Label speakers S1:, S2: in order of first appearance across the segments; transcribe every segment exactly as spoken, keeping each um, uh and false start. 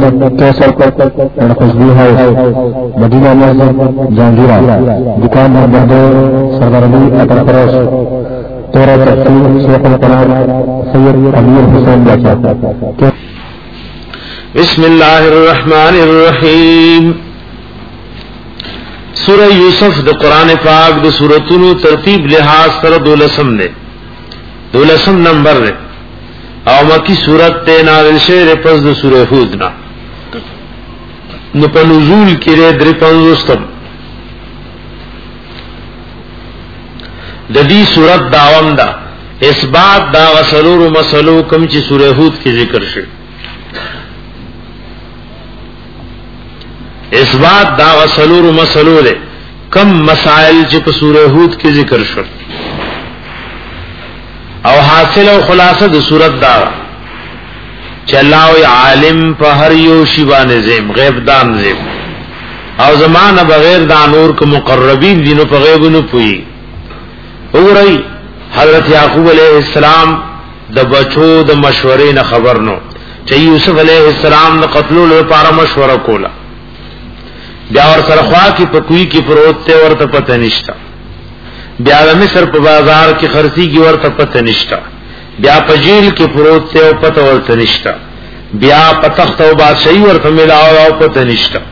S1: Number cassette and Khushboo house, मदीना मस्जिद, जहांगीरा। दुकान नंबर दो, सरदार अली अतर फरोश, तेरह तफसीर शेखुल कलाम सैयद अमीर हुसैन बादशाह।
S2: बिस्मिल्लाहिर्रहमानिर्रहीम। सूरह यूसुफ द कुरान पाक द सूरतुनु तरतीब लिहाज सर दोलसम ने दोलसम नंबर ने और मक्की सूरत ते नाज़िल शेर पस द सूरह हूद ना न पर नुज़ूल किरे द्रिपंजुस्तम ददी सूरत दावम दा इस बात दा वसलूर मसलू कम ची सूरह हूद की जिक्र शे। इस बात दा वसलूर मसलू ले कम मसाइल ची पर सूरह हूद की जिक्र शे और हासिल और खुलासा द सूरत दा चलाओ आलिम पहर यो शिबा निज़ेम गैबदान ज़ेम और ज़मान बगैर दानूर के मुकर्रबीन दिनों पर गैब न पुई हो रही। हजरत याकूब अलैहिस्सलाम द बचो द मशवरे न खबर नो चाहिए यूसुफ अलैहिस्सलाम द कत्लो ले पारा मशवरा कोला ब्या और सरख्वा की पकुई की प्रोत्ते और तपत निष्ठा ब्या मिस्र पर बाजार की खर्ची की और तपत निष्ठा ब्या पजील के प्रोत्ते और पत और तनिष्ठा ब्या पतख्त और बादशाही और तमिलाओ और पत निष्ठा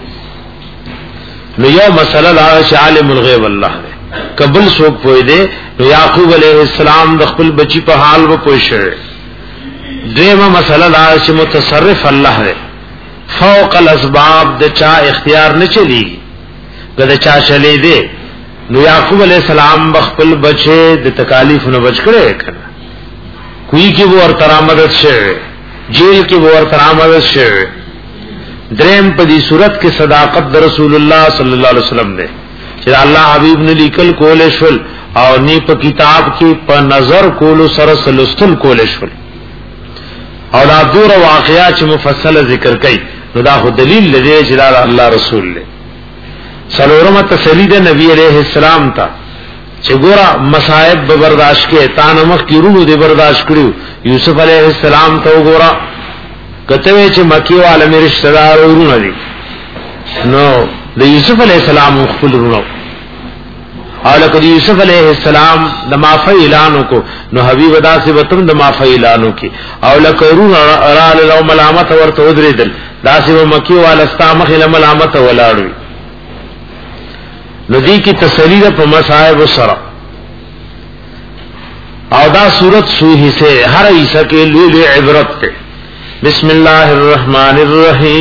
S2: नो यो मसला लाश आलिमुल गैब अल्लाह ने कबल सोक पोई दे नो याकूब अलैहिस्सलाम दखल बची पर हाल वो पोशे देमा मसला लाश मुतसर्रिफ अल्लाह है फौक अल असबाब द चा इख्तियार न चलेगी गद चा चले दे नो याकूब अलैहिस्सलाम बखल बचे द तकालीफ न बच करे कना कोई की वो और तरामदत से जेल की वो और तरामदत से द्रेम पदी सूरत के सदाकत द रसूलुल्लाह सल्लल्लाहु अलैहि वसल्लम ने चिरा अल्लाह हबीब ने लिखल कोलेशुल और नी प किताब की प नजर कोलो सरसलुस्तुल कोलेशुल और दूर वाकया च मुफस्सल जिक्र कई नुदा दलील ले चिरा अल्लाह रसूल ने सलोरम तसलीद नबी अलैहिस्सलाम था चगोरा मसाइब बर्दाश्त के तानमक की रूह दे बर्दाश्त करू यूसुफ अलैहिस्सलाम तो गोरा कतवे च मक्की वाले मेरे रिश्तेदार और नदी नो द यूसुफ अलैहिस्सलाम खुल रुनो और कद यूसुफ अलैहिस्सलाम द माफी ऐलान को नो हबीब अदा से बतम द माफी ऐलान की और लकरू रा लो मलामत और तोदरे दिल दासी वो मक्की वाला स्तामख इल मलामत वलाड़ी नदी की तसलीद पर मसाइब सरा औदा सूरत सूही से हर ईसा के लिए इबरत के। बिस्मिल्लाहिर्रहमानिर्रहीम।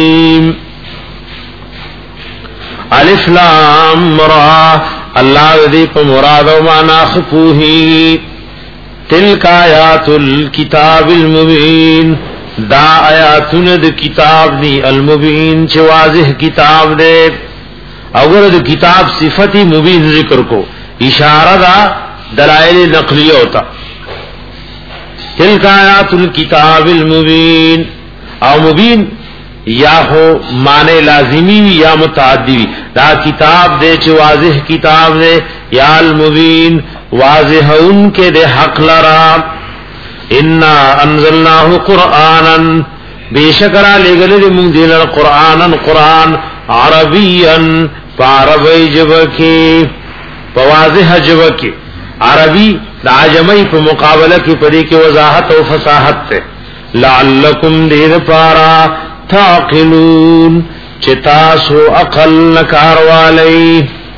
S2: अलिफ लाम रा अल्लाह दी पर मुराद व माना खपूही तिलका आयातुल किताबिल मुबीन दा आयातुन द किताब दी अल मुबीन च वाज़िह किताब दे अगर द किताब सिफती मुबीन जिक्र को इशारा दा दलाइल नकलिया होता तिलका आयातुल किताबिल मुबीन और मुबीन या हो माने लाजिमी या मुताद्दी दा किताब दे च वाज़िह किताब दे या अल मुबीन वाज़िह उनके दे हक लरा इन्ना अंज़लनाहु कुरआनन बेशकरा ले गले दे मुंग दिल कुरआनन कुरान अरबियन पारबई जबकी पवाज़िह जबकी अरबी लाजमई पर मुकाबला की परी की वजाहत और फसाहत से लअल्लकुम देर पारा ताक़िलून चितासो अक़ल नकार वालई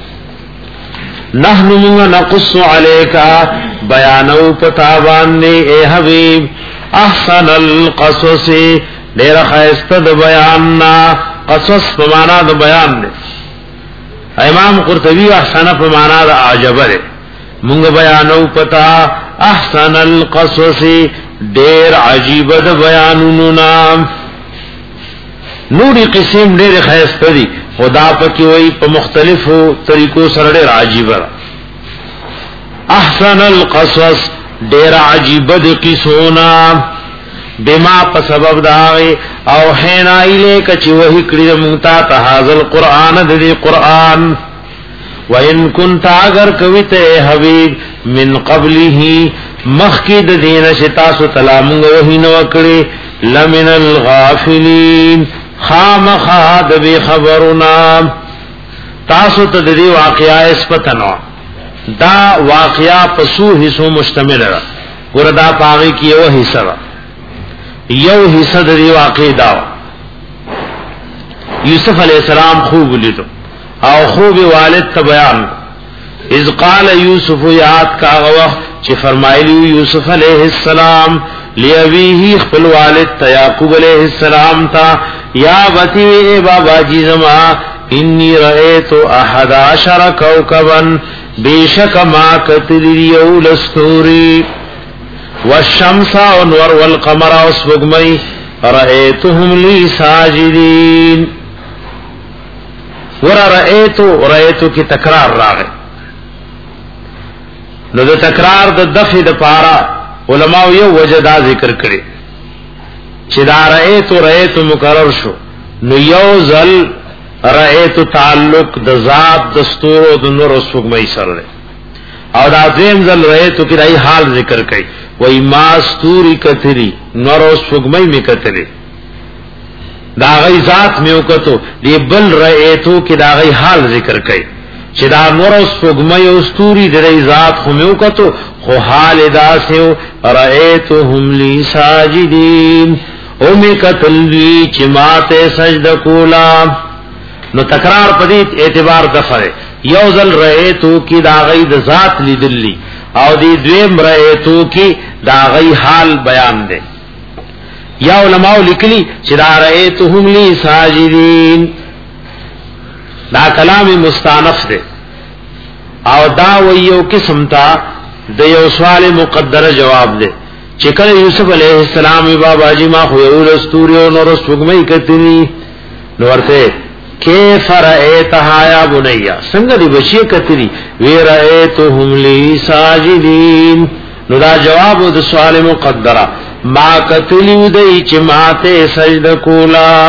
S2: नहनु मुंगा नक़ुस्सु अलैका बयानौ पताबान ए हबीब अहसनल क़ससी देर खैस्तद बयानना क़सस पमाना द बयान ने इमाम कुर्तबी अहसन पमाना द आजबर मुंग बयानौ पता अहसनल क़ससी देर अजीबद बयानुना नूरी किस्म देर खैस्तदी खुदा पकी वही प मुख्तलिफ तरीकों सरड़े अजीबर अहसनल क़सस देर अजीबद किसोना बिमा प सबब दावे औ हैनाइले कची वही कड़ी मुंगता तहाजल कुरआन दे कुरआन व इन कुंता अगर कविते हबीब मिन क़ब्लिही मखकीद दीन शिता सु तला मुंग वही नवकड़ी लमिनल गाफिलीन خامخا د بی خبرنا تاسو ته د دې واقعیا اسپتنو دا واقعیا پسو حصو مشتمل را وردا پاغي کی یو حصہ یو حصہ د دې واقع دا یوسف علیہ السلام خوب لیدو او خوب والد ته بیان اذ قال یوسف یاد کا وقت چې فرمایلی یوسف علیہ السلام لیویه خپل والد یعقوب علیہ السلام تا یا بتی اے بابا جی زما انی رأیت احد عشر کوكبا بیشک ما کتلی یول استوری والشمس والنور والقمر والسبغمی رأیتهم لی ساجدین ور رأیتو رأیتو کی تکرار راغے نو د تکرار د دفع د پارا علماء یو وجدا ذکر کړي چې دا رأیتو رأیتو مکرر شو نو یو ځل رأیتو تعلق د ذات دستور او د نور او سپوږمۍ سره او دا دیم ځل رأیتو کې دای حال ذکر کړي وای ما استوري کتری نور او سپوږمۍ می کتری دا غي ذات میو کتو دی بل رأیتو کې دا غي حال ذکر کړي چې دا نور او سپوږمۍ او استوري د ری ذات خو میو کتو خو حال دا سیو رأیتهم لی ساجدین او می کتل وی چې ماته سجده کولا نو تکرار پدیت اعتبار دفعه یو ځل رأیتو کی دا غی د ذات لیدلی او دی دویم رأیتو کی دا غی حال بیان دے یا علماء لکلی چې دا رأیتهم لی ساجدین دا کلام مستانف دے او دا ویو قسم تا د یو سوال مقدر جواب دے چې کله یوسف علیہ السلام بابا جی ما خو یو استوریو نور سپوږمۍ کتنی نو ورته کیف رأیتها یا بنیا څنګه دی بچی کتری وی رأیتهم لی ساجدین نو دا جواب د سوال مقدره ما کتلی دی چې ماته سجده کولا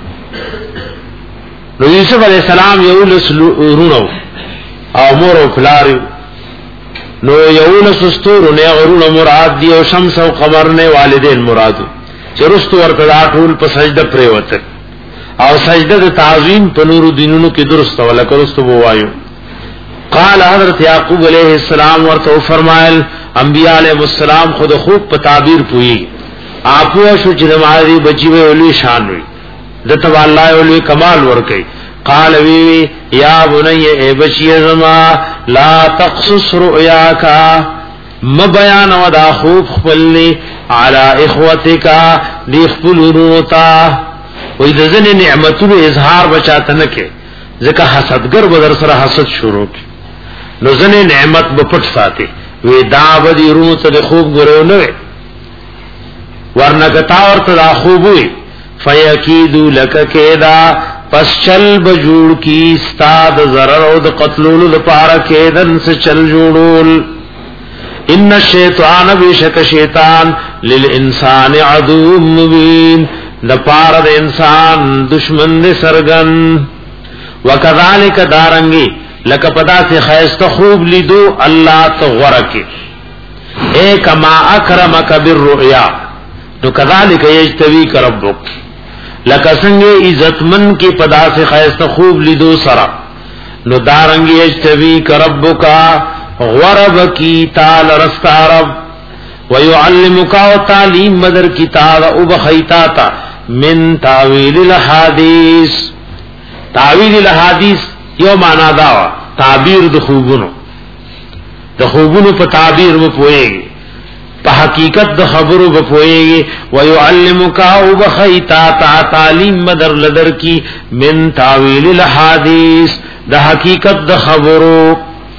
S2: نو یوسف علیہ السلام یو لسلورونو او مور او پلار نو یو لسستور نه غرونو مراد دی او شمس او قمر نه والدین مراد چې رستو ورته ټول په سجده پریوته او سجده د تعظیم په نور دینونو کې درست ولا کرستو وایو قال حضرت یعقوب علیہ السلام ورته فرمایل انبیاء علیہ السلام خود خوب په تعبیر پوئی اپو شو چې ماری بچی وی ولي شان وی دته الله ولي کمال ور کوي قال وی یا بنی ای بچی زما لا تقصص رؤیاک مبیان ودا خوب خپلنی علی اخوتک دی خپل روتا وې د ځنې نعمتونو اظهار بچاته نه کې ځکه حسدګر به در سره حسد شروع کی نو ځنې نعمت به پټ ساتي وې دا به دی روح ته خوب ګورو نه ورنګتا ورته دا خوب وي فیکیدو لک کیدا پس چل بجوړ کی استاد zarar او د قتلولو لپاره کېدن څه چل جوړول ان الشیطان بشک شیطان للانسان عدو مبین د پاره د انسان دشمن دې سرګن وکذالک دارنګي لکه پدا سے خیسته خوب لیدو الله تغورک اے کما اکرمک بالرؤیا تو کذالک یجتویک ربک لکه څنګه عزتمن کی پدا سے خیسته خوب لیدو سرا نو دارنګي یجتویک ربک غرب کی تعال رستارب ويعلمک تعلیم مدر کتاب او بخیتا تا من تاویل الحدیث تاویل الحدیث یو معنا دا تعبیر د خوبونو د خوبونو په تعبیر و پويږي په حقیقت د خبرو و پويږي ويعلمک او بخیتا تا تعلیم مدر لدر کی من تاویل الحدیث د حقیقت د خبرو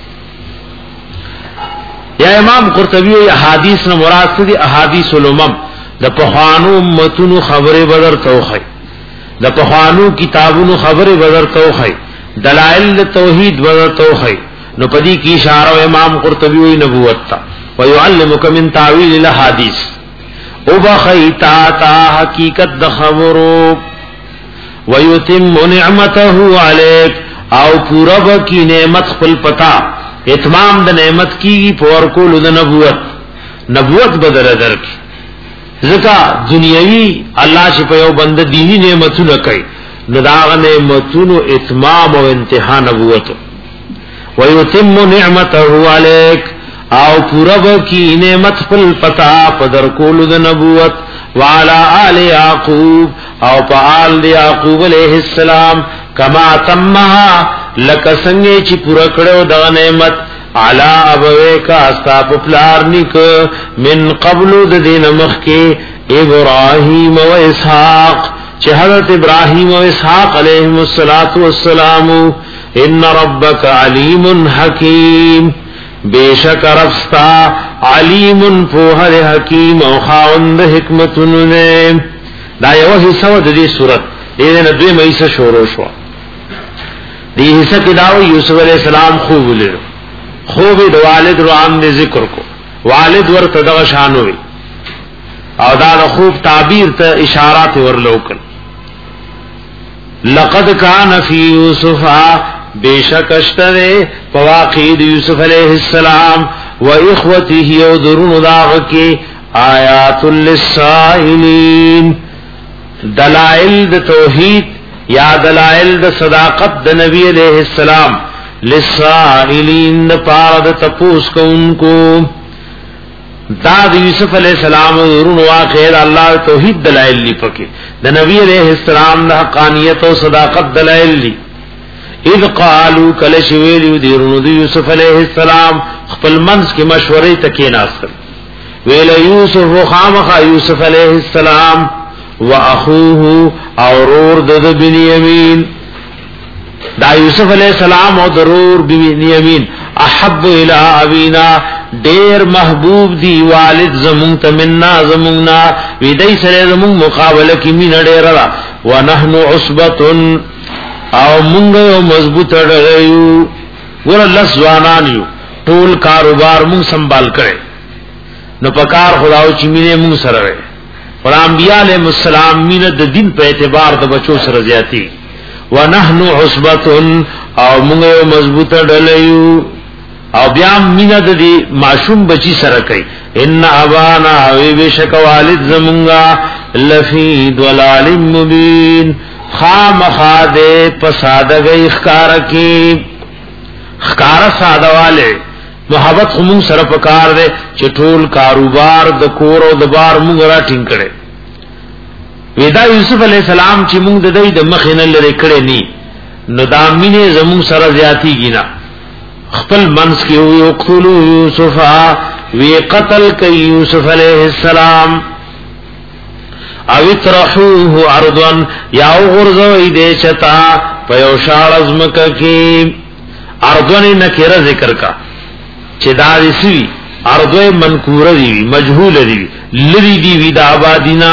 S2: یا امام قرطبی احادیث نه مراد څه دي احادیث الامم د پخوانو امتونو خبره بدر توخی د پخوانو کتابونو خبره بدر توخی دلائل توحید بدر توخی نو پدی کی اشاره امام قرطبی وی نبوت تا ويعلمک من تعویل الاحادیث او بخیتا تا حقیقت د خبرو ويتم نعمته علیک او پورا بکی نعمت خپل پتا اتمام د نعمت کی پور کول د نبوت نبوت بدل درک ځکه دنیوي الله چې په یو بنده دینی نعمتونه کوي نو دا نعمتونو اتمام او انتها نبوت ويتم نعمته عليك او پورا کی نعمت خپل پتا پدر کول د نبوت وعلى آل یعقوب او په آل یعقوب علیہ السلام کما تمها لک څنګه چې پورا کړو د نعمت علی ابویک استا پلار نیک من قبل د دین مخکی ابراهیم و اسحاق چې حضرت ابراهیم و اسحاق علیهم الصلاۃ والسلام ان ربک علیم حکیم بیشک ربستا علیم فوهر حکیم او خاوند حکمتونو نه. دا یو حصہ د دې صورت دې نه دوی مېسه شروع شو. دې حصہ کې دا یوسف علیہ السلام خوب ولر خوب د والد روان دې ذکر کو والد ورته دغه شان وي او دا د خوب تعبیر ته اشارات ورلوکل. لقد کان فی یوسف بیشک اشتره فواقید یوسف علیہ السلام و اخوته او درون داغ کی آیات للسائلین دلائل د توحید یا دلائل د صداقت د نبی علیہ السلام للسائلین پارد تپوس کو ان کو داد یوسف علیہ السلام درون واقع اللہ توحید دلائل لی پکے د نبی علیہ السلام د حقانیت و صداقت دلائل لی. اذ قالوا کل شویل دیرون دی یوسف علیہ السلام خپل منس کی مشورې تکې ناستل ویل یوسف خامخ یوسف علیہ السلام واخوه اورور د بنیامین دا یوسف علیہ السلام او ضرور بنیامین احب الی ابینا ډیر محبوب دی والد زمون تمنا زموننا وی دای سره زمون مقابله کی مين ډیر را ونحن عصبه او مونږ یو مضبوط اړایو ور الله ځوانانیو ټول کاروبار مونږ سنبال کړي نو پکار خداو چې مینه مونږ سره وي اور انبیاء علیهم السلام مینه د دین په اعتبار د بچو سره زیاتی ونحن عصبه او مونږ یو مضبوط اړایو او بیا مینه د دې معصوم بچی سره کوي ان ابانا وی بشک والد زمونږه لفی ضلال مبین خام خاده پسادگی اخکار کی اخکار ساده والے محبت خمون سره پکار دے چټول کاروبار د کور او د بار مونږ را ټینګ کړي ودا یوسف علی السلام چې مونږ د دې د مخینه لري کړي ني نو دا مینه زمون سره زیاتی گینا خپل منس کې یو قتل یوسف وی قتل کوي یوسف علیہ السلام او اطرحوه ارضن یا غرزوی دے چتا پیوشار ازمکا کی ارضن نکر ذکر کا چدا رسوی ارضوی منکور دیوی مجهول دیوی لری دیوی دا آبادینا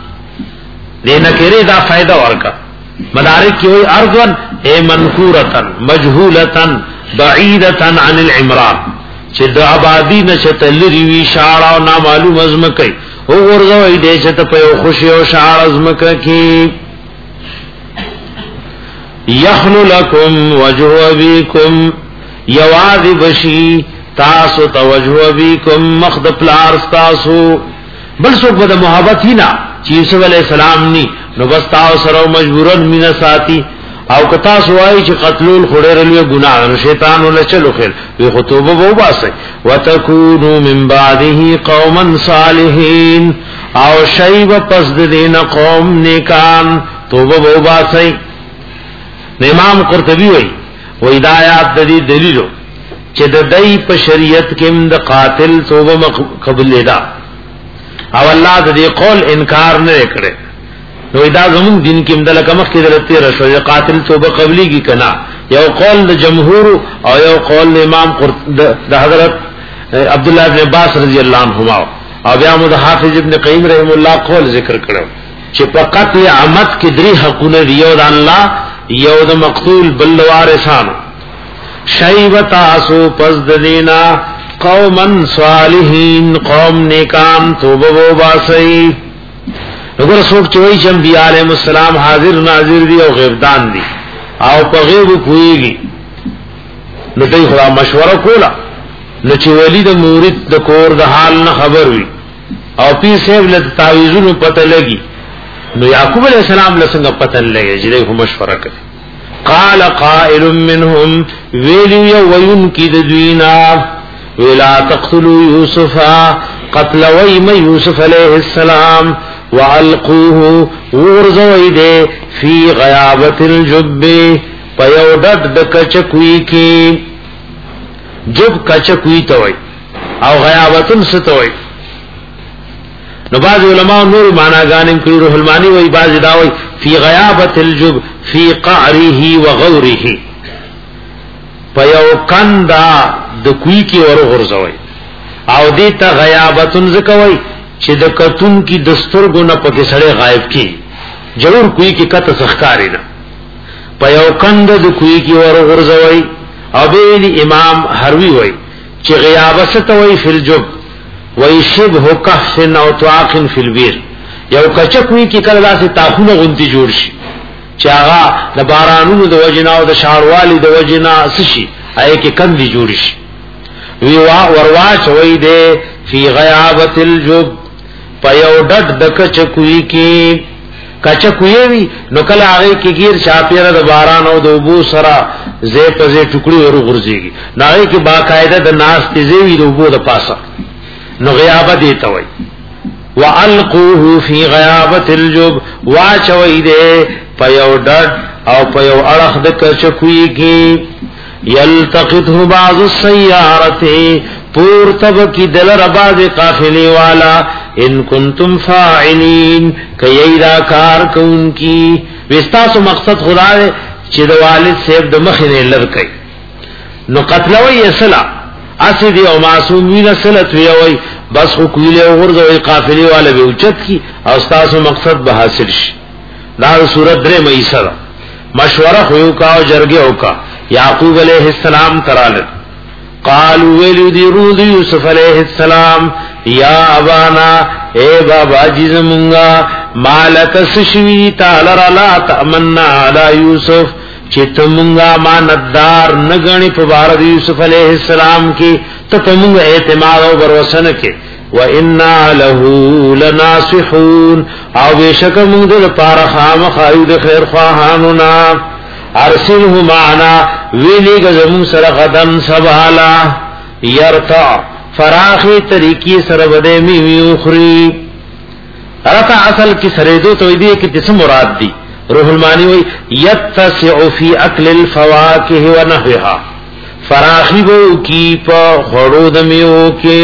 S2: دے نکرے دا فائدہ ورکا مدارک کی ہوئی ارضن اے منکورتن مجهولتن بعیدتن عن العمران چدا آبادینا چتا لری وی شارا و نامعلوم ازمکی او ورزوی دے چتا پیو خوشی و شعر ازمکا کی یخلو لکم وجو ابیکم یوادی بشی تاسو تا وجو ابیکم مخد پلارستاسو بل سوک بدا محبت ہی نا چی یوسف علیہ السلام نی نو بس تاو سرو مجبورن من ساتی او کتا سوائی چی قتلول خوریر لوی گناہ نو شیطان ولا چلو خیر وی خطوبه بو باسی وتکونو من بعده قوما صالحین او شیب پس دین قوم نیکان توبه بو باسی. امام قرطبی وی وی دایات دی دلیلو چی د دی پا شریعت کم د قاتل توبه قبل دا او اللہ د دی قول انکار نہ کرے نو دا زمون دین کې مدله کمخ کې دلته رسول قاتل توبه قبلی کی کنا یو قول د جمهور او یو قول د امام د حضرت عبد الله بن عباس رضی الله عنهما او بیا مد حافظ ابن قیم رحم الله قول ذکر کړو چې فقط عمد کې درې حقونه دی یو د الله یو د مقتول بل وارثان شیبتا اسو پس د دینا قوما صالحین قوم نیکان توبه و باسی. اگر سوک چوئی چھ انبیاء علیہ السلام حاضر ناظر دی او غیبدان دی او پا غیب کوئی گی نو تی خدا مشورہ کولا نو چھ ولی دا مورد دا کور دا حال نا خبر ہوئی او پیر صاحب له تعویذونو پته لګي نو یعقوب علیہ السلام له څنګه پته لګي چې دوی مشوره کوي. قال قائل منهم ویلی وین کی دوینا ولا تقتلوا يوسف قتل ویم یوسف علیہ السلام والقوه ورزوید فی غیابت الجب پیودد د کچکوی کی جب کچکوی توي او غیابتن ستوي. نو بعض علماء نور معنا غانم کوي روح المانی وای بعض داوي فی غیابت الجب فی قعره وغوره پیو کندا د کوی کی ور غرزوي او دې ته غیابتن زکوي چې د کتون کی دستور ګونه پکې سړی غایب کی ضرور کوی کی کته سخکاری نه پیو کند د کوی کی ور غرزوي او به امام حروی وای چې غیابت ستوي فی الجب وای شبه کهف او طاق فی البیر یو کچکوی کی کله داسې تاخونه غونتی جوړ شي چې هغه د بارانونو د وجنا او د شاړوالي د وجنا سشي آی کی کندي جوړ شي وی وا وروا چوي دے فی غیابت الجب پیو ډډ د کچکوی کی کچکوی وی نو کله هغه کی غیر شاپیره د باران او د وبو سره زې پزې ټوکړي ورو غرزيږي ناغه کی باقاعده د ناس تیزی وی د وبو د پاسه نو غیابت دیتا وی وَأَلْقُوهُ فِي غَيَابَةِ الْجُبِّ واچوئی دے پیو ڈڈ او پیو اڑخ دکر چکوئی کی یلتقطه بعض السیارت پور تب کی دل رباز قافلی والا ان کنتم فاعلین کئی دا کار کون کی وستاسو مقصد خدا دے چی دا والد سیب دا مخینے لرکئی نو قتلوئی اصلا اسی دی او معصومین صلت ویوی بس خو کویل او غرض او قافلی والا به اوچت کی او استاسو مقصد به حاصل شي. دا صورت درې مې سره مشوره خو کا او جرګه او کا یعقوب علیہ السلام ترال قالوا ولد رود یوسف علیہ السلام یا ابانا اے بابا جی زمونگا مالک سشوی تعالی لا تمنا علی یوسف چتمونگا ماندار نگنی پبارد یوسف علیہ السلام کی تتمونگا اعتماد و بروسن کے وَإِنَّا لَهُ لَنَاصِحُونَ او بیشک مونگ دل پار خام خائد خیر خواہانونا ارسلہ معنا ویلی گزمون سر غدن سبالا یرتع فراخی طریقی سر بدے میوی اخری رتع اصل کی سریدو تو ایدی کی تس مراد دی روح المانی وی یتسع فی اکل الفواکہ و نحوها فراخی بو کی پا خڑود میو کے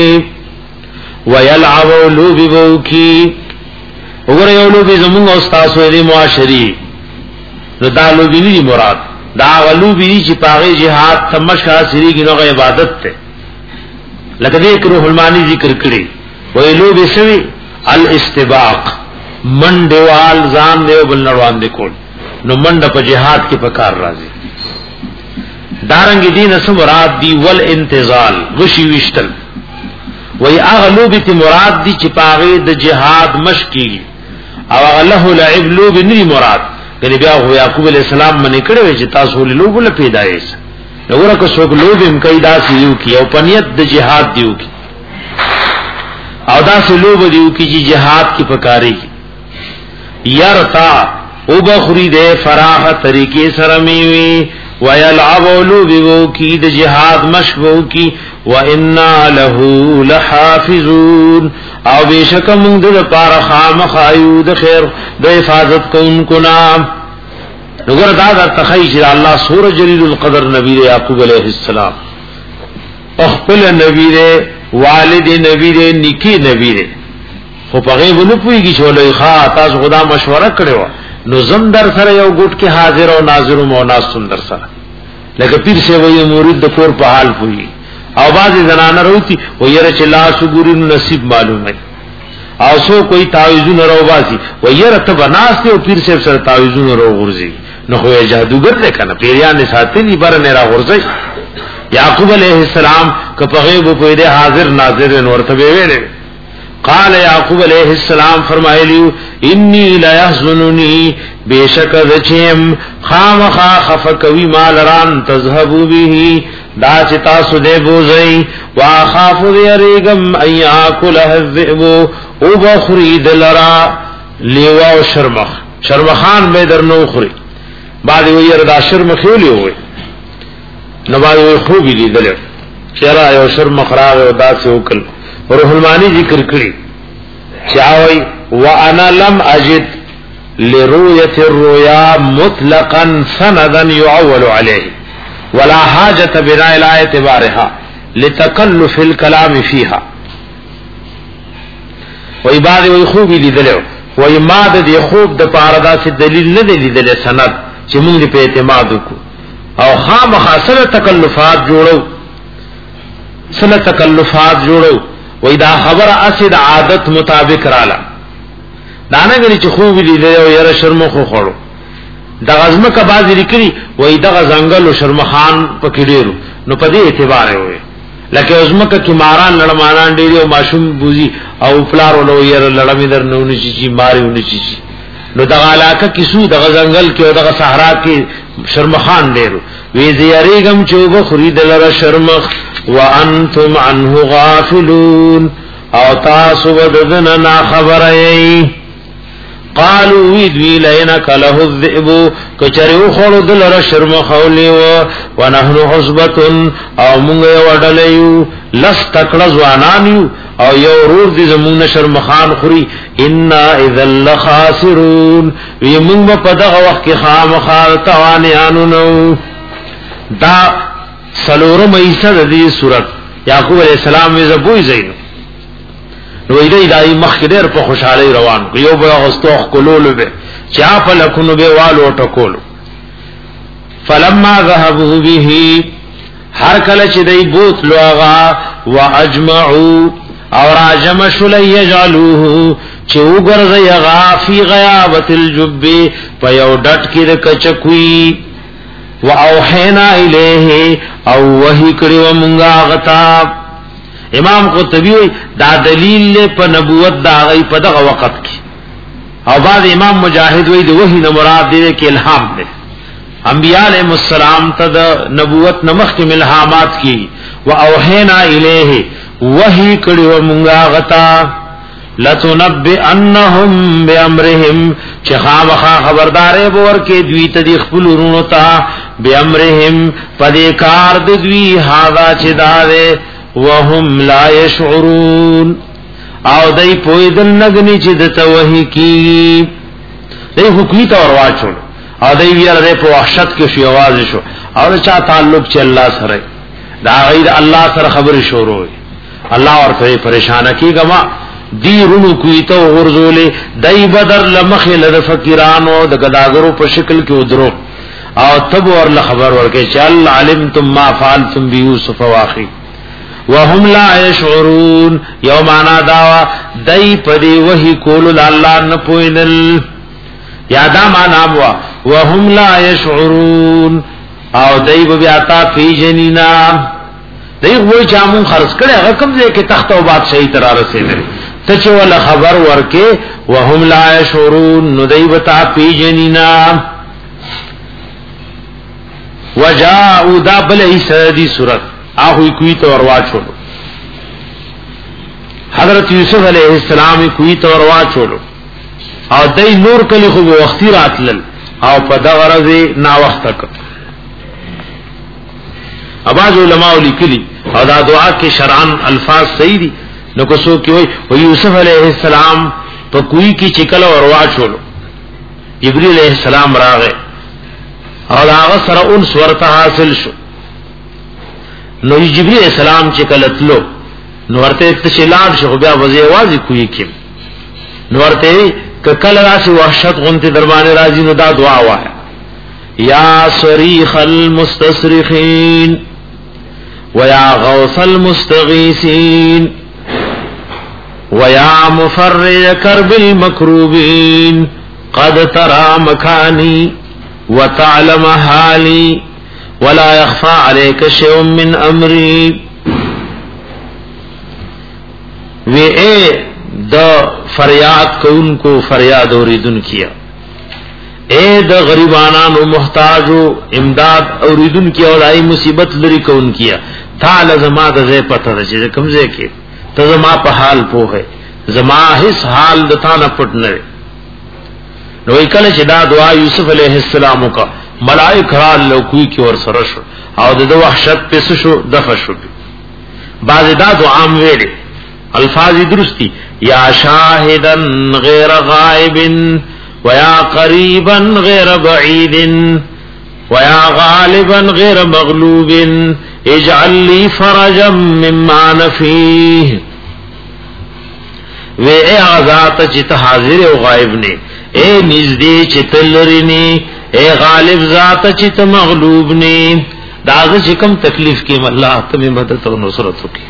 S2: ویلعبو لوبی بو کی اگر یو لوبی زمونگ استاسو ایدی معاشری نو دا لوبی نی مراد دا غلوبی نی چی پاغی جہاد تمشک حاصری کی نوغ عبادت تے لکہ دیکھ روح المانی ذکر کری وی لوبی سوی الاستباق منڈ وال ځان دیو بل نړوان دی کول نو منډه په جهاد کې پکار راځي دارنګ دین سم مراد دی ول انتزال غشي وشتل وای اغلوب تی مراد دی چې پاغه د جهاد مشکی او الله لعب لوب نی مراد کني بیا هو یعقوب علیہ السلام منی کړو چې تاسو له لوب له پیدایش نو ورکه څوک لوب هم کیدا سیو کی او پنیت د جهاد دیو کی او دا سلوب دیو کی چې جهاد کی پکاري یرتا او بخری دے فراح طریقے سرمیوی ویلعب لوبو کی د جہاد مشبو کی وَإِنَّا لَهُ لَحَافِظُونَ او بیشک من د پار خام خایو د خیر د حفاظت کوونکو نام نګور دا د تخیش الله سور جلیل القدر نبی یعقوب علیہ السلام خپل نبی دے والد نبی دے نکی نبی دے خو پغه ونه پويږي چې ولې ښا تاسو خدا مشوره کړو نو زم در سره یو ګټ کې حاضر او ناظر او ناس سندر سره لکه پیر سی وایي مرید د کور په حال پوي او بعضی زنانه وروتي و ير چې لا سګوري نصیب معلومه او سو کوئی تعویذونه راو باسي و ير ته بناسته او پیر سی سره تعویذونه راو غورځي نو خو جادوګر نه کنه پیریان ساتلی بر نه را غورځي یعقوب علیہ السلام که په غیب په دې حاضر ناظر ورته ویل قال یعقوب علیہ السلام فرمایلیو انی لا یحزننی بیشک ذچم خامخا خفقوی مالران تذهبوا به دا چتا سده بوزئی واخاف یریگم ان یاکلہ الذئب او بخرید لرا لیوا و شرمخ شرمخان به درنو خوري بعد وی ردا شرمخیلی وي نو بعد وی خوبی لیدل چرا یو شرمخ راغ او داسې وکړ روح المانی ذکر کړی چاوي وانا لم اجد لرؤيه الرؤيا مطلقا سندا يعول عليه ولا حاجه بنا الى اعتبارها لتكلف الكلام فيها وعباد وی خوبی لیدل وی ما د دې خوب د پاردا سے دلیل نه دی لیدل سند چې موږ په اعتماد وکړو او خامخا سره تکلفات جوړو سره تکلفات جوړو وې دا خبره اسید عادت مطابق رااله دانه غری چې خوب لیدل او یره شرم خو خړو د غزمه کا باز لیکري وې د غزنګل او شرمخان پکې ډیرو نو په دې اعتبار وي لکه ازمکه کې ماران لړمانان ډیری او ماشوم بوزي او فلار ولو ير لړمې در نو نشي چی ماریو نشي چی نو دغه علاقه کې سو دغه ځنګل کې او دغه صحرا کې شرمخان ډیرو وی زیریګم چوب خرید لره شرمخ وانتم عنه غافلون او تاسو بدن نا خبرای قالوا ويدوي لينك له الذئب كچريو خلو دلر شرم خولي ونحن حسبة او مونږ وډلیو لستکړه ځوانانیو او یو رور دي زمون شرم خان خوري ان اذا لخاسرون وی مونږ په دغه وخت کې خامخا توانیانو نو دا سلورم ایسه د دې صورت یعقوب علیہ السلام وی زبوی زین نو ایدای دای مخ ډیر په خوشحالي روان کو یو به غستوخ کولول به چا په لکونو به والو ټکول فلما ذهبوا به هر کله چې دای بوت لوغا واجمعوا او راجم شل یجعلوه چې وګرځي غافي غیابت الجب په یو ډټ کې د کچکوي واوحینا الیه او وحی کړو مونږه غتا امام قرطبی دا دلیل په نبوت دا غي په دغه وخت کې او بعد امام مجاهد وی د وحی نه مراد دی کې الهام دی انبیاء علیهم السلام ته د نبوت نمخ کې الهامات کی واوحینا الیه وحی کړو مونږه غتا لتنبئنهم بامرهم چې خامخا خبردارې بور کې دوی ته د خپل ورونو ته بامرهم پدې کار د دوی هاذا چې دا وهم لا يشعرون او دای پویدل نگنی چې د توحید کی دای حکمی تور واچو او دای ویره په وحشت کې شی आवाज شو او چا تعلق چې الله سره دا غیر الله سره خبر شروع الله ورته پریشان کیګما دی رونو کوي ته ورزولې دای بدر لمخه لد فقیرانو د غداګرو په شکل کې ودرو او تب ور خبر ورکه چې علمتم ما فعلتم بيوسف واخي وهم لا يشعرون یوم انا داوا دای پدی وحی کول الله نه پوینل یادا معنا وا وهم لا يشعرون او دای بیا تا فی جنینا دای وای چامون خرڅ کړي هغه کوم ځای کې تخت او بادشاہي تر رسیدل ته چې ول خبر ورکه وهم لا يشعرون نو دای بتا فی جنینا وجاء دا بل ایسدی سورت آہوی کوئی تو وروا چھوڑو حضرت یوسف علیہ السلام کوئی تو وروا چھوڑو او دای نور کلی خو وختي راتلل او په دا غرض نا وخت تک اباظ علماء لیکلی او دا دعا کې شرعن الفاظ صحیح دي نو کو سو کوي او یوسف علیہ السلام په کوئی کی چکل وروا چھوڑو جبرئیل علیہ السلام راغه او هغه سره اون ورته حاصل شو نو جبرئیل علیہ السلام چې کلتلو نو ورته تشلان شو بیا وځي आवाज کوي کې نو ورته کله راشي وحشت غنته دربانه راځي نو دا دعا وایي یا صریخ المستصرخین ویا غوث المستغیثین ویا مفرج کرب المکروبین قد ترى مکانی وتعلم حالی ولا يخفى عليك شيء من امري وی اے د فریاد کون کو فریاد اوریدن کیا اے د غریبانانو محتاجو امداد اوریدن کیا اور ای مصیبت لري کون کیا تعالی زما د زې پته ده چې کوم ځای کې ته زما په حال پوهه زما هیڅ حال د تا نه پټ نه نو کله چې دا دعا یوسف علیہ السلام کا ملائکه را لوکوي کې ور سره شو او د وحشت په شو دفع شو بعض دا دعا ویلي الفاظ درستی یا شاهدا غیر غائب ویا قریبا غیر بعید ویا غالبا غیر مغلوب اجعل لی فرجا مما نفیه وی اے آزاد چت حاضر و غائب نے اے نزدی چت لرنی اے غالب ذات چت مغلوب نے داغ چکم تکلیف کی اللہ تمہیں مدد و نصرت کی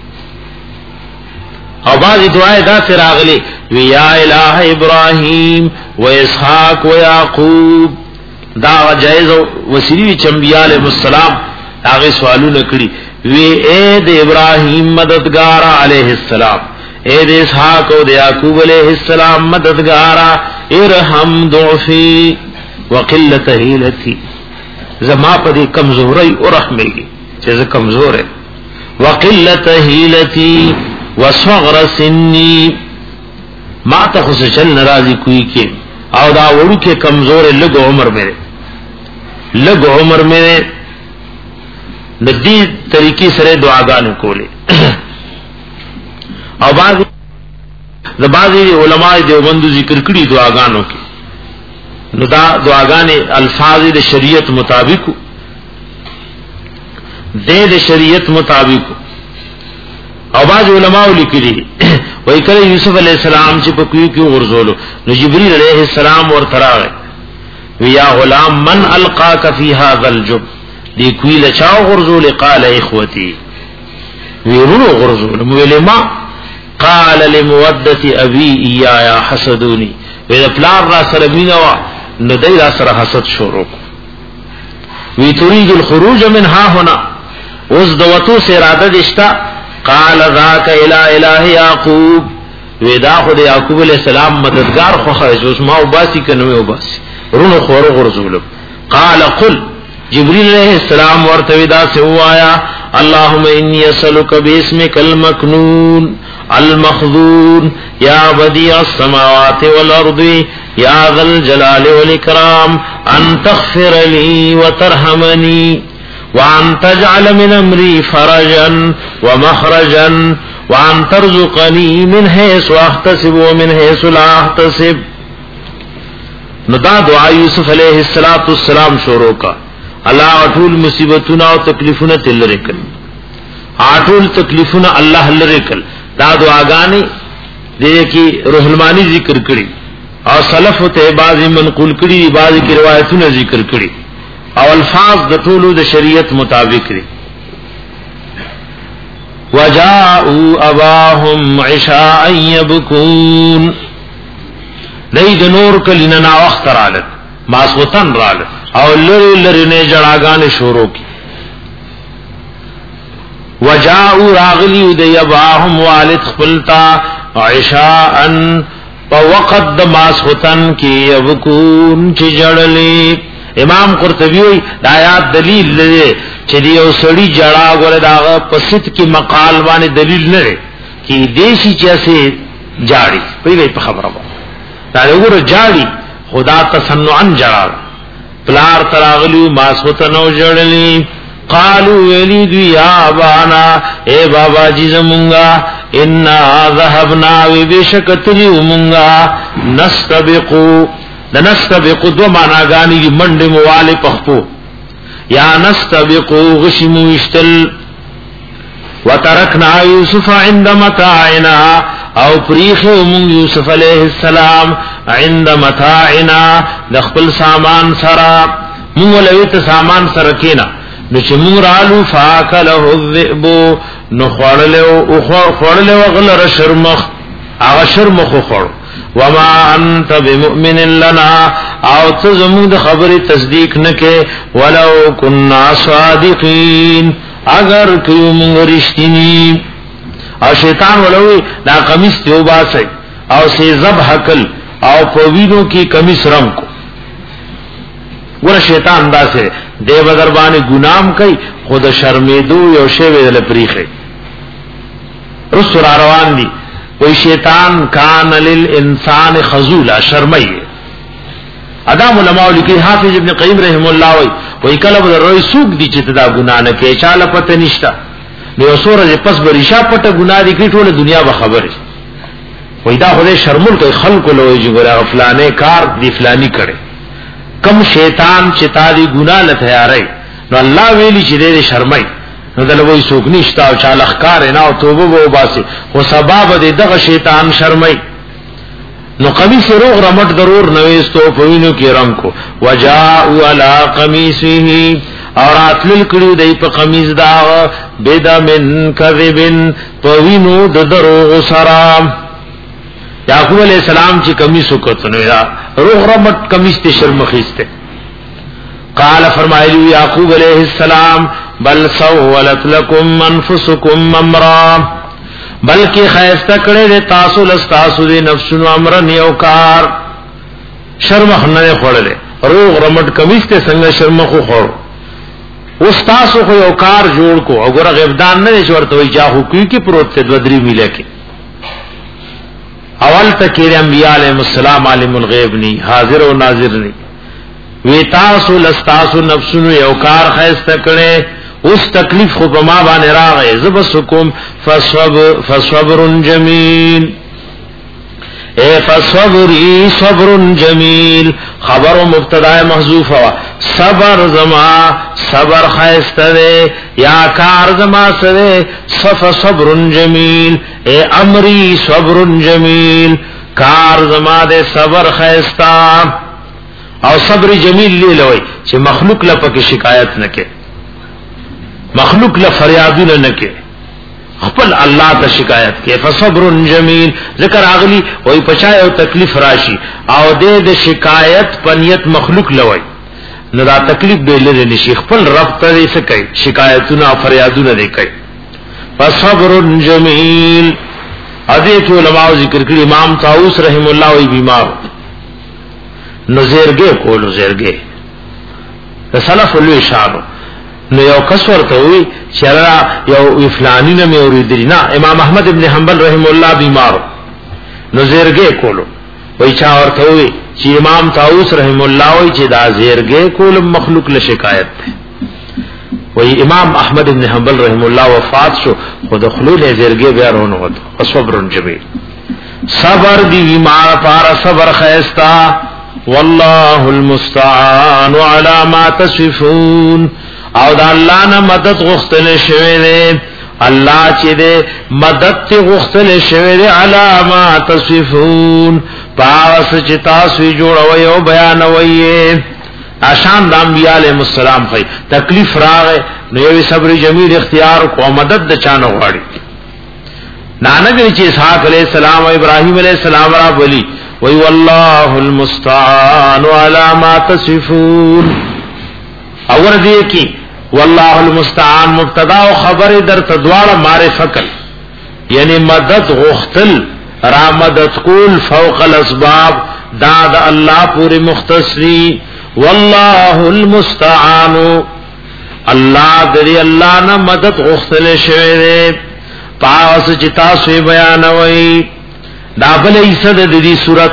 S2: او بعض دعائے دا فراغلی وی یا الہ ابراہیم و اسحاق و یعقوب دا جائز وسیلی چنبیاء علیہ السلام داغی سوالو نکڑی وی اے د ابراہیم مددگارا علیہ السلام اے د اسحاق و د یعقوب علیہ السلام مددگارا ارحم ضعفی وقلت حیلتی زما پا دی کمزوری ارحمے گی چیز کمزور ہے وقلت حیلتی وصغر سنی ما تا خس چل نرازی کوئی کے او دا وڑو کے کمزور لگ عمر میرے لگ عمر میرے ندی طریقی سرے دعاگانو کولے او بعضی بعضی علماء دیوبندو ذکر کری دعاگانو کی نو دا دعاگانے الفاظ دے شریعت مطابق دے دے شریعت مطابق او باز علماء لکلی وی کلی یوسف علیہ السلام چی پکوی کیو غرزولو نو جبریل علیہ السلام ورطراغ وی یا غلام من القاک فی هذا الجب دی کوی لچاو غرزول قال اخوتی وی رونو غرزول مویل ما قال لمودت ابی ایایا حسدونی وی دا پلار را سرمینوا ندی را سر حسد شورو وی ترید الخروج من ها هنا اس دوتو سے ارادہ دشتا قال ذاک الہ الہ یعقوب ودا خود یعقوب علیہ السلام مددگار خو خرج اس ما وباسی کنوی وباسی رونو خور غرزول قال قل جبریل علیہ السلام ورتویدا سے ہوایا اللهم انی اسالک باسمک المکنون المخذون یا بدیع السماوات والارض یا ذا الجلال والاکرام ان تغفر لی وترحمنی وان تجعل من امری فرجا ومخرجا وان ترزقنی من حیث احتسب ومن حیث لا احتسب ندا دعا یوسف علیہ السلام شروع کا اللہ اٹول مصیبتنا و تکلیفنا تل رکل اٹول تکلیفنا اللہ لرکل دا دعاگانی دے کی روح المانی ذکر کری اور سلف تے بعضی منقول کری بعضی کی روایتنا ذکر کری او الفاظ د ټولو د شریعت مطابق دي وجاءوا اباهم عشاء يبكون دای د نور کلینا نا وخت رالت ماسوتن رالت او لری لری نه جړاګان شروع کی وجاءوا راغلی د اباهم والد خپلتا عشاء ووقت د ماسوتن کی يبكون چې جړلې امام قرطبی د آیات دلیل لري چې دی او سړی جړا غره دا پسیت کی مقال باندې دلیل نه لري چې دیشی چاسه جاړي په په خبره دا وګوره جاړي خدا تصنعا جړا پلار تراغلی ماسوتنو جړلی قالوا ولید یا بانا اے بابا جی زمونگا انا ذهبنا وبشکتری ومونگا نستبقو نستبقو دو معناگانی منڈ موال پخپو یا نستبقو غشمو اشتل وترکنا یوسف عند متاعنا او پریخ امون یوسف علیہ السلام عند متاعنا دخپل سامان سرا مولویت سامان سرکینا نچ مورالو فاکلہ الذئبو نخوڑلو خوڑلو غلر شرمخ اغا شرمخ خوڑ وما انت بمؤمن لنا او تزمود خبر تصدیق نکے ولو كنا صادقین اگر کیو منگ رشتینی او شیطان ولوي دا قمیص ته وباسي او سي ذبح کل او په وینو کې قمیص رنگ کو ور شیطان داسه دی بدر باندې ګنام کوي خود شرمېدو یو شی ویل پریخه رسول روان دي وی شیطان کان للانسان خذولا شرمای ادم علماء لیکي حافظ ابن قیم رحم الله وی وی کله به روي سوق دي چې دا ګنا نه کوي چاله پته نشتا نو سورې پس بریشا پټه ګنا دي کې ټوله دنیا به خبره وی دا خدای شرمول کوي خلق له وی جوړه فلانه کار دی فلانی کړي کم شیطان چې تا دی ګنا نه تیارای نو الله ویلی چې دې شرمای نو دلوي سوق نشتا او چاله ښکار نه او توبه وو باسي خو سبب دې دغه شیطان شرمای نو قمیص روغ رمټ ضرور نوېستو پوینو کې رنگ کو وجاءوا علی قمیصه اور اتل کړي دای په قمیص دا بيد من کذبن پوینو د درو سلام یعقوب علیہ السلام چې قمیص وکړنو یا روغ رمټ قمیص ته شرمخېسته قال فرمایلی یعقوب علیہ السلام بل سولت لكم انفسكم امرا بلکہ خیسته کړه د تاسو لستاسو د نفسونو امر نیو کار شرمخ نه خورله روغ رمټ قمیص ته څنګه شرمخ خور استاسو خو یو کار جوړ کو او ګره غبدان نه شورته وي چا حقوقي کې پروت ته بدري ملي کې اول تکیر انبیاء علیہ السلام عالم الغیب نی حاضر و ناظر نی وی تاسو لستاسو نفسونو یو کار خیسته کړه اس تکلیف خو په ما باندې راغی زبسکم فصبر فصبر جمیل اے فصبری صبر جمیل خبر مبتدا محذوف وا صبر زما صبر خیسته دے یا کار زما سره صف صبر جمیل اے امری صبر جمیل کار زما دے صبر خیستا او صبر جمیل لی لوي چې مخلوق لا پکې شکایت نکې مخلوق لا فریادونه نکې خپل الله ته شکایت کې فصبر جمیل ذکر اغلی وای پچا او تکلیف راشي او دې د شکایت پنیت مخلوق لوي نو دا تکلیف به لري نشي خپل رب ته څه کوي شکایتونه او فریادونه دې کوي فصبر جمیل اځه چې علماء ذکر کړي امام طاووس رحم الله وی بیمار نو زیرګه کولو زیرګه د سلف له شانو نو یو کس ورته وی چې یو فلانی نه مې اوریدلی نه امام احمد ابن حنبل رحم الله بیمار نو زیرګه کولو وای چا ورته وی چې امام طاووس رحم الله وی چې دا زیرګه کول مخلوق له شکایت ده وای امام احمد ابن حنبل رحم الله وفات شو خود خلول زیرګه بیا رونه وته صبر جمیل صبر دی بیمار پار صبر خیستا والله المستعان على ما تصفون او دا الله نه مدد غختل شوی دی الله چې دی مدد ته غختل شوی دی على ما تصفون پاس چې تاسو جوړوي او بیانوي اشان د انبیاء علیهم السلام خي تکلیف راغې نو یو صبر جمیل اختیار کو مدد د چانه غواړي نانګری چې اسحاق علیہ السلام او ابراهیم علیہ السلام را بولی وی والله المستعان على ما تصفون اور دې کې والله المستعان مبتدا او خبر در تدوار معرفت یعنی مدد غختل را مدد کول فوق الاسباب داد الله پوری مختصری والله المستعان الله دې الله نه مدد غختل شوی پاس چتا سوی بیانوي دا بل ایسد د دې صورت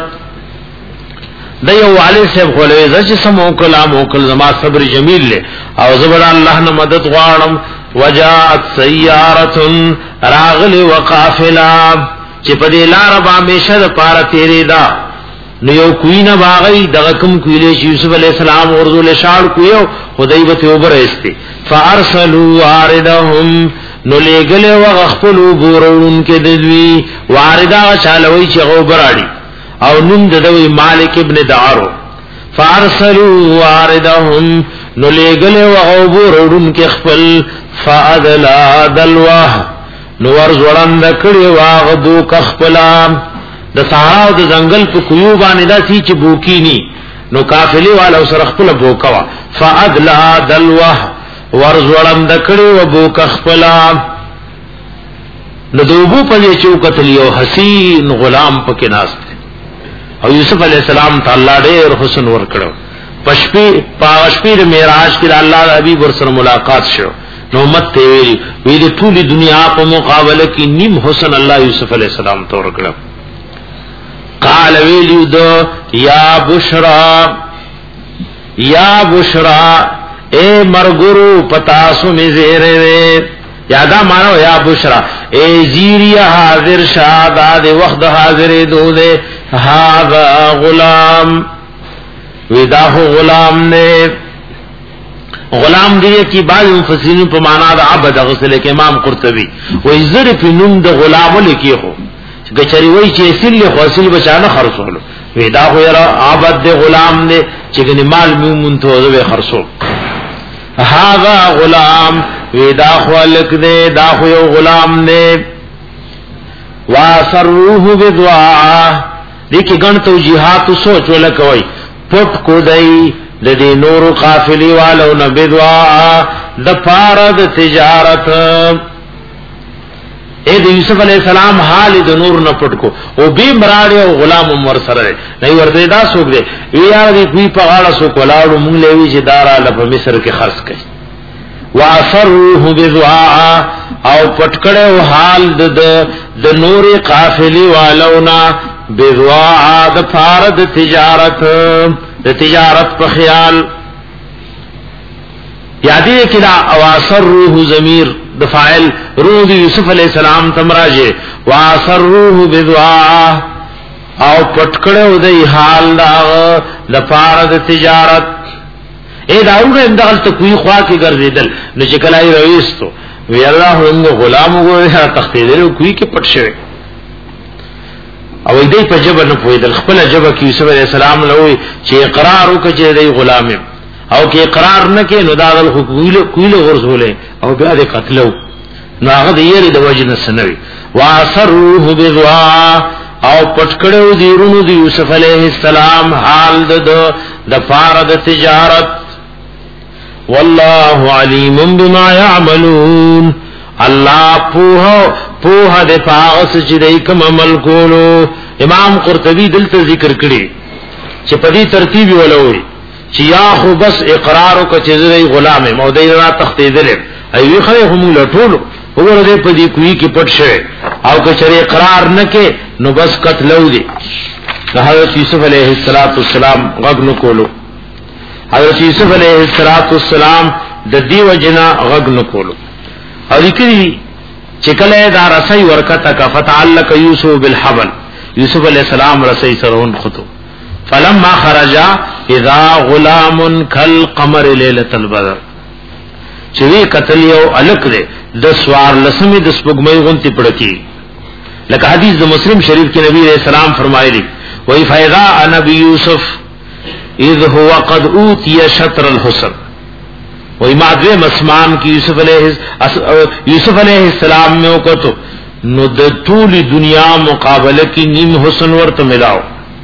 S2: د یو والي صاحب خلوی زچ سمو کلام او کل زما صبر جمیل له او زبر الله نه مدد غواړم وجاءت سیاره راغل وقافلا چې په دې لار باندې شر پار تیرې دا نو یو کوینه باغی دغه کوم کویله چې یوسف علی السلام ورزول شاړ کویو خدای به ته وبرېسته فارسلوا واردهم نو لګله وغخپلو بورون کې ددوی واردا چالوي چې غوبراړي او نوم ددوی مالک ابن دارو فارسلوا واردهم نو لګله وغوبورون کې خپل فادلا دلوه نو ورزولند کړي واغ دو کخپلا د صحرا او د ځنګل په کویو باندې داسي چې بوکینی نو قافلی والا سره خپل بوکوا فادلا دلوه ورزولند کړي و بوک خپلا نو دوبو پدې چوکت لیو حسین غلام پکې ناشته او یوسف علی السلام تعالی ډېر حسن ور کړو پشپی پاشپی د معراج کې الله د حبیب ورسره ملاقات شو نو مت ته ویلي وی د ټولي دنیا په مقابله کې نیم حسن الله یوسف علی السلام ته ور کړو قال ویلو دو یا بشرا یا بشرا اے مرګرو پتاسو می زیره یادا مانو یا بشرا اے زیریا حاضر شاد د وخت حاضر دو دے هذا غلام ودا ہو غلام نے غلام دی کی بعض مفسرین په معنا د عبد غسل کې امام قرطبي و زر فی نون د غلام لکی هو چې چری وای چې اصل له حاصل بچانه خرصول ودا هو را عبد د غلام نے چې ګنې مال مومن ته وځي خرصول هاذا غلام ودا خلق دے دا خو یو غلام نے واسروه بدعاء دې کې ګڼ توجیهات سوچ ولکوي پټ کو دای د دې نور قافلی والو نه بدعا د فارد تجارت اے د یوسف علی السلام حال د نور نه پټ کو او به مراړي او غلام عمر سره نه ورته دا سوګ دی یار دې کوي په غاړه سو کولاړو مونږ لوي چې دارا لپ مصر کې خرڅ کړي واسروه بدعا او پټ کړه حال د د نور قافلی والو نه بدعا د فارد تجارت د تجارت په خیال یادی کلا اواسر روح ضمیر د فاعل روح یوسف علیہ السلام تمراجه واسروه بدعا او پټکړو د حال دا د فارد تجارت اے داوګه اندال ته کوئی خوا کې ګرځیدل نو چې کلای رئیس تو وی الله هم غلام وګوره تختیدل کوئی کې پټ شوی او دې په جبه نه پویدل خپل جبه کې یوسف علیہ السلام لوي چې اقرار وکړي دې غلام او کې اقرار نه کې نو داغل کویل کویل ورسوله او بیا دې قتلو نو هغه دې یې د وجنه سنوي واسروه بدعا او پټکړو دې رونو دې یوسف علیہ السلام حال د د فارد تجارت والله علیم بما يعملون الله پوها پوها د پاس چې دای کوم عمل کولو امام قرطبی دلته ذکر کړي چې په دې ترتیب ولوي چې یا خو بس اقرار او کچې غلام مودای را تختیدل ایوي خو هم لټولو وګوره دې په دې کوي کې پټ شه او کچې اقرار نه کې نو بس قتلو دي حضرت یوسف علیہ السلام غږ نو کولو حضرت یوسف علیہ السلام د دې وجنا غږ نو کولو او لیکلی چکله دا رسای ورکتا کا فتعلق یوسف بالحبل یوسف علیہ السلام رسای سرون خطو فلما خرجا اذا غلام كالقمر ليله البدر چوی قتل یو الک دے د سوار لسمی د سپګمې غونتی پړکی لکه حدیث د مسلم شریف کې نبی علیہ السلام فرمایلی وای فیضا نبی یوسف اذ هو قد اوتی شطر الحسن وای ما دې مسمان کی یوسف علیہ یوسف علیہ السلام میں وکړو نو د ټول دنیا مقابله کی نیم حسن ورته ملاو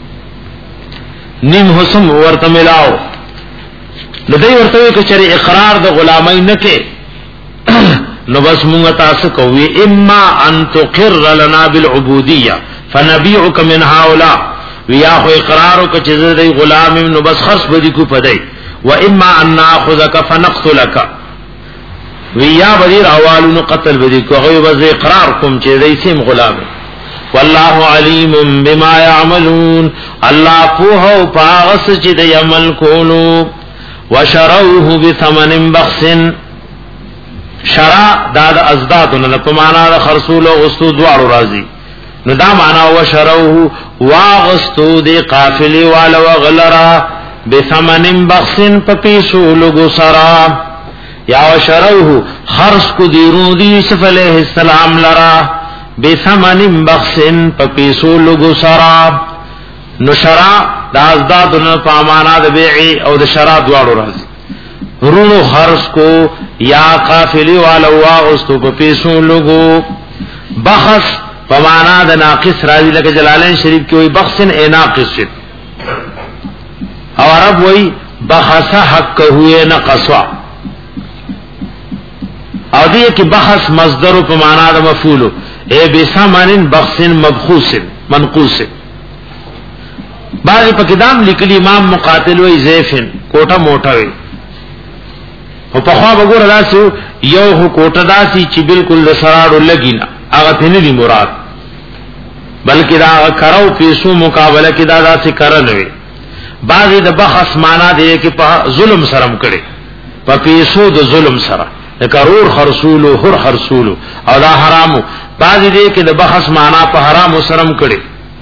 S2: نیم حسن ورته ملاو نو دوی ورته کې چې اقرار د غلامای نه کې نو بس مونږ تاسو کوي اما ان تقر لنا بالعبودیه فنبيعك من هؤلاء ویا خو اقرار او چې زه غلام نو بس خرص بدی کو پدای و اما ان ناخذك فنقتلك ویا بدی راوالو قتل بدی کو غو بس اقرار کوم چې دای سیم غلام والله علیم بما يعملون الله په او پاغس چې د عمل کولو وشروه بثمن بخس شرع داد ازدادن په معنا د خرصول او غستو دوارو راضی نو دا معنا وشروه واغستو دی قافلی والا وغلرا بثمن بخس پپیسو لگو سرا یا وشروه خرص کو دیرون دی یوسف علیہ السلام لرا بثمن بخس پپیسو لگو سرا نو شرع دا ازدادن پا معنا د بیعی او د شرع دوارو راضی رونو خرص کو یا قافلی والا واغستو پپیسو لگو بخس فمانا د ناقص راضی لکه جلالین شریف کې وای بخسن اے ناقص او عرب وای بخس حق ہوئے نقصا او دې کې بخس مصدر په معنا د مفعول اے بسمن بخس مبخوس منقوس. بعض په کتاب لیکلی امام مقاتل وی زیفن کوټه موټه وی او په خوا وګوره داسو یو هو کوټه داسي چې بالکل د سراړو لګینا هغه ته نه مراد بلکې دا کراو پیسو مقابله کې دا داسې کرن وی. بعضی د بخس معنا دی چې په ظلم سرم کړي په پیسو د ظلم سره کرور خرصولو هر خرصولو او دا حرامو. بعضی دی چې د بخس معنا په حرامو سرم کړي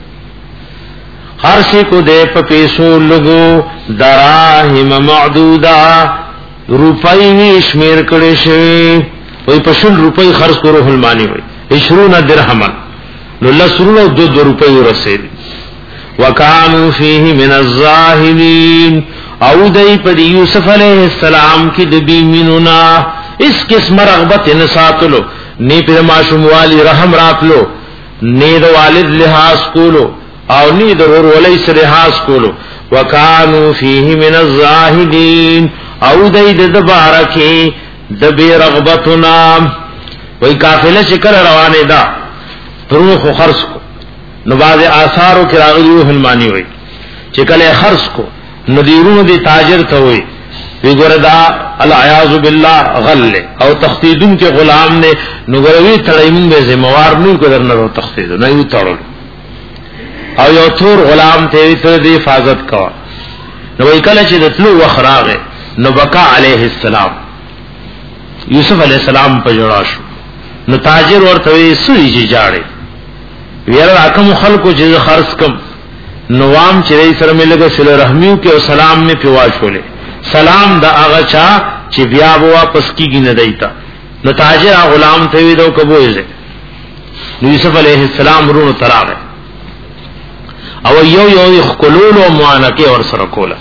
S2: هر شي کو دے په پیسو لګو دراهم معدودا روپۍ شمیر کړي شي وای په شل روپۍ خرج کړو هلمانی وای عشرون درهما نو لسرو دو دو روپۍ ورسېد. وکانو فیه من الزاهدین او دای په یوسف علیہ السلام کی د بیمینونا اس قسم رغبت نساتلو نی په معصوم والی رحم راتلو نی د والد لحاظ کولو او نی د ور ولی سره لحاظ کولو. وکانو فیه من الزاهدین او دای د بارکه د بی رغبتنا وای قافله شکر روانه ده پرو خو خرص کو نو باز آثارو کې راغلی هلمانی وای چې کله خرص کو نو دیرونو دی تاجر ته وای وی ګوردا العیاذ بالله غل او تخفیدون کې غلام نے نو ګروي تړایمون به زموار نه کو درنه تخفید نه یو تړل او یو تور غلام ته ته دی حفاظت کا نو وای کله چې دتلو وخراغه نو بقا علیہ السلام یوسف علیہ السلام په جوړا شو نو تاجر ورته وی سوی چې جاړي ویره حکم خلکو چې خرص کم نوام چې سره ملګه سره رحمیو کې او سلام می پیواشولې سلام دا هغه چا چې بیا واپس کیږي نه دیتا نو تاجر غلام ته وی دو قبول نو یوسف علیہ السلام ورونو تراغه او یو یو خلول او معانقه ور سره کوله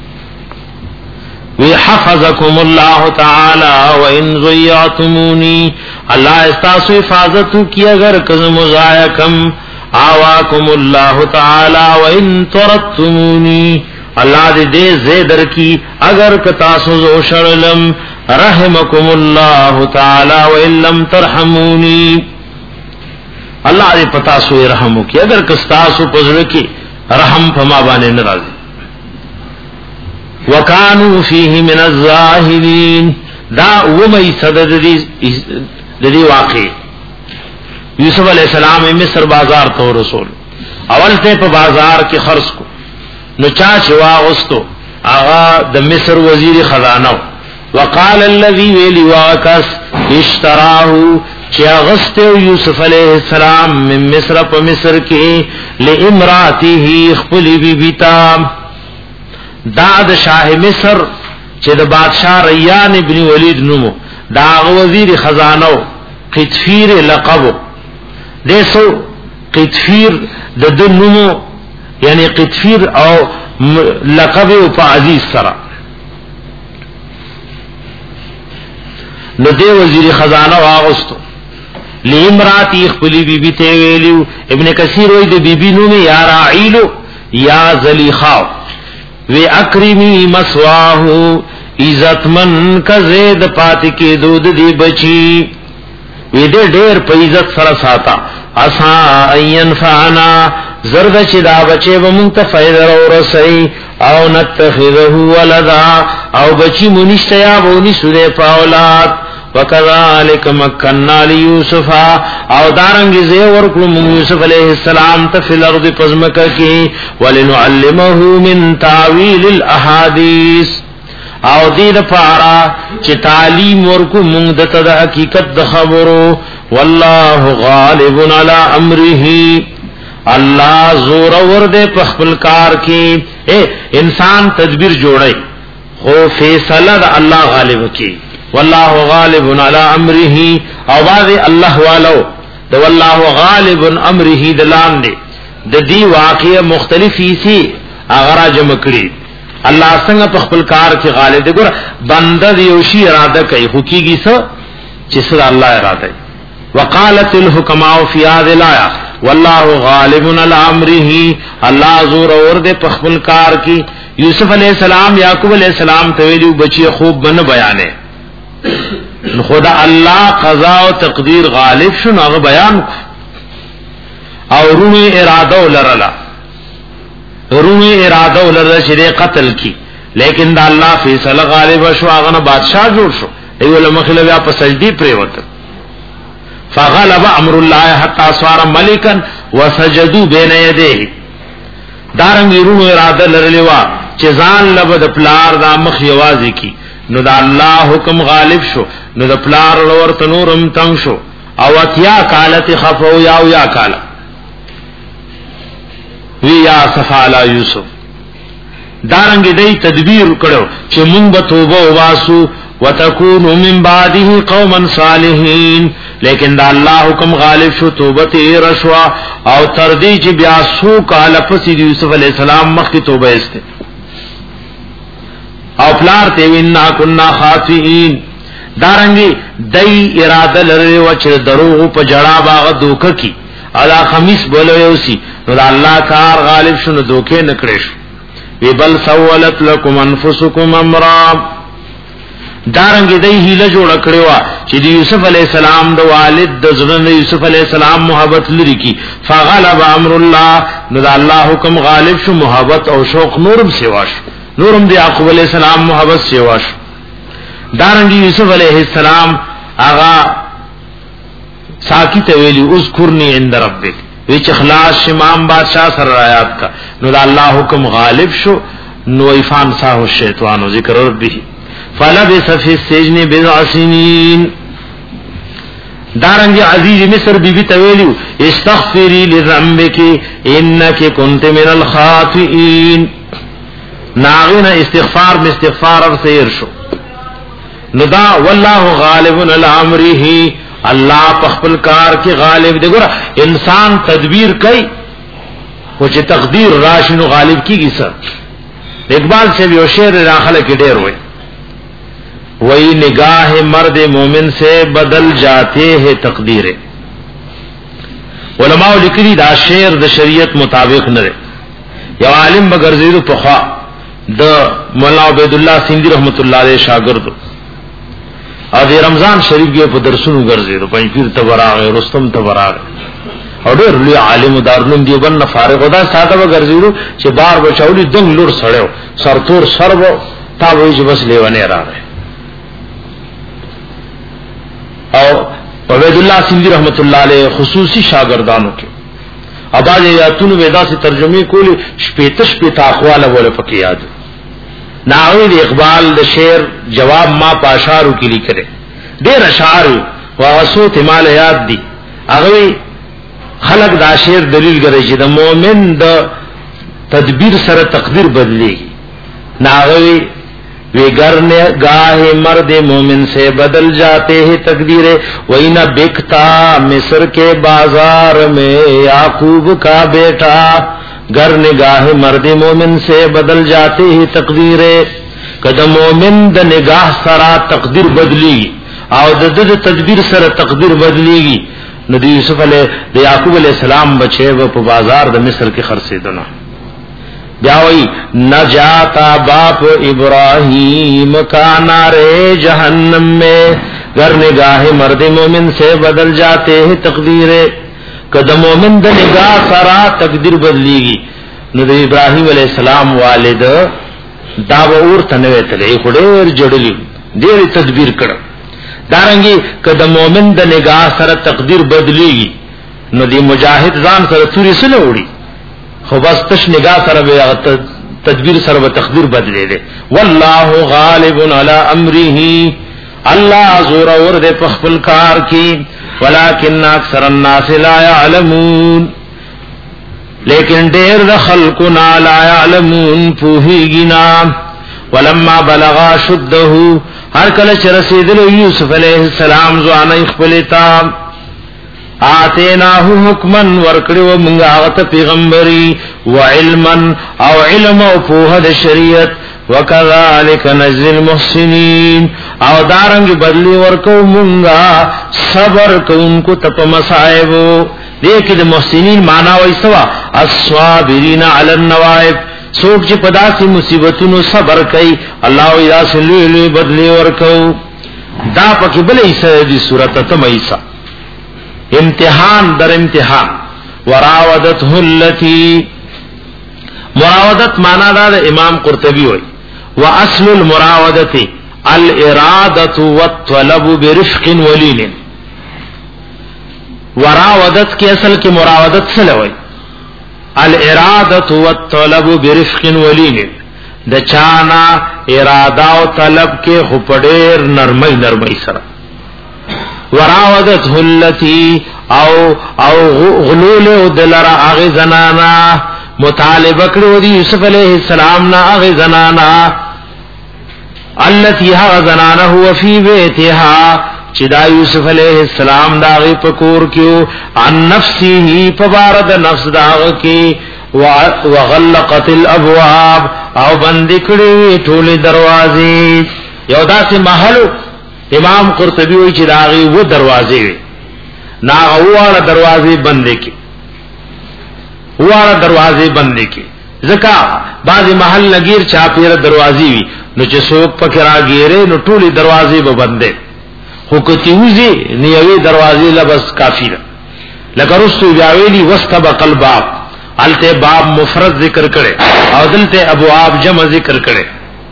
S2: وی حفظکم الله تعالی و ان ضیعتمونی اللہ استاسو حفاظت کی اگر کزم ضایعکم آواکم اللہ تعالی و ان ترتمونی اللہ دے دے زیدر کی اگر کتاسو زو شرلم رحمکم اللہ تعالی و ان لم ترحمونی اللہ دے پتاسو رحمو کی اگر کستاسو پزر کی رحم فما بانے نرازی. وکانو فیه من الزاهدین دا ومی صدد دی دی واقع یوسف علیہ السلام مصر بازار تو رسول اول ته په بازار کې خرڅ کو نو چا چوا غستو آغا د مصر وزیر خزانه وقال الذي ویلی واکس اشتراه چا غست یوسف علیہ السلام من مصر په مصر کې لامراته خپل بی بیتا دا د شاه مصر چې د بادشاہ ریان ابن ولید نومو دا وزیر خزانه قطفیر لقب دیسو قطفیر د د نومو یعنی قطفیر او لقب او عزیز سره نو دی وزیر خزانه واغستو لیمراتی خپلی بی بی ته ویلو. ابن کثیر وی د بی بی نوم یا راعیلو یا زلیخاو وی اکرمی مسواہو عزتمن کا زید پاتی کے دود دی بچی وی دے دیر پا عزت سر ساتا اسا این فانا زرد چی دا بچے بمونتا فیدر و رسی او نتخذہو ولدا او بچی منشتیا بونی سدے پاولاد وکذالک مکننا لیوسفا او دارنگی زیور کلم یوسف علیہ السلام تفی الارض پزمکا کی ولنعلمه من تاویل الاحادیث او دید پارا چی تعلیم ورکو مندت دا حقیقت دا خبرو واللہ غالب علی امرہی اللہ زور ورد پخبل کار کی اے انسان تدبیر جوڑے خو فیصلہ دا اللہ غالب کی واللہ غالب علی امرہ او بعض اللہ والو دا واللہ غالب امرہ دلان دے دا دی واقع مختلفی سی اغرا جمع کری اللہ سنگا پخپل کار کی غالب دے گورا بندہ دیوشی ارادہ کئی حقیقی سا چس دا اللہ ارادہ وقالت الحکماء فی آدھ الآیہ واللہ غالب علی امرہ اللہ زور ورد پخپل کار کی. یوسف علیہ السلام یعقوب علیہ السلام تویلیو بچی خوب بن بیانے خدا اللہ قضاء و تقدیر غالب شنو هغه بیان او رونی اراده ولرلا رونی اراده ولرلا چې قتل کی لیکن دا الله فیصله غالب شو هغه بادشاہ جوړ شو ایول مخله بیا په سجدي پریوت فغلب امر الله حتى صار ملكا وسجدوا بين يديه دارنګ رونو اراده لرلوا چې ځان لبد پلار دا مخ یوازي کی نو دا الله حکم غالب شو نو دا پلار ورته نورم تنگ شو او اتیا کالت خفو یا یا کال وی یا صفالا یوسف دارنګ دای تدبیر کړو چې مونږ به توبه واسو وتكونوا من بعده قوما صالحين لیکن دا الله حکم غالب شو توبه تی رشوا او تر دې چې بیا سو کال پس یوسف علی السلام مخ کی توبه است او پلار ته وینا کنا خاطئین دارنګي دای اراده لري و چې دروغ په جړه باغ دوک کی الا خمیس بولوي نو دا الله کار غالب شنو دوکه نکړې شو وی بل سولت لكم انفسكم امرا دارنګ دای هیله جوړ کړو چې د یوسف علی السلام د والد د زړه یوسف علی السلام محبت لري کی فغلب امر الله نو دا الله حکم غالب شو محبت او شوق نورم سیواش نورم دی یعقوب علیہ السلام محبت سیواش دارنگی یوسف علیہ السلام آغا ساکی تویلی اذکرنی عند ربک ویچ اخلاص شمام بادشاہ سر آیات کا نو دا اللہ حکم غالب شو نو ایفان ساہو الشیطوانو ذکر ربی فلبس فی السجن بضع سنین دارنگی عزیز مصر بی بی تویلی استغفری لذنبکی انکی کنت من الخاطئین ناغین استغفار میں استغفار اب سیر شو ندا واللہ غالب علی امرہ اللہ پخپل کار کے غالب دے گورا انسان تدبیر کئی کچھ تقدیر راشن غالب کی گی سر اقبال سے بھی شعر راخل کی ڈیر ہوئے وہی نگاہ مرد مومن سے بدل جاتے ہیں تقدیر علماء لکری دا شعر دا شریعت مطابق نرے یا عالم بگر زیدو پخوا د مولانا عبید الله سیندی رحمت الله علیه شاگرد او د رمضان شریف کې په درسونو ګرځیدو پنځ پیر تبراغه رستم تبراغه او ډېر لوی عالم دارالعلوم دیوبند فارغ ودا ساده وګرځیدو چې بار بچاولي دنګ لور سړیو سرتور سرو تا وایي چې بس لیونه راغی او عبید الله سیندی رحمت الله علیه خصوصي شاگردانو کې اباظ یاتونو ودا سے ترجمه کولی شپیتش پیتا اقوال بوله پکې یاد ناوی اقبال د شعر جواب ما پاشارو کې لیکره ډېر اشعار واغسو تمال یاد دي هغه خلق دا شعر دلیل کوي چې د مؤمن د تدبیر سره تقدیر بدليږي ناوی ویگرنے گاہ مرد مومن سے بدل جاتے ہیں تقدیریں وہی نہ بکتا مصر کے بازار میں یعقوب کا بیٹا گر نگاہ مرد مومن سے بدل جاتے ہیں تقدیریں قدم مومن د نگاہ سرا تقدیر بدلی او د د تدبیر سره تقدیر بدلیږي نبی یوسف علیہ د یعقوب علیہ السلام بچے و په بازار د مصر کې خرڅیدنه بیاوی نجاتا باپ ابراہیم کا نارے جہنم میں گر نگاہ مرد مومن سے بدل جاتے ہیں تقدیریں قدم مومن د نگاہ سرا تقدیر بدلی گی نبی ابراہیم علیہ السلام والد دا اور تنوے تلے خډیر جړلی ډیر تدبیر کړ دارنګي قدم مومن د نگاہ سره تقدیر بدلی گی نو دی مجاهد ځان سره توري سره وړي خو بس تش نگاہ سره به تدبیر سره به تقدیر بدلې ده والله غالب علی امره الله زور اور دے پخپل کار کی ولکن اکثر الناس لا يعلمون لیکن ډیر د خلقو لا يعلمون پوهیږي نا ولما بلغ شده هر کله چې رسیدل یوسف علیہ السلام ځواني خپلتا آتیناه حکما ورکړو موږ هغه پیغمبري و علما او علم او په د شریعت وکذالک نجزی المحسنین او دارنګ بدلی ورکو موږ صبر کوونکو ته په مصائب دې کې د محسنین معنا وایي سوا الصابرین علی النوائب څوک چې په داسې مصیبتونو صبر کوي الله یې راسلوي بدلی ورکو دا پکې بلې سره دي سورته تمایسا امتحان در امتحان وراودته التي مراودت معنا دا امام قرطبی وای واصل المراودته الاراده والطلب برفق ولين. وراودت کی اصل کی مراودت څه لوي؟ الاراده والطلب برفق ولين، د چانا اراده او طلب کې خپډیر نرمۍ نرمۍ سره. وراودته التي او او غلول او دلرا اغه زنانا مطالبه کړو دی یوسف علیہ السلام نا اغه زنانا التي ها زنانا هو فی بیتها چې دا یوسف علیہ السلام دا غي پکور کیو عن نفسه فبارد نفس داغ کی وغلقت الابواب او بند کړي ټول دروازې. یو داسې محل امام قرطبی وی چې دا غي و دروازې نا اواره دروازې بند کی اواره دروازې بند کی ځکه بعضی محل لګیر چا پیر دروازې وی نو چې څوک پکې راګیره نو ټول دروازې به بندې خو کتیوزی نیوی دروازی لبس کافی ده لکه رستو بیاویلی وستبق الباب علتے باب مفرد ذکر کرے او دلتے ابواب جمع ذکر کرے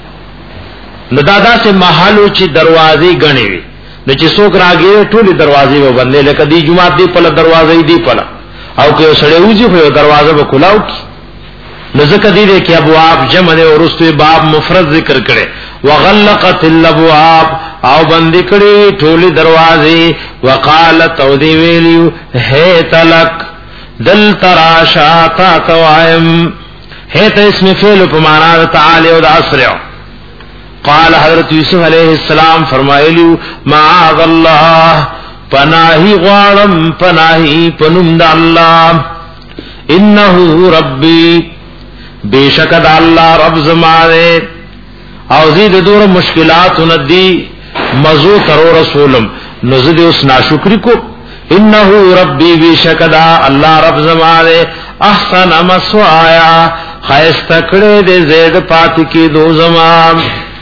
S2: نو دادا سے محلو چی دروازی گنی وی نو چی سوک راگیر ټولی دروازی و بندے لکه دی جماعت دی پلا دروازی دی پلا او که سڑیوزی خو دروازه با کلاو کی نو ذکر دی دے کہ ابواب جمع دے و رستو باب مفرد ذکر کرے وغلقت الابواب او بند کړي ټولي دروازې وقالت او دی ویلیو ہے تلک دل تراشا تا توایم ہے ته اسم فعل په معنا تعالی او اسرع. قال حضرت یوسف علیہ السلام فرمایلیو معاذ الله پناہی غوالم پناہی پنوم د الله انه ربی بیشک د الله رب زماره او زید دور مشکلات ندی مزو ترو رسولم نزد اس ناشکری کو انه ربی بیشکدا اللہ رب زمانے احسن مسوایا خیست کڑے دے زید پاتی کی دو زمان.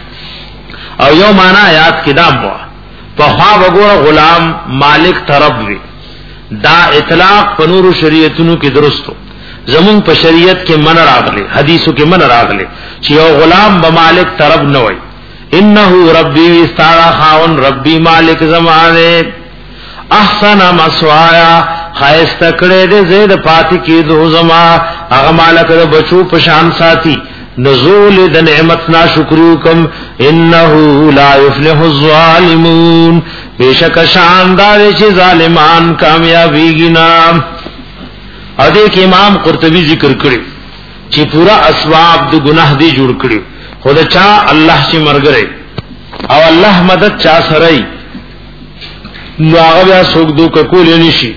S2: او یو مانا آیات کدام ہوا پخواب اگور غلام مالک طرب وی دا اطلاق پنور شریعتنو کی درستو زمون په شریعت کې من راغله حدیثو کې من راغله چې یو غلام به مالک طرف نه وای انه ربی استارا خاون ربی مالک زمانه احسن مسوایا خیست کړه دې زید پاتې کې دو زما هغه مالک د بچو په شان ساتي نزول د نعمت نا شکرکم انه لا یفلح الظالمون بیشک شاندار چې ظالمان کامیابیږي نه. او دیکھ امام قرطبی ذکر کړي چې پورا اسباب د گناہ دی جوړ کړي خود چا الله چې مرګره او الله مدد چا سره نو هغه بیا څوک دوک کول نشي.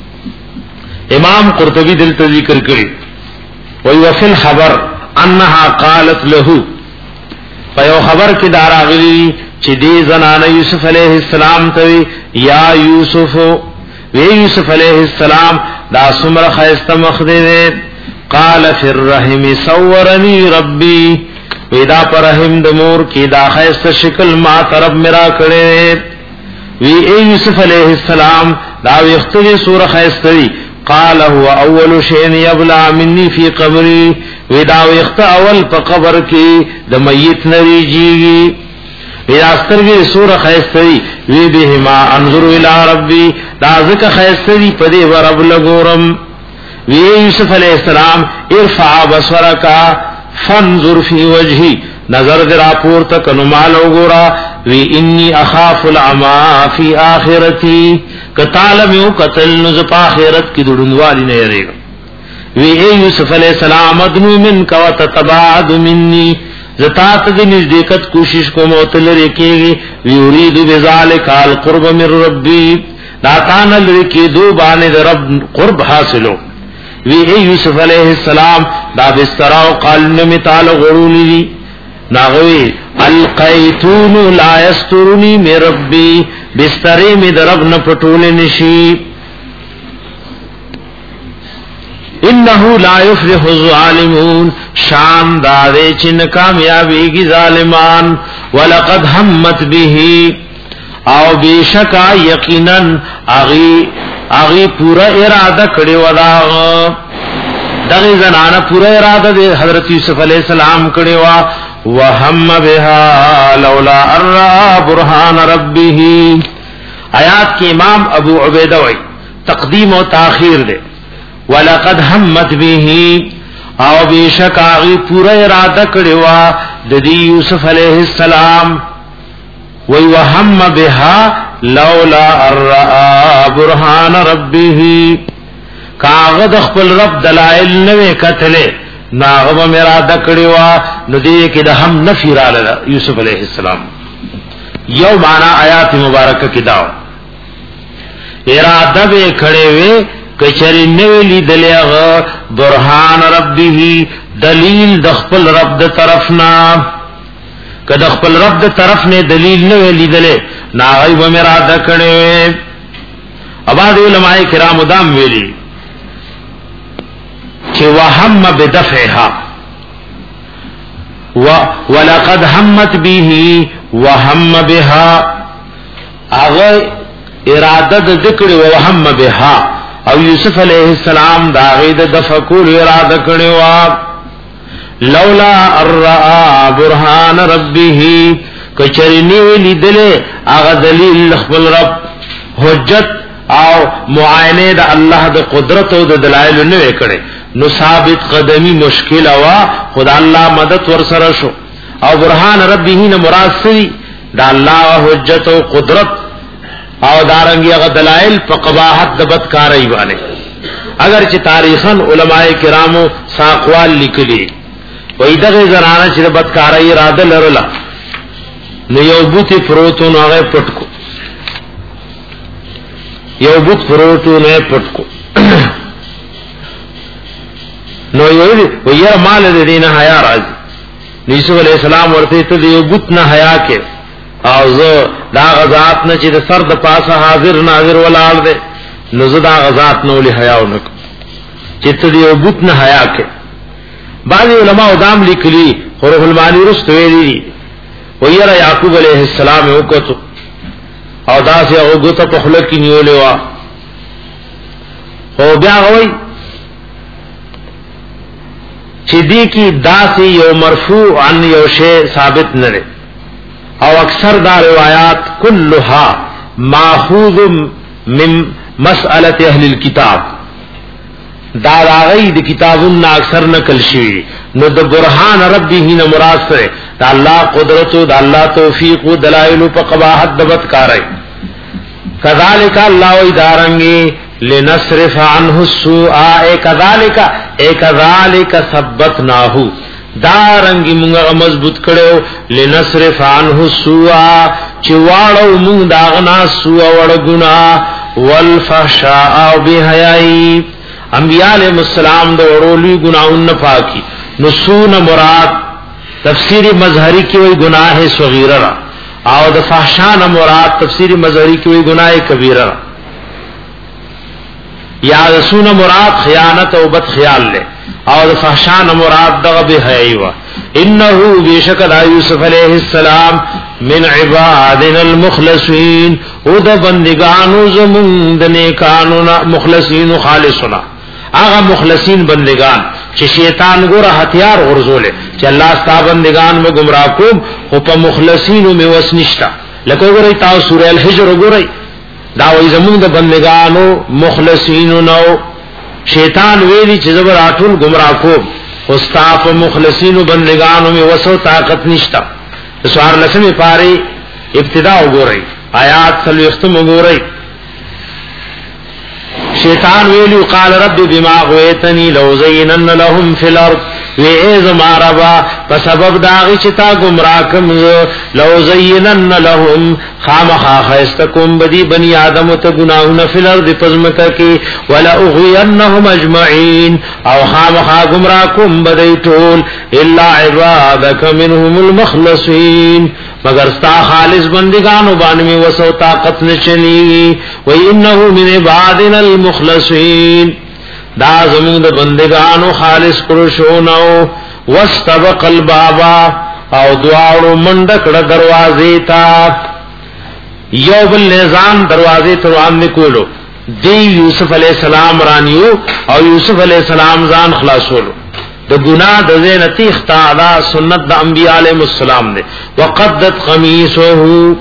S2: امام قرطبی دلته ذکر کړي وی وفل خبر انها قالت له په خبر کې داراغلی چې دې زنانه یوسف علیہ السلام ته یا یوسف وی یوسف علیہ السلام دا سمر خیست مخده قال فی الرحم صورنی ربی ویدا پر رحم دمور کی دا خیست شکل ما طرف میرا کڑے وی اے یوسف علیہ السلام دا ویختوی سور خیستی قال هو اول شین یبلا منی فی قبری ویدا ویخت اول پا قبر کی دا میت نری جیگی ویدا استرگی سور خیستی وی بهما انظر الى ربی دا ذکر خیستی پدی و رب لگورم وی یوسف علیہ السلام ارفع بصرکا فانظر فی وجہی نظر درا پورتا کنمالو گورا وی انی اخاف العما فی آخرتی کتالمیو قتل نزپ آخرت کی دڑنوالی نیرے گا وی اے یوسف علیہ السلام ادنو من کا وتتبعد منی زتات دی نزدیکت کوشش کو موتل رکے گی وی ارید بذالک القرب من ربی داتان لرکی دو بانے رب قرب حاصلو وی اے یوسف علیہ السلام دا بستراو قالن متال غرولی دی ناغوی القیتون لا یسترنی می ربی بستری می در رب نپٹول نشی انہو لا یفلح الظالمون شان دارے چن کامیابی کی ظالمان ولقد ہمت به او بیشکا یقینا اغی اغي پورا اراده کړي ودا دغه زنانه پورا اراده د حضرت یوسف علیہ السلام کړي وا وهم بها لولا ارى برهان ربه. آیات کې امام ابو عبیدہ وای تقدیم و تاخیر دے ولقد همت به او بیشک اغي پورا اراده کړي وا د یوسف علیہ السلام وی وهم بها لولا ارى برهان ربه کاغذ خپل رب دلائل نوې کتلې ناغه میرا دکړی وا نو دې کې د هم نفی را لاله یوسف علیہ السلام. یو معنا آیات مبارکه کې داو اراده به کړي وي کچری نوې لیدلغه برهان ربه دلیل د خپل رب د طرفنا کله خپل رب د طرف نه دلیل نه لیدلې ناغي به میرا دکړي. اباد علماء کرام دام ویلي چې وهم بدفعها و ولقد همت به وهم بها اغه اراده د ذکر وهم بها او یوسف علیہ السلام دا غید دفقول اراده کړي وا لولا ارى برهان ربه کچرنی لیدله اغه دلیل خپل رب حجت او معاینه د الله د قدرت او د دلایل نه وکړي نو ثابت قدمی مشکل وا خدای الله مدد ور سره شو. او برهان ربه نه مراد سي د الله حجت او قدرت او دارنګي هغه دلایل په قباحت د بدکارۍ باندې. اگر چې تاریخاً علماء کرامو ساقوال لیکلي وای دغه زنانه چې بدکارۍ اراده لرله نو یو بوتي پروتو نو هغه پټکو یو بوت پروتو نه پټکو نو یو ویره مال د دینه حیا راځي. یوسف علیہ السلام ورته ته یو بوت نه حیا کې او زه دا غزات نه چې د سر د پاسه حاضر ناظر ولال دے نو زه دا غزات نه ولې حیا ونک چې ته یو بوت نه حیا کې. بعض علماء دام لیکلي خروف المانی رست ویلي ویره یعقوب علیہ السلام وکړو او دا سه هغه ته په خلک کې نیولې وا او بیا وای چې دې کې داسې یو مرفوع عن یو شی ثابت نه او اکثر دا روایات كلها ماخوذ من مسألة اهل الكتاب دا راغی د کتابونو اکثر نقل شوی نو د برهان ربه نه مراد سره د الله قدرت او د الله توفیق او دلایل په قباحت د بدکارای. کذالک الله ادارنګي لنصرف عنه السوء اي كذلك اي كذلك ثبتناه دارنګي موږ مضبوط کړو لنصرف عنه السوء چواړو موږ داغنا سوء وړګنا والفحشاء او بهایي انبیاء علیہ السلام د ورولي ګناہوں پاکي نسون مراد تفسیری مظہری کی وہی گناہ صغیرہ را او د فحشاء مراد تفسیری مظہری کی وہی گناہ کبیرہ را یا رسول مراد خیانت او بد خیال لے او د فحشاء مراد دغه بهایي وا انه بیشک د یوسف علیہ السلام من عبادنا المخلصین او د بندگانو زمون د نیکانو مخلصین خالصنا هغه مخلصین بندگان چې شیطان ګوره هتیار ورزول چې الله ستاسو بندگان مې گمراه کوم او په مخلصینو مې وسنشتا لکه ګورئ تاسو سورۃ الحجر ګورئ دا وې زمون د بندگانو مخلصینو نو شیطان ویلی چې زبر اټول گمراه کوم او ستاسو مخلصینو بندگانو مې وسو طاقت نشتا. سوار لسمه پاره ابتدا وګورئ آیات سلو ختم وګورئ شیطان ویلی قال رب بما غویتنی لو زینن لهم فی الارض وی ایز ماربا پسبب داغی چتا گمراکم لو زینن لهم خامخا خیستکم بدی بنی آدم تا گناہون فی الارض پزمکا کی ولا اغوینهم اجمعین او خامخا گمراکم بدی طول الا عبادک منهم المخلصین مگر ستا خالص بندگانو بانمی وسو طاقت نچنی و انه من عبادنا المخلصین دا زمون د بندگانو خالص پرشونو واستبق البابا او دعاو منډکړه دروازې تا یو بل نظام دروازې ته روان نکولو دی یوسف علیہ السلام رانیو او یوسف علیہ السلام ځان خلاصولو د ګناه د زینتی اختادا سنت د انبیاء علیهم السلام نے وقدت قمیصه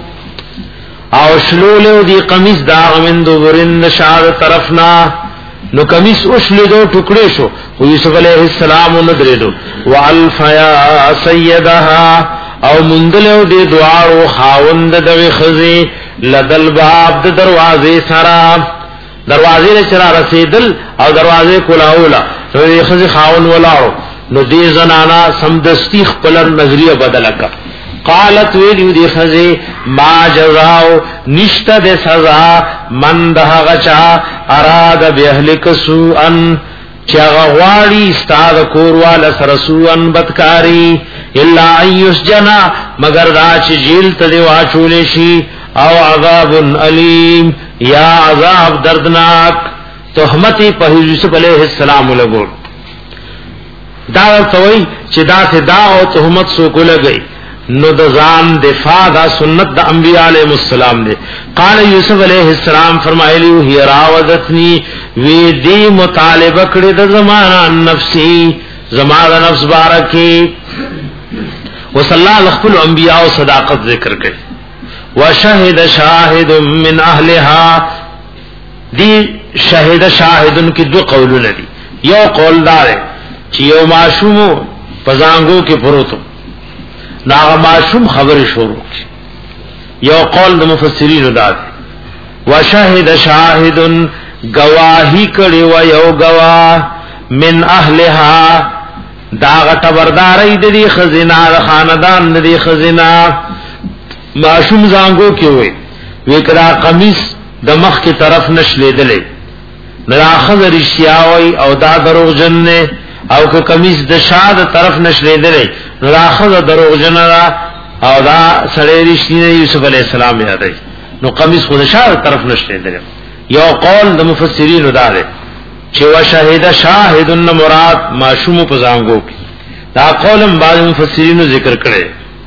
S2: او شلولو دی قمیص دا من دورن شاد طرفنا نو قمیص اوشلو ټوکړې شو او یوسف علیہ السلام ندریدو والفیا سیدها او مندلو دی دوارو خاوند د خزی لدل باب د دروازې سره دروازې له چر رسیدل او دروازې کولاولا نو یې خزي خاون ولاړو نو دې زنانا سمدستی خپل نظریه بدل کړ قالت وی دې خزي ما جزاء نشته د سزا من ده غچا اراد باهلک سوءا چاغ غواړي استاد کورواله سرسوان بدکاری الا ایس جنا مگر راچ جیل ته واچول شي او عذاب علیم یا عذاب دردناک تهمتی په یوسف علیہ السلام لګور دا توي چې دا ته دا او تهمت سو کو لګي نو د ځان دفاع دا سنت د انبیاء علیهم السلام دی قال یوسف علیہ السلام فرمایلی هی راودتنی وی دی مطالبه کړی د زمانہ نفسی زمانہ نفس بارکی وصلی الله خپل انبیاء او صداقت ذکر کړي وشهد شاهد من اهلها دی شهد شاهدن کی دو قولونه دي یو قول دار چې یو معصوم پزانګو کې پروتو نا معصوم خبر شروع یو قول د مفسرین دار وشهد شاهد گواہی کړي و یو گواه من اهلها دا غټ بردارې د دې خزینه خاندان د دې خزینه معصوم زانګو کې وي وکړه قمیص د مخ کی طرف نشلې دلې نراخذ رشیاوي او دا دروغجن نه او که قمیص د شاد طرف نشلې دلې نراخذ دروغجن را او دا سړی رښتینی یوسف علی السلام یادای نو قمیص خو د شاد طرف نشلې دلې یو قول د مفسرین دا دی چې وا شاهد شاهدن مراد معصوم په زانګو کې دا قولم بعض مفسرین ذکر کړي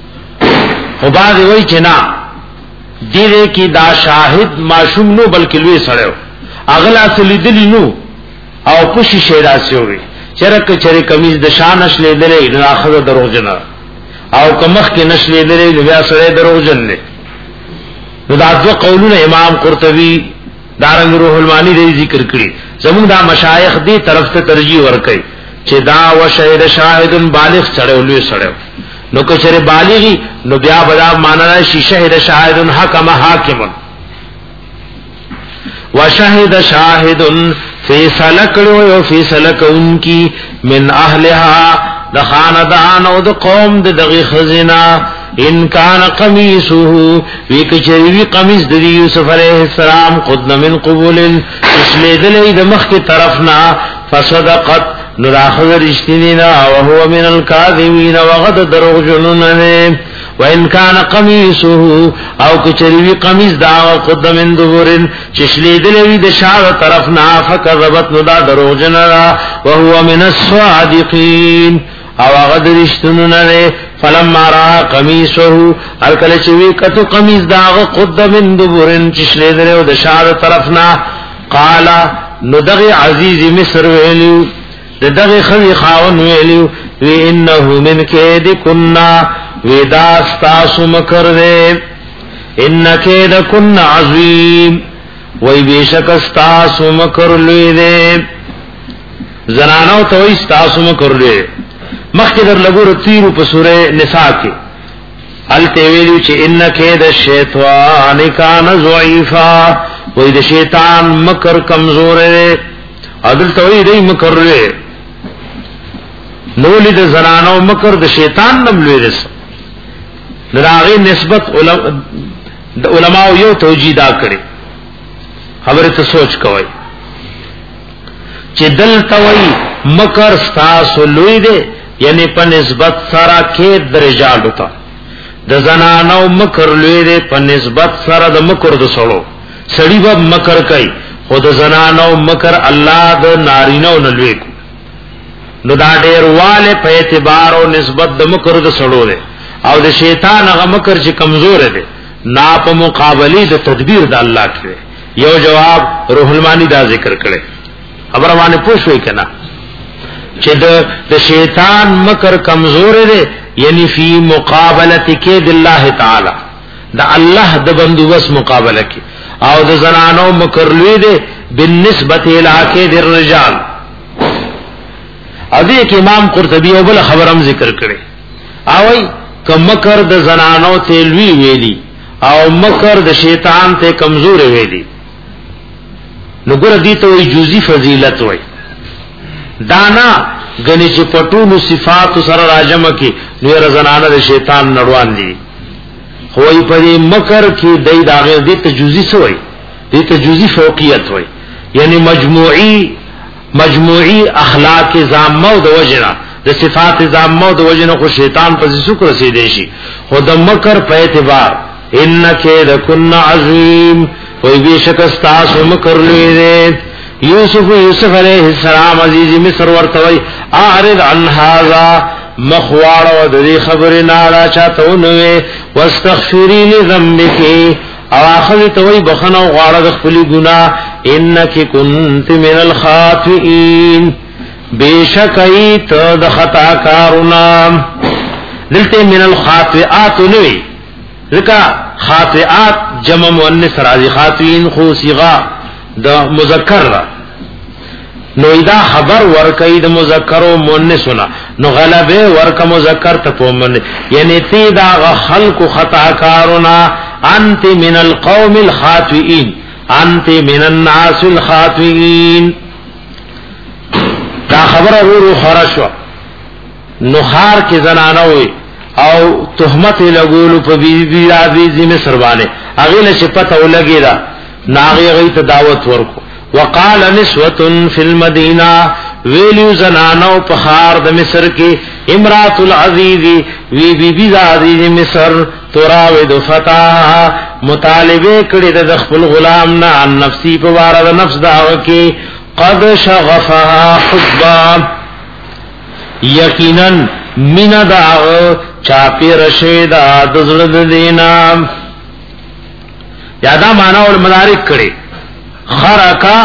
S2: او بعض وی چې نه دیره کی دا شاهد معصوم نو بلکې لوی سره اغلا سلیدلی نو او پوشی شیداسی ہوئی چرک چرے کمیز د شان نشلې دلې نو اخذ دروغجن او کمخ کې نشلې دلې نو بیا سره دروغجن نه نو دا دو قولونه امام قرطبی دارنګ روح المانی دې ذکر کړی زموږ دا مشایخ دې طرف ته ترجیح ورکړي چې دا و شهید شاهد بالغ سره لوی سره نو که چره بالغی نو بیا بدا معنا شي شهید شاهد حکم حاکم وشهد شاهد فیصله کړو یو فیصله کوونکی من اهلها د خاندان او د قوم د دغه خزینه ان کان قمیصه وکچری وی قمیص د یوسف علیہ السلام قد من قبول اسلیدلې د مخ کی طرفنا فصدقت نراخذ رشتینینا وهو من الكاذبین وغد دروغ جنون وان کان قمیصه او کچری وی قمیص دا قد من دبرن چشلیدلې د شاو طرفنا فکذبت ندا دروغ جنرا وهو من الصادقین او غد رشتنونه فلما را قمیصه الکل چوی کتو قمیص دا قد من دبرن چشلیدلې د شاو طرفنا قال ندغ عزیز مصر ویلو دغه خلی خاون ویلو وی انه من کید کنا وداستا مکر دے ان کید کنا عظیم وی بیشک استا مکر لوی دے زنانو تو استا مکر دے مخکې در لګور تیرو په سوره نساء کې الته ویلو چې ان کید الشیطان کان ضعیفا وی د شیطان مکر کمزور دی عدل توي دی مکر دی نو لید زنانو مکر د شیطان نم لوی رس دراغه نسبت علماء یو توجیدا کړي خبره ته سوچ کوی چې دل توي مکر تاسو لوی دی یعنی په نسبت سره کې درجات وتا د زنانو مکر لوی دی په نسبت سره د مکر د سړو سړی به مکر کوي خود زنانو مکر الله د نارینو نه لوی نو دا ډیر والے په اعتبار او نسبت د مکر د سړو دی او د شیطان هغه مکر چې کمزور دی نا په مقابله د تدبیر د الله کې یو جواب روح المانی دا ذکر کړي خبره باندې پوښوي کنه چې د شیطان مکر کمزور دی یعنی فی مقابلت کې د الله تعالی د الله د بندوبس مقابله کې او د زنانو مکر لوی دی بالنسبه الی د الرجال. او دې کې امام قرطبی او بل خبرم ذکر کړي او که مکر د زنانو ته لوی ویلی او مکر د شیطان ته کمزور ویلی نو ګور دي ته وی جزئی فضیلت وای دانا غنی چې پټولو صفات سره راجم کی نو زنانه د شیطان نړوان دي خوای په مکر کې دای داغه دي ته جزئی سوی دي ته جزئی فوقیت وای یعنی مجموعی مجموعی اخلاق زامه د وجنا د صفات زامه د وجنا خو شیطان په څه کو رسیدي شي خود مکر په اعتبار انکه رکن عظیم وی بیشک استاس مکر لیده یوسف یوسف علیہ السلام عزیز مصر ورتوی اعرض عن هذا مخوار و دری خبر نالا چاہتونوے واستغفری لذنبک او آخذ توی بخنا و غارد خفلی گناہ انکی کنت من الخاطئین بیشک ایت دخطا کارنا دلتے من الخاطئات نوی ذکا خاطئات جمع مؤنث راضی خاطئین خو صیغه د مذکر را نو اذا خبر ورکې د مذکر او مؤنث نه نو غلبه ورک مذکر ته پومن یعنی تی دا خلق خطا کارنا انت من القوم الخاطئین انت من الناس الخاطئین دا خبر ورو خرشوا نو خار کې زنانه وي او تهمت لګول په بی بی راځي مصر باندې هغه له شپته ولګی دا ناغي غي ته دعوت ورکو وقال نسوه فی المدینه ویلو زنانو په خار د مصر کې امرات العزیز وی بی بی عزیز مصر تراود فتاه مطالبه کړي د خپل غلام نه عن نفسی په واره د نفس داو کې قد شغفها حبا یقینا من داغ چاپی رشید دزرد دینا یادا مانا اور مدارک کرے خرکا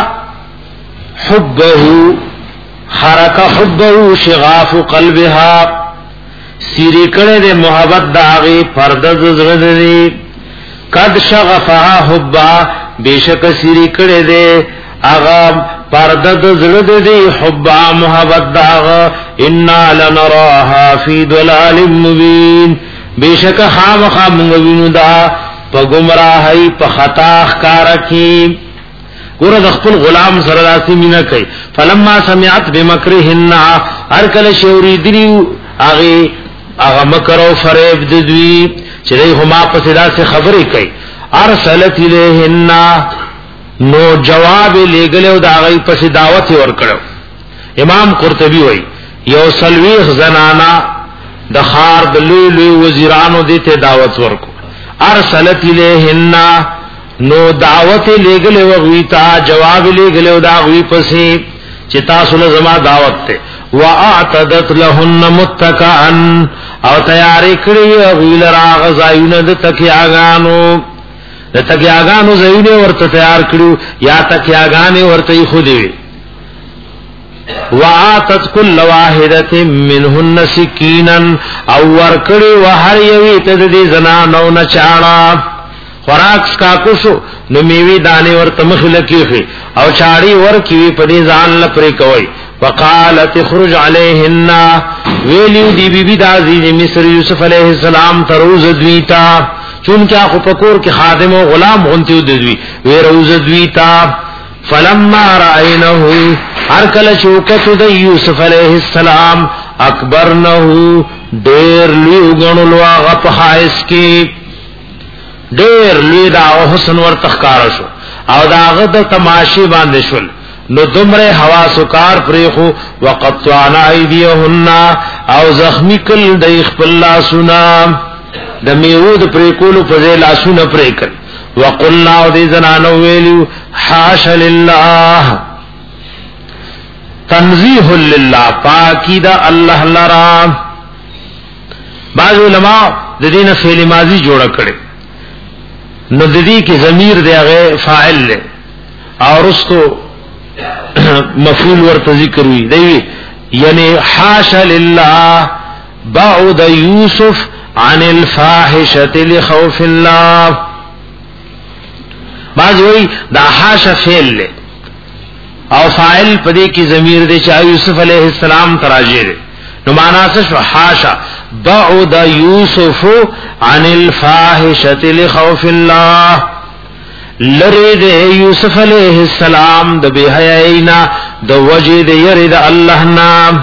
S2: حبہو خرکا حبہو شغاف قلبها سیری کرے دے محبت داغی پرد دزرد دی قد شغفها حبا بیشک سیری کرے دے اغام پردد زرد دی حبا محبت داغ انا لنراها فی دلال مبین بیشک خام خام مبینو دا پا گمراہی پا خطاخ کارکی گورد اخپل غلام سرداسی مینا کئی فلما سمعت بمکرهن ارکل شوری دریو آغی آغا مکر و فریب ددوی چلی ہما پسدا سے خبری کئی ارسلت الیہن نو جواب لګلو دا غي پس دعوت ورکړو. امام قرطبي وای یو سلويخ زنانا د خار د لوی لوی وزیرانو دې ته دعوت ورکو ارسلت الیهن نو دعوت لګلو غوي تا جواب لګلو دا غوي پسې چې تاسو له زما دعوت ته واعتدت لهن متکئا او تیاری کړی غوی لرا غزاینه د تکیاغانو د تکیاغانو زوینه ورته تیار کړو یا تکیاغانې ورته خو دی واتت كل واحده منهن سکینا او ورکړي وهر یوی ته دې زنانو نه چاړه خوراک کا کوشو نو میوي دانه ورته مخلکی او چاړي ورکی په دې ځان لپاره کوي وقالت اخرج عليهن ویلیو دی بی بی د عزیز مصر یوسف علیہ السلام تروز دویتا چون کیا خو پکور کې خادم او غلام غنتیو دوی وی روز دویتا فلما رأینه هر کله چوکت د یوسف علیہ السلام اکبرنه ډیر لوی غنلو هغه په حایس کې ډیر لوی دا حسن ور تخکار شو او داغه د تماشې باندې شول نو دمره حوا سکار پریخو وقطعنا ایدیهن او زخمی کل د خپل لاسونه د میود پریکولو په ځای لاسونه پریکل وقلنا او دې زنانو ویلو حاش لله تنزیه لله پاکی دا الله لرا. بعض علماء د دې نه فعل ماضی جوړ کړي نو د دې کې ضمیر دی هغه فاعل له اور اس کو مفعول ورته ذکر وی دی یعنی حاشا لله بعد یوسف عن الفاحشه لخوف الله. بعض وی دا حاشا فعل له او فاعل پدې کې ضمیر دی چې یوسف علیہ السلام تراجه دی نو معنا څه حاشا بعد یوسف عن الفاحشه لخوف الله لری دے یوسف علیہ السلام د بے حیاینا د وجد یرد الله نام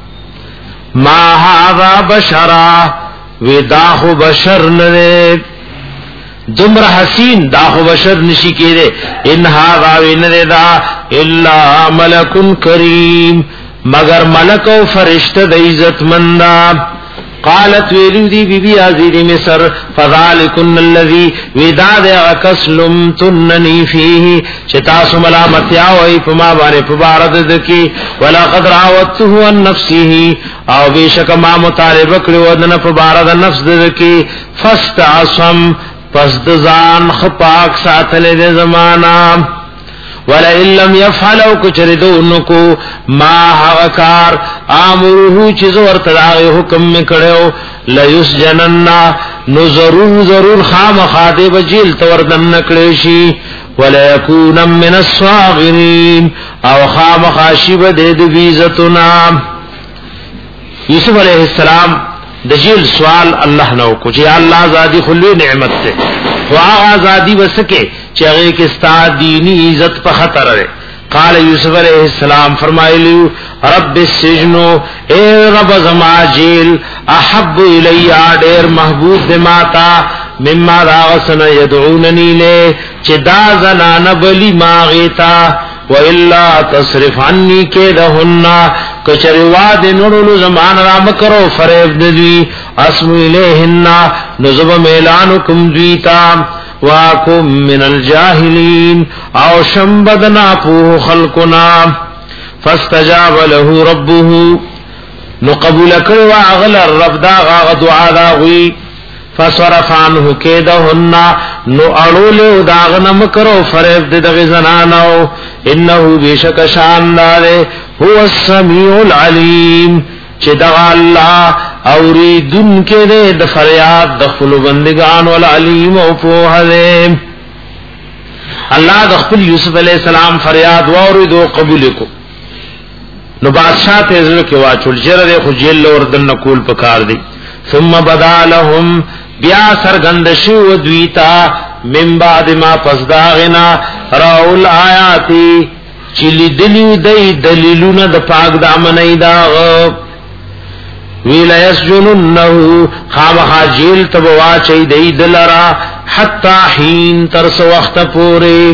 S2: ما هذا بشرا وداخ بشر نه دمر حسین داخ بشر نشی کېده ان هذا وندا الا ملک کریم مگر ملک او فرشتہ د عزت مندا. قالت ویلودی بی بی عزیز مصر فذالکن الذی وداد اکسلم تننی فیه چتاسو ملامتیا وی پما بارے پبارد دکی ولقد راوته عن نفسه او بیشک ما مطالبه کړو دنه پبارد نفس دکی فاستعصم پس دزان خپاک ساتل د زمانہ ولا لم يفعلوا كچردونکو ما حقار امره چیز ورته حکم میکړو لا يسجنن نو ضرور ضرور خام خاطب جیل توردن نکړي شي ولا يكون من الصاغرين او خام خاشب د دې عزتنا. یوسف علیہ السلام د جیل سوال الله نو کو چې الله زادی خلوی نعمت ته وا آزادی وسکے چاہے کہ ستا دینی عزت پر خطر ہے. قال یوسف علیہ السلام فرمائے رب السجن اے رب زما جیل احب الی دیر محبوب دماتا مما راغسن یدعوننی لے چدا زنان بلی ماغیتا وَإِلَّا تَصْرِفْ عَنِّي كَيْدَهُنَّ کچریواد نورلو زمان رام کرو فریب دوی اسم الیہن نزب میلانکم دویتا واکم من الجاہلین او شمبدنا پوہ خلقنا. فاستجاب له ربه نو قبول کرو اغل الرب دا غاغ دعا دا غوی فصرف عنه کیدهن نو اړول داغ نم کرو فریب دغه زنانو انه بیشک شاندار هو السمیع العلیم چې دا الله اوریدن کې د فریاد د خپل بندگان ول علیم او په هله الله د خپل یوسف علی السلام فریاد واوریدو قبول کو نو بادشاہ ته زړه کې واچول جره خو جیل وردن نقول پکار دی. ثم بدا لهم بیا سرگند شو دویتا من بعد ما پسداغنا راول آیاتی چلی دلیو دی دلیلون دا پاک دامنی داغ ویلا یسجننہو خامخا جیل تبوا چی دی دلرا حتی حین ترس وقت پورے.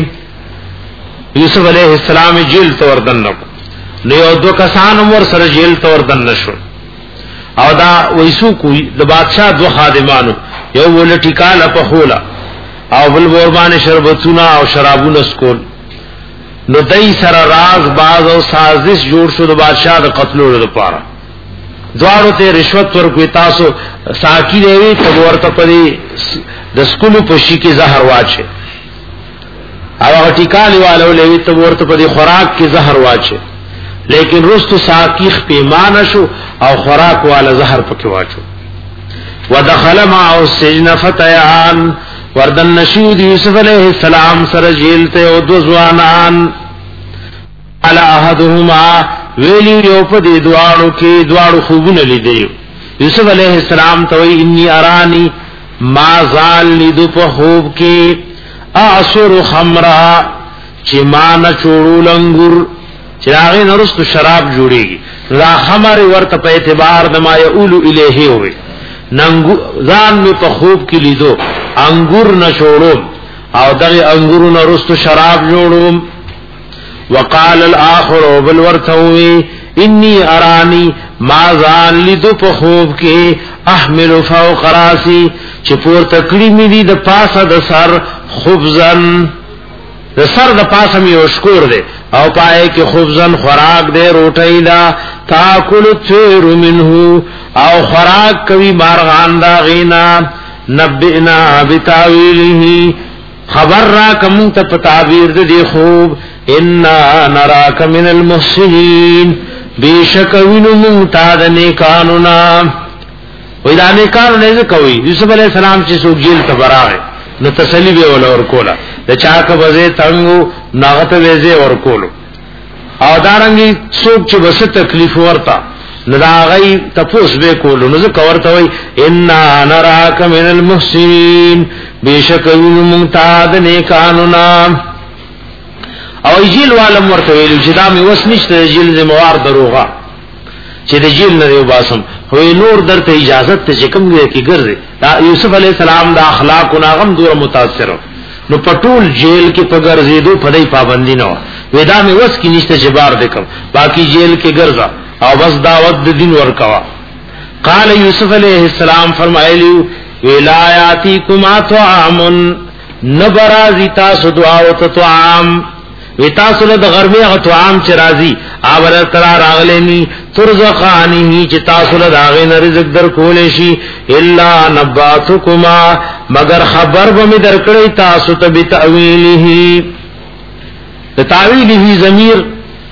S2: یوسف علیہ السلام جیل توردن نکو نیو دو کسان امور سر جیل توردن نشو او دا ویسو کوئی دا بادشاہ دو خادمانو یو ول ټیکاله په خولا او بل وربان شربتونه او شرابونه سکول نو دای سره راز باز او سازش جوړ شو د بادشاہ د قتلولو لپاره. دوارو ته رشوت ورکوي تاسو ساکی دی ته ورته پدی د سکولو په شي کې زهر واچي او ټیکاله والو لوي ته ورته پدی خوراک کې زهر واچي لیکن رستو ساکیخ پیمانه شو او خوراک والا زهر پکې واچو. ودخل معه السجن فتيان وردن نشود یوسف علیہ السلام سر جیل ته او دو ځوانان على احدهما ویلی یو په دې دواړو کې دواړو خوبونه لیدل. یوسف علیہ السلام ته انی ارانی ما زال لیدو په خوب کې اعصر خمرا چې ما نه چوړو لنګور چراغی نرستو شراب جوڑیگی را خمر ورت پا اعتبار دما یعولو الیہی ہوئی زان میں پا خوب کی لیدو انگور نشوڑوم او دغی انگور نرستو شراب جوڑوم. وقال الاخر وبل ورتوی انی ارانی ما زان لیدو پا خوب کی احمل فوق راسی چپور تکلی می دی دا پاسا دا سر خبزن د سر د پاسه می وشکور دی او پای کې خبزن خوراک دی روټی دا تاکل تیر منه او خوراک کوي مارغان دا غینا نبئنا بتاویله خبر را کوم ته تعبیر دې خوب ان نراک من المحسنین بیشک وینو مون تا د نیکانو نا وې دا نیکانو نه کوي یوسف علی السلام چې سو جیل ته براغه نو تسلی به ول اور کولا د چا کا وځه تنګو ناغته وځه اور کولو او دارنګي څوک چې وسه تکلیف ورتا نراغی تپوس به کولو نو ځکه ورته وای ان نراک من المحسنین بیشک وینو مون تا د نیکانو نا او جیل والم ورته ویل چې دا مې وس نشته جیل زموار دروغه چې د جیل نه یو باسم وې نور درته اجازه ته چې کوم دی کې ګرځي دا یوسف علی السلام د اخلاق او ناغم دور متاثر نو پټول جیل کې پګر زیدو پدای پابندی نه وې دا مې وس کې نشته چې بار دکم باقی جیل کې ګرځا او بس دعوت د دین ورکوا قال یوسف علیہ السلام فرمایلی ولایاتکما طعام نبرازی تاسو دعا او طعام وتاسو له غرمه غ طعام چې راځي اول تر راغلنی ترزقانی چې تاسو له داغه نه رزق در کولې شي الا نباتکما مگر خبر به می درکړی تاسو ته بتاویله بتاویله ضمیر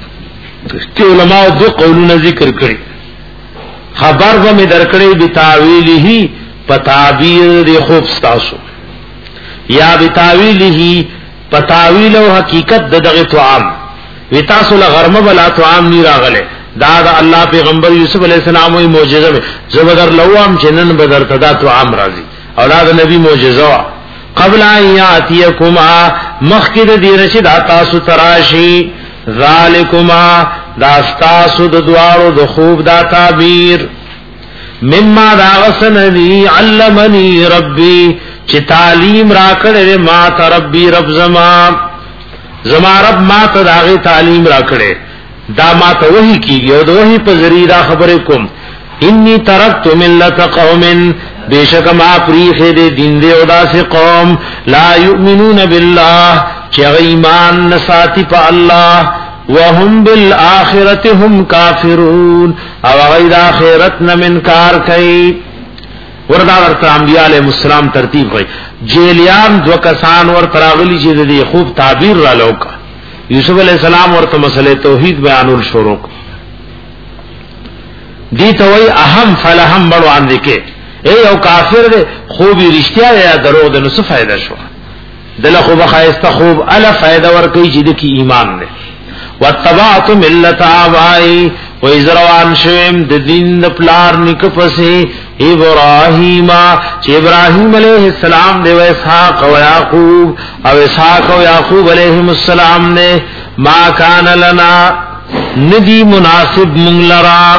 S2: چې علماء دو قولونه ذکر کړي خبر به می درکړی بتاویله پتابیر دی خوب تاسو یا بتاویله پتاویل او حقیقت د دغه طعام وی تاسو له غرمه بلا طعام نی راغله دا د الله پیغمبر یوسف علی السلام وی معجزه زبر لوام جنن بدر تدا طعام راضی اولاد نبی معجزه قبل ان یاتیکما مخکد دی رشد تاسو تراشی ذالکما دا تاسو د دوارو د خوب دا تعبیر مما دا غسننی علمنی ربی چې تعلیم را کړې ما ته ربي رب زما زما رب ما ته داغه تعلیم را کړې دا ما ته وਹੀ کیږي او د وਹੀ په ذریعہ خبرې کوم انی ترکت ملت قوم بیشک ما پریخه دې دین دې او داسې قوم لا یؤمنون بالله چې ایمان نساتی په الله وهم بالآخرة هم کافرون او غیر آخرت نه منکار کوي وردا ورته انبیاء علیہ السلام ترتیب کوي جیلیان دو کسان ور تراغلی چې د خوب تعبیر را لوکا یوسف علیہ السلام ورته مسئله توحید بیانول شروع دي ته وای اهم فلهم بڑو اندې کې اے یو کافر دی خوبي رښتیا یا درو د نو څه فائدہ شو دله خو بخایسته خوب الا فائدہ ور کوي چې د کی ایمان نه واتبعت ملت آبائی و ازروان شویم د دین د پلار نک پسې ابراهیم چې ابراهیم علیہ السلام دی و اسحاق و یعقوب او اسحاق و یعقوب علیہم السلام نے ما کان لنا ندی مناسب من لرا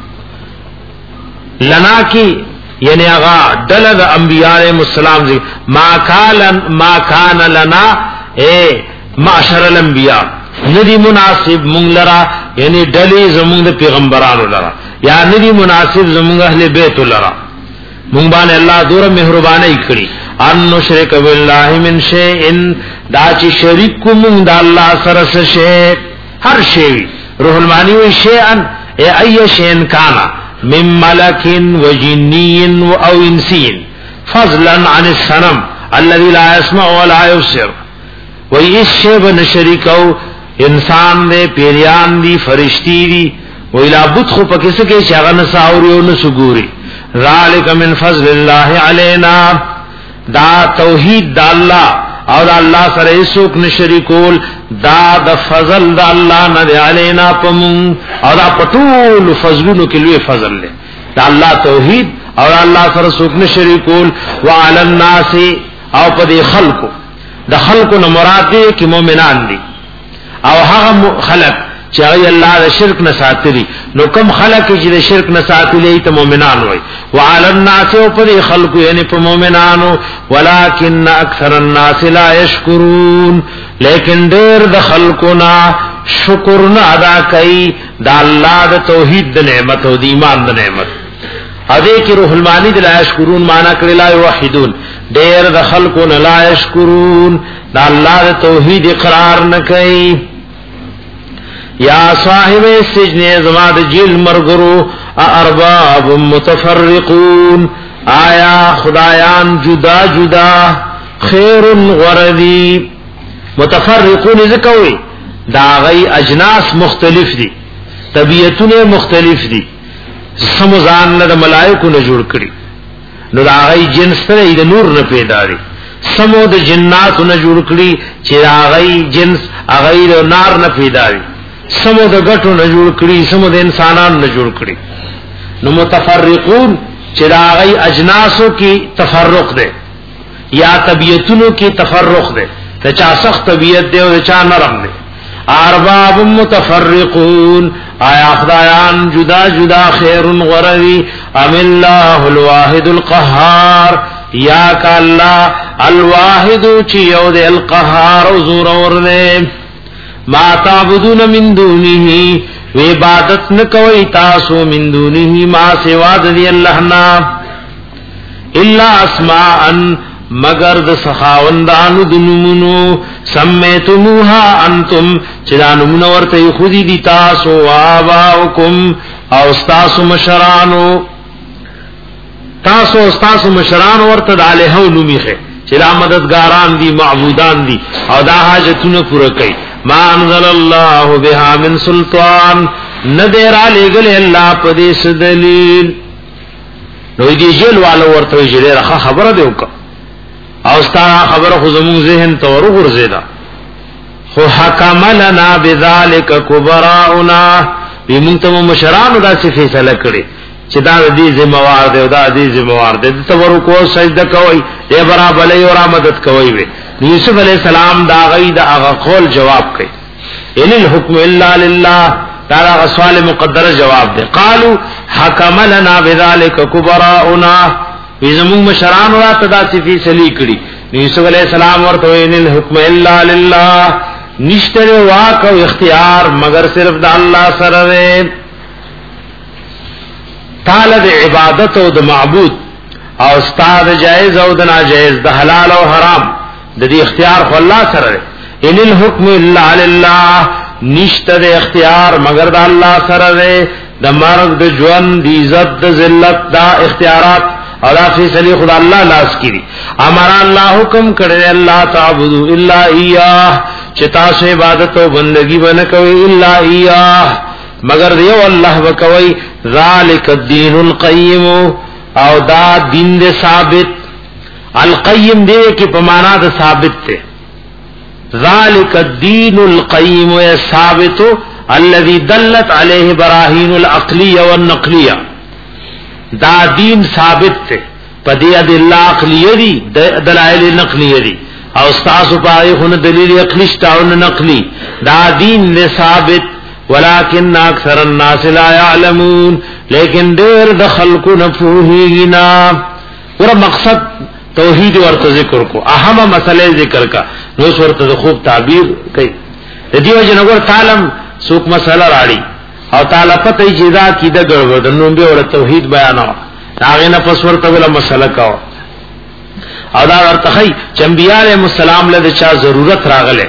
S2: لنا کی یعنی اغا دلد انبیاء علیہ السلام دی ما کان ما کان لنا اے معاشر الانبیاء ندی مناسب مونږ لرا یعنی ډلې زمونږ د پیغمبرانو لرا یا ندی مناسب زمونږ اهل بیت لرا مونږ باندې الله دور مهرباني کړی ان نشرک بالله من شیء دا چې شریک کوم د الله سره څه شی هر شی روح المانی وی شیئا ای شیء کانا من ملک و جنی او انسی فضلا عن الصنم الذي لا يسمع ولا يبصر وی اس شی بن شریکو انسان دے پیریان دی فرشتی دی ویلا بت خو پکې څه کې شاغه نساوري او نسګوري ذالک من فضل الله علینا دا توحید د الله او د الله سره هیڅوک نشریکول دا د فضل د الله نه علینا پم او دا پټول فضلونو کې لوی فضل دی د الله توحید او د الله سره هیڅوک نشریکول وعلى الناس او په دې خلقو د خلقو نه مراد دي کې مؤمنان دي او هغه خلق چې الله د شرک نه ساتري نو کوم خلق چې د شرک نه ساتلي ته مؤمنان وي وعلى الناس او پر خلق یعنی په مؤمنانو ولکن اکثر الناس لا یشکرون لیکن ډېر د خلقنا شکر نه ادا کوي د الله د توحید د نعمت او د ایمان د نعمت اده کې روح المانی د لا یشکرون معنا کړي لا یوحدون ډېر د خلقنا لا یشکرون د الله د توحید اقرار نه کوي یا صاحب السجن زماد جیل مرغرو ارباب متفرقون آیا خدایان جدا جدا خیر غردی متفرقون ذکوي دا غي اجناس مختلف دي طبيعتونه مختلف دي سمزان له ملائکو نه جوړ کړي نو دا غي جنس ته د نور نه پیدا دي سمو د جنات نه جوړ کړي چې دا غي جنس غیر نار نه پیدا دي سمو د غټو نه جوړ کړي سمو د انسانانو نه جوړ کړي نو متفرقون چې دا غي اجناسو کې تفرق ده یا طبيعتونو کې تفرق ده ته چا سخت طبيعت ده او چا نرم ده ارباب متفرقون آیا خدایان جدا جدا خیر غروی ام الله الواحد القهار یا کا الله الواحد چی یو ده القهار زور ورنه ما تعبدون من دونه و عبادت نکوي تاسو من دونه ما سوا د الله نا الا اسماء مگر د سخاوندانو د نمونو سمیتموها انتم چې دا نمونه ورته خودي دي تاسو آباؤکم او تاسو مشرانو تاسو تاسو مشرانو ورته د الہو نومیخه چې دا مددګاران دي معبودان دي او دا حاجتونه پوره کوي ما انزل الله بها من سلطان ندر علیګل الله په دې دلیل نو دې جیل والو ورته جوړه خبره دی وکړه او ستا خبره خو زمون ذهن ته ورغورځیدا خو حکم لنا بذلک کبراؤنا بمنتم مشران دا څه فیصله کړي چې دا دې ذمہوار دی او دا دې ذمہوار دی ته ورکو سجده کوي دې برابر له او مدد کوي وي یوسف علی السلام دا غي دا هغه قول جواب کوي ان الحكم الا لله دا سوال مقدر جواب دی قالوا حکم لنا بذلک کبراؤنا زمون مشران را تدا صفی سلی کړي یوسف علیہ السلام ورته ان الحكم الا لله نشتر واک او اختیار مگر صرف د الله سره دی تعالی د عبادت او د معبود او استاد جائز او د ناجائز د حلال او حرام د دې اختیار خو الله سره دی ان الحكم الا لله نشتر اختیار مگر د الله سره دی د مرګ د ژوند د عزت د ذلت دا اختیارات اور فیصله خدا الله لاس کړي امر الله حکم کړی الله تعبدوا الا اياه چې تاسو عبادت او بندگی ونه کوي الا اياه مگر دیو الله وکوي ذالک الدین القیم او دا دین دې ثابت القیم دې کې په معنا د ثابت ته ذالک الدین القیم و ثابت الذي دلت عليه براهین العقلیه والنقلیه دا دین ثابت ته پدې ادله عقلیه دي دلایل نقلیه دي او استاسو پای خو دلیل عقلی او نقلی دا دین له ثابت ولکن اکثر الناس لا يعلمون لیکن ډېر د خلکو نه پوهیږي ور مقصد توحید ورته ذکر کو اهم مسئله ذکر کا نو ورته خوب تعبیر کوي د دې جنګور تعلم سوق مسله راړي او تعالی پته اجازه کیده ګړو نو به ور توحید بیانو هغه نه پس ورته ولا مسله کاو او دا ورته چنبیاله مسالم له چا ضرورت راغله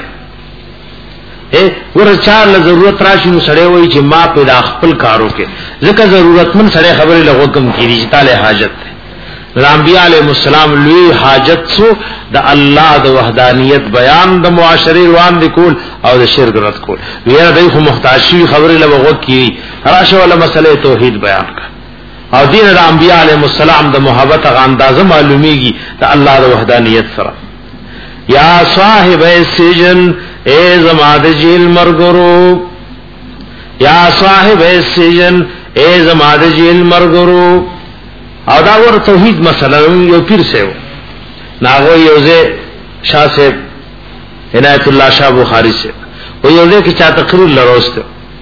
S2: اے ور چا له ضرورت راشي نو سړی وای چې ما په د خپل کارو کې ځکه ضرورتمن سړی خبره له حکم کیږي چې تعالی حاجت ده انبیاء علیهم السلام لوی حاجت سو د الله د وحدانیت بیان د معاشري روان دي کول او د شرک رد کول ویره دای خو محتاج شي خبره له وغوت کی راشه ولا مسله توحید بیان کا او دین د انبیاء علیهم السلام د محبت غ اندازه معلومیږي د الله د وحدانیت سره یا صاحب السجن اے زماد جیل مرګرو یا صاحب السجن اے زماد جیل مرګرو او دا ور توحید مسله یو پیر سیو ناغو یوزه شاه صاحب عنایت الله شاه بخاری سے او یوزه کی چا تقریر لروست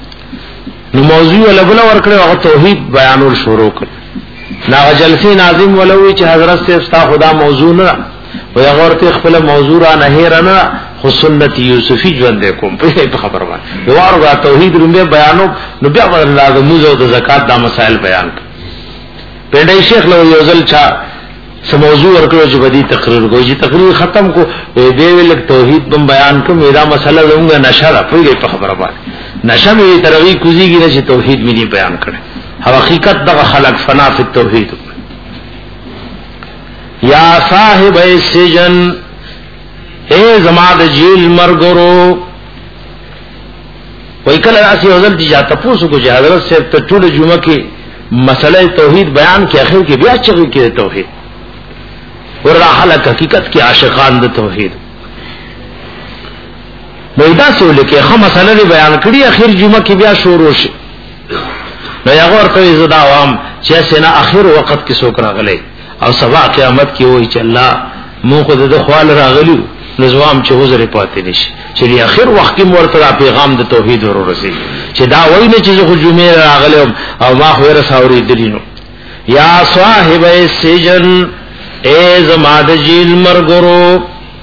S2: نو موضوع لبل ور کړو او توحید بیانول شروع کړ ناغه جلسه ناظم ولوی چې حضرت سے استا خدا موضوع نه و یا ورته خپل موضوع را نه هرنه خو سنت یوسفی ژوند کوم په خبر باندې یو ورغه توحید رومبه بیانو نو بیا ورلا د موضوع د زکات دا مسائل بیان کړ پیډای شیخ له یوزل چا سموضوع ورکړو چې بدی تقریر کوي چې تقریر ختم کو دې ویل توحید بم بیان کوم دا مسله زموږ نشه په په خبره باندې نشه می تروی کوزیږي چې توحید می بیان کړي او حقیقت دغه خلق فنا فی التوحید یا صاحب السجن اے زما د جیل مرګرو وای کله راسی وزل دي جاته پوسو کو حضرت سے ته ټول جمعه کې مسئلہ توحید بیان کې اخر کې بیا چغې کې توحید ورته حالت حقیقت کې عاشقان د توحید وېدا سو لکه خو مسئلہ بیان کړي اخر جمعه کې بیا شروع شي نو یو ورته زدا عوام چې سینا اخر وخت کې څوک راغلي او سبا قیامت کې وای چې الله مو خو د خوال راغلیو نظام چې وزر پاتې نشي چې اخر وخت کې مرتضی پیغام د توحید ورورسي چې دا وای نه چې خو جمعه راغلم او ما خو رساوري دلینو یا صاحب السجن اے زما د جیل مرګرو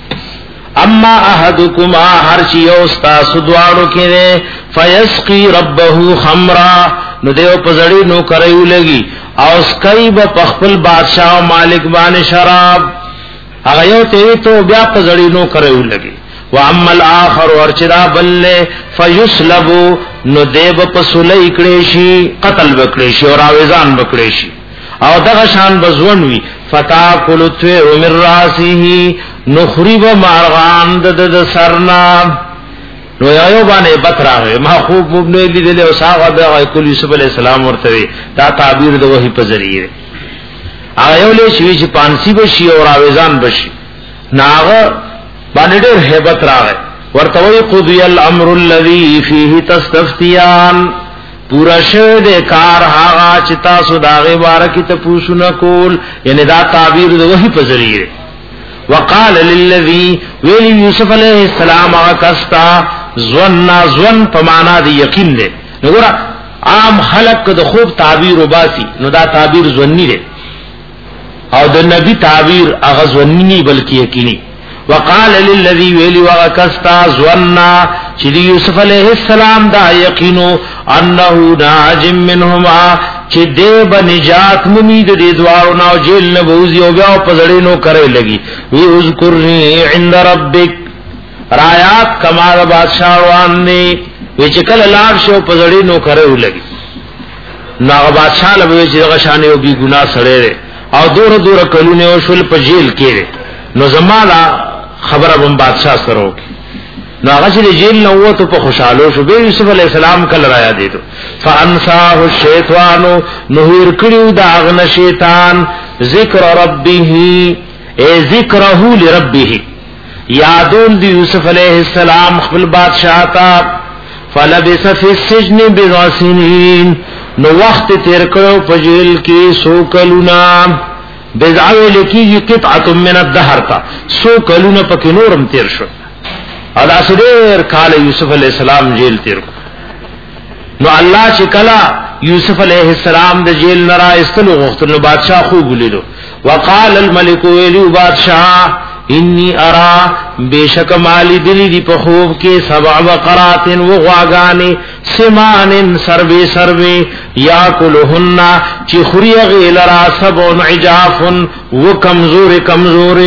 S2: اما احدکما هر چی یو استاسو دوارو کې فیسقی ربه خمرا نو دیو پزړی نو کریو لګي او سکیب پخپل بادشاہ او مالک باندې شراب هغه یو ته ته بیا پزړی نو کریو لګي و اما الاخر ورچدا بل فیسلب نو دیو پسولې کړي شي قتل وکړي شي او راوزان وکړي شي او دغه شان بزون وی فتاکل تو من راسه نخریب مارغان د سرنا نو یو باندې بتراغه ما خوب مبنی لیدل او صاحب د کل یوسف علی السلام ورته دا تعبیر د وحی په ذریعہ آیو له شي چې پانسی بشي او راوزان بشي ناغه باندې ډېر hebat راغی ورته وی قضی الامر الذی فیه تستفتیان پورا شه د کار هغه چې تاسو داغه بارکی ته پوښتنه کول یعنی دا تعبیر د وحی په ذریعہ وقال للذي ویل یوسف علیہ السلام کستا ظن ظن په معنا دی یقین دی وګوره عام خلق د خوب تعبیر وباسي نو دا تعبیر ظنی دی او د نبی تعبیر هغه ظنی نه بلکې یقیني وقال للذي ویل وکستا ظن چې یوسف علیہ السلام دا یقینو انه ناج منهما چې دیب نجات ممید دې دوارو نو جیل نه بوزي او بیا په زړې نو کرے لګي وی اذکرنی عند ربک رایات کمال بادشاہ روان نه وی چې کله لار شو په زړې نو کرے لګي نو بادشاہ لوي چې هغه شان یو بي ګناه سره او دور دور کلونه او شول په جیل کې نو زمالا خبره بم بادشاہ سره وکي نو هغه چې جیل نو وته په خوشاله شو به یوسف علی السلام کله رایا دیدو فانساه الشیطان نهیر کړیو دا غن شیطان ذکر ربه ای ذکره لربه یادون دی یوسف علیہ السلام خپل بادشاہ تا فلبس فی السجن بضع سنین نو وخت تیر کړو په جیل کې سو کلونا بضع لکی قطعه من الدهر تا سو کلونا پکې نورم تیر شو ادا سدیر کال یوسف علیہ السلام جیل تیر نو الله چې کلا یوسف علیہ السلام د جیل نرا استلو غوښتل نو بادشاہ خو ګلیدو وقال الملك ویلو بادشاہ انی ارا بیشک مالی دلی دی په خوب کې سبع بقرات و غواغان سمان سروي سروي یاکلهن چې خوري غیل را سبع عجاف و کمزور کمزور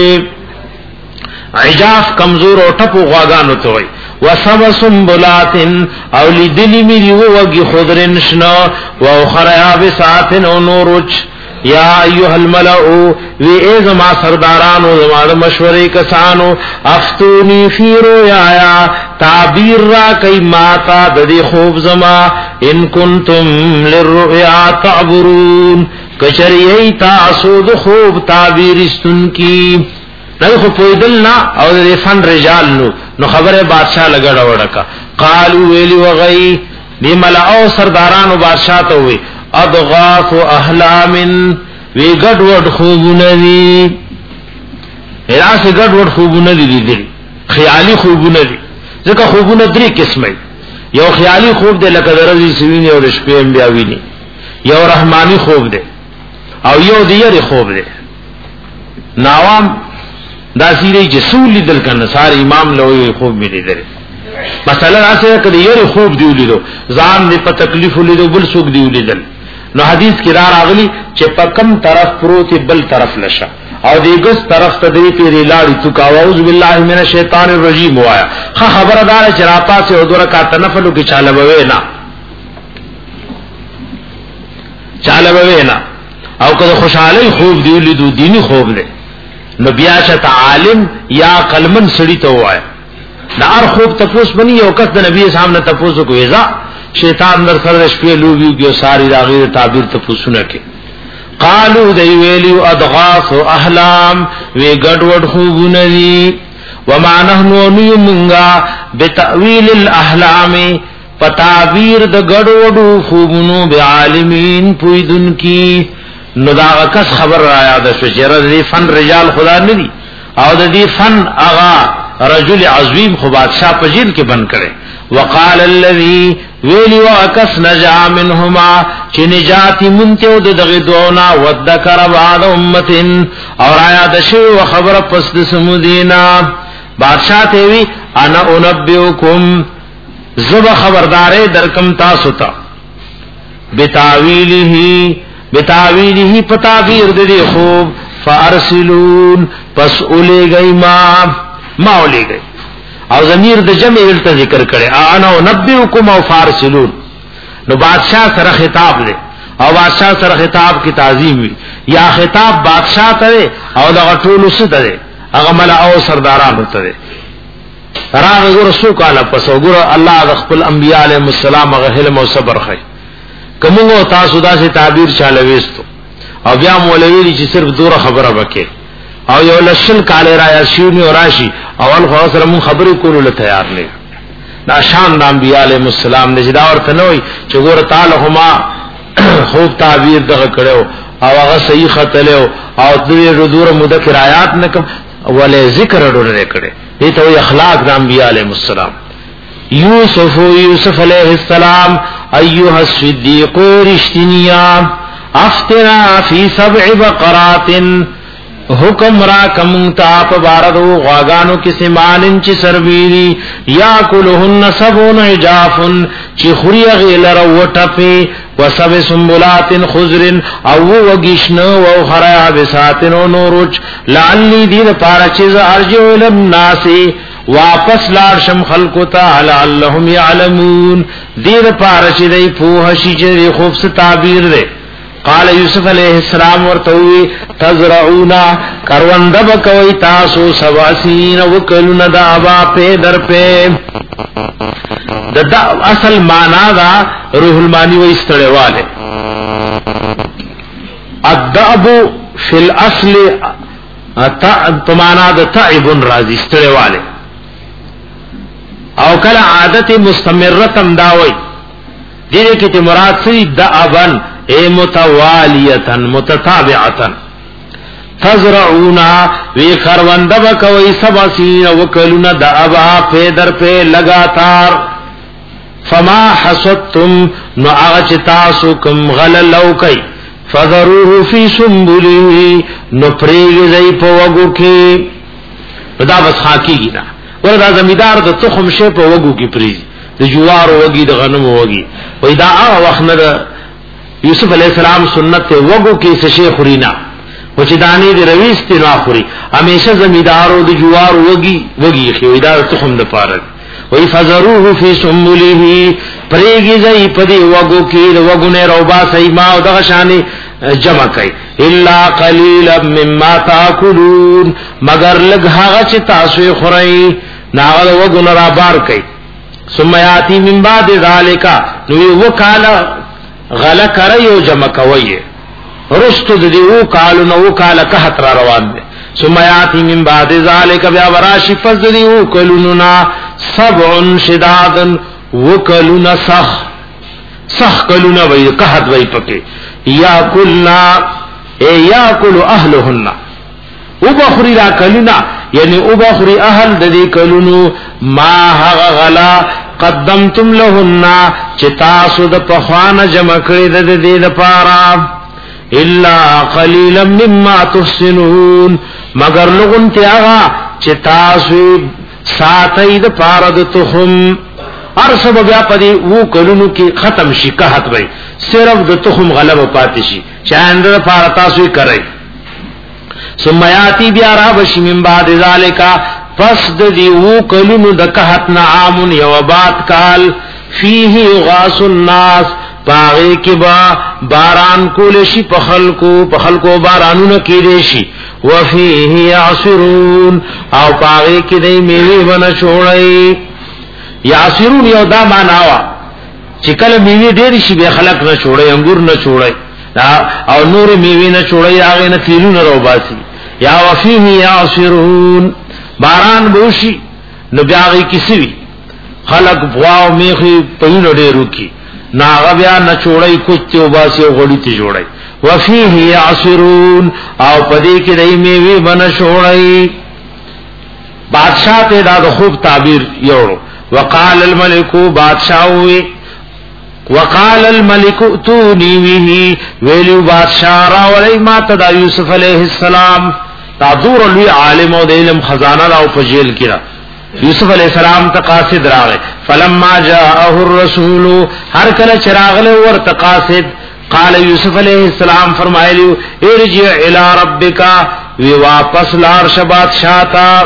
S2: عجاف کمزور او ټپو غواغانو ته وي وسب سنبلات او لدلی می وږي خضرن شنو او خریا بساتن او نورچ یا ایها الملأ وی ازما سردارانو زما مشورې کسانو افتونی فی رؤیا تعبیر را کای ماتا د دې خوب زما ان کنتم للرؤیا تعبرون کچری تاسو د خوب تعبیر استن کی نه خو پویدل نه او د فن رجال نو نو خبره بادشاہ لګړه وړکا قالو ویلی وغی دی ملأ او سردارانو بادشاہ ته وی اضغاث احلام وی گډ وډ خوبونه دي ایراسه گډ وډ خوبونه دي دي خیالي خوبونه دي ځکه خوبونه درې قسمه یو خیالي خوب دی لکه درځي سوینه او شپې بیا ویني یو رحماني خوب دی او یو دیری خوب دی ناوام دا سیری جسول دل کنه سار امام لوی خوب می لیدل مثلا اسه کله یری خوب دی ولیدو ځان دې په تکلیف ولیدو بل څوک دی ولیدل نو حدیث کې را راغلی چې په کم طرف پروت بل طرف لشه او دیګس طرف ته دی پیری لاړی تو کا اعوذ بالله من الشیطان الرجیم وایا خه خبردار چې را پاسه او دوره کا تنفلو کې چاله بوي نه چاله بوي نه او کله خوشاله خوب دی ولیدو دینی خوب دی نو بیا شت عالم یا قلمن سړی ته وای دا ار خوب تپوس بنی یو کس د نبی سامنے تپوس کوی ځا شیطان در سره شپې لوبي کیو ساری دا غیر تعبیر تپوسونه کې قالو دی ویلو اضغاث احلام وی ګډوډ خوبونه دي وما نحنو نیمنگا بتأویل الاحلام پتعبیر د ګډوډو خوبونو بعالمین پویدن کی نو دا کس خبر را یاد شو چې رضی فن رجال خدا نه دي او د دې فن اغا رجل عظیم خو بادشاہ په جیل کې بند کړي وقال الذي ویلی واکس نجا منهما چې نجات منته د دغه دونا وذکر بعد امه اور آیا د شی خبر پس د سمودینا بادشاہ ته وی انا انبئکم زب خبردارې درکم تاسو ته بتاویله بتاویله پتاویر دې خوب فارسلون پس اولې گئی ما ما اولې گئی او ضمیر د جمع ولته ذکر کړي انا انبئکم او فارسلون نو بادشاہ سره خطاب دی او بادشاہ سره خطاب کی تعظیم وی یا خطاب بادشاہ ته او د ټولو څه هغه مل او سردارانو ته راغ رسول کاله پس وګوره الله د خپل انبیاء علیهم السلام هغه علم او صبر خي کومو تاسو دا سي تعبیر چاله وېستو او بیا مولوی چې صرف دوره خبره وکړي او یو لشل کاله را شیونی او راشي اول خو سره مون خبرې کولو له تیار نه دا شان د انبیاء علیهم السلام نه جدا ورته نه وي چې ګوره تعالی هما خوب تعبیر دغه کړو او هغه صحیح خطلو او دوی دوره مذکر آیات نه کوم ولې ذکر ورته کړي دې ته اخلاق د انبیاء علیهم السلام یوسف یوسف علیہ السلام ایها الصدیق رشتنیا افتنا فی سبع بقرات حکم را کمتا پباردو غاگانو کسی مانن چی سربیری یا کلهن سبون عجافن چی خوری غیلر و ٹپی و سب سنبلات خضر او وگشن و خریا بساتن و نورچ لعلی دیر پارا چیز ارجو الناسی واپس لارشم خلقو تا لعلهم یعلمون دیر پارا چی دی پوحشی چی خوب سے تعبیر دے قال یوسف علیہ السلام ورتوی تزرعونا کروندب کوي تاسو سواسین وکلون دابا په در په د اصل معنا دا روح المانی و استړواله الدعب فی الاصل اتع معنا د تعب راضی استړواله او کله عادت مستمره داوي دې کې مراد سي دعبن اے متوالیتن متتابعتن تزرعونا وی خروند بکوی سبسین وکلون دعبا پیدر پہ لگاتار فما حسدتم نو اغچ تاسو کم غللو کئی فذروه فی سنبولی نو پریگزئی پا وگو کی دا بس خاکی گی نا وردا زمیدار دا تخم شے پا وگو کی پریزی دا جوار وگی دا غنم وگی وی دا آغا وقت نا یوسف علیہ السلام سنت تے وگو کی سشے خورینا وچی دانی دی رویستی نا خوری ہمیشہ زمیدارو دی جوار وگی وگی خیوی دا تخم دا پارد وی فضروه فی سنبولیه پریگی زی پدی وگو کی وگو نے روبا سیما و دغشانی جمع کئی الا قلیلا مما تاکلون مگر لگ حاغا چی تاسوی خوری ناغل وگو نرا بار کئی سمیاتی من بعد ذالکا نوی وکالا غلا کرای او جمع کوي رستو د دیو کالو نو کال که تر روان دي سمیاتی من بعد ذالک بیا وراشی فذریو کلوننا سبع شداد وکلون سخ سخ کلون وی قحط وی پکې یا کلنا ای یا کل اهلهن وبخری را کلنا یعنی وبخری اهل د دې کلونو ما هغه غلا قدمتم لهن چتاسو د پخوان جمع کړی د دې لپاره الا قليلا مما تحسنون مگر لغون تیاغا چتاسو ساتای د پاره د تخم هر سبب بیا پدی وو کلونو کې ختم شي قحط وي صرف د تخم غلبه پاتې شي چاند د پاره تاسو کوي ثم یاتی بیا را بش من بعد ذالک پس د دی وو کلونو د قحط نعام یو بات کال فيه غاس الناس پاغی کی با باران کول شي په خلقو په خلقو بارانونه کېدې شي وفيه يعصرون او پاغی کی دای میوه ونه چوړی یعصرون یو دا معنا وا چې کله میوه ډېر شي به خلق نه چوړی انګور نه چوړی او نور میوه نه چوړی هغه نه تیلونه روباسي یا وفيه يعصرون باران بوشي نو بیاغی کسی خلق بواو میخی پینو ډیرو کی ناغه بیا نه چوړی کوچ او باسي غړی ته جوړی وفيه يعصرون او پدې کې دای میوه بن شوړی بادشاہ ته دا خوب تعبیر یوړو وقال الملك بادشاہ وی وقال الملك اتوني به ویلو بادشاہ را ولای ما ته یوسف علیہ السلام تعذور لوی عالم او د علم خزانه او فجیل کړه یوسف علیہ السلام تقاصد راغه فلما جاءه الرسول هر کله چراغله ور تقاصد قال یوسف علیہ السلام فرمایلی ارجع الى ربک وی واپس لار شبات شاتا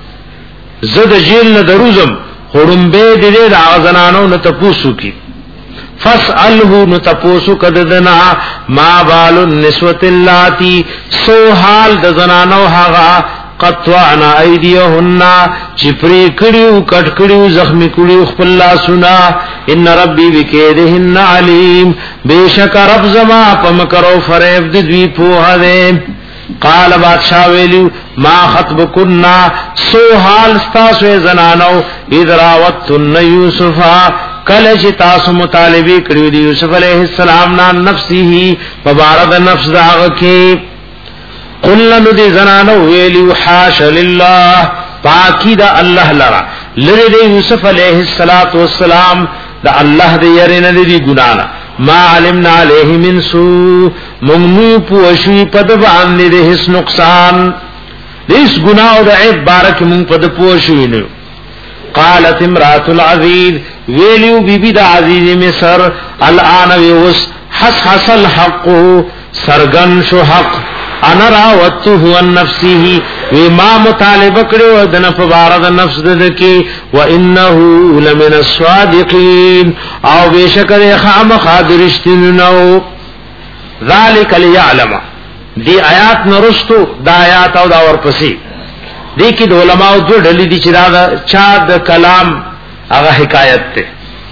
S2: زد جیل نه دروزم خړم به دې د اغزنانو نه تپوسو کی فاسأله نتپوسو کددنا ما بال النسوة اللاتی سو حال د زنانو هغه قطعنا ایدیهن چپری کړیو کټ کړیو زخمی کړیو خپل لاسونه ان ربی بکیدهن علیم بیشک رب زما پمکرو فریب د دوی په هده قال بادشاہ ویلو ما خطبکنا سو حال استاسو زنانو ادراوتن یوسفا کله چې تاسو مطالبه کړیو دی یوسف علیہ السلام نا نفسه فبارد نفس داغه کې قلنا ندی زنانو ویلو حاش لله پاکی دا الله لرا لری دی یوسف علیہ السلام دا الله دی یری نه دی ګنانا ما علمنا علیه من سو ممنو پوشی پد باندې د هیڅ نقصان دیس ګناو د عیب بارک مون پد پوشی نه قالت امرات العزیز ویلیو بی بی دا عزیز مصر الان ویوس حس حس الحق سرگن شو حق انا راوته عن نفسه وما مطالبه کړو د نفس بارد نفس دکی وانه لمن الصادقین او بشکره خام خادرشتنو ذالک ليعلم دی آیات نرستو دا آیات او دا ورپسې دی کې د علماء دو ډلې دي چې دا چا د کلام هغه حکایت ته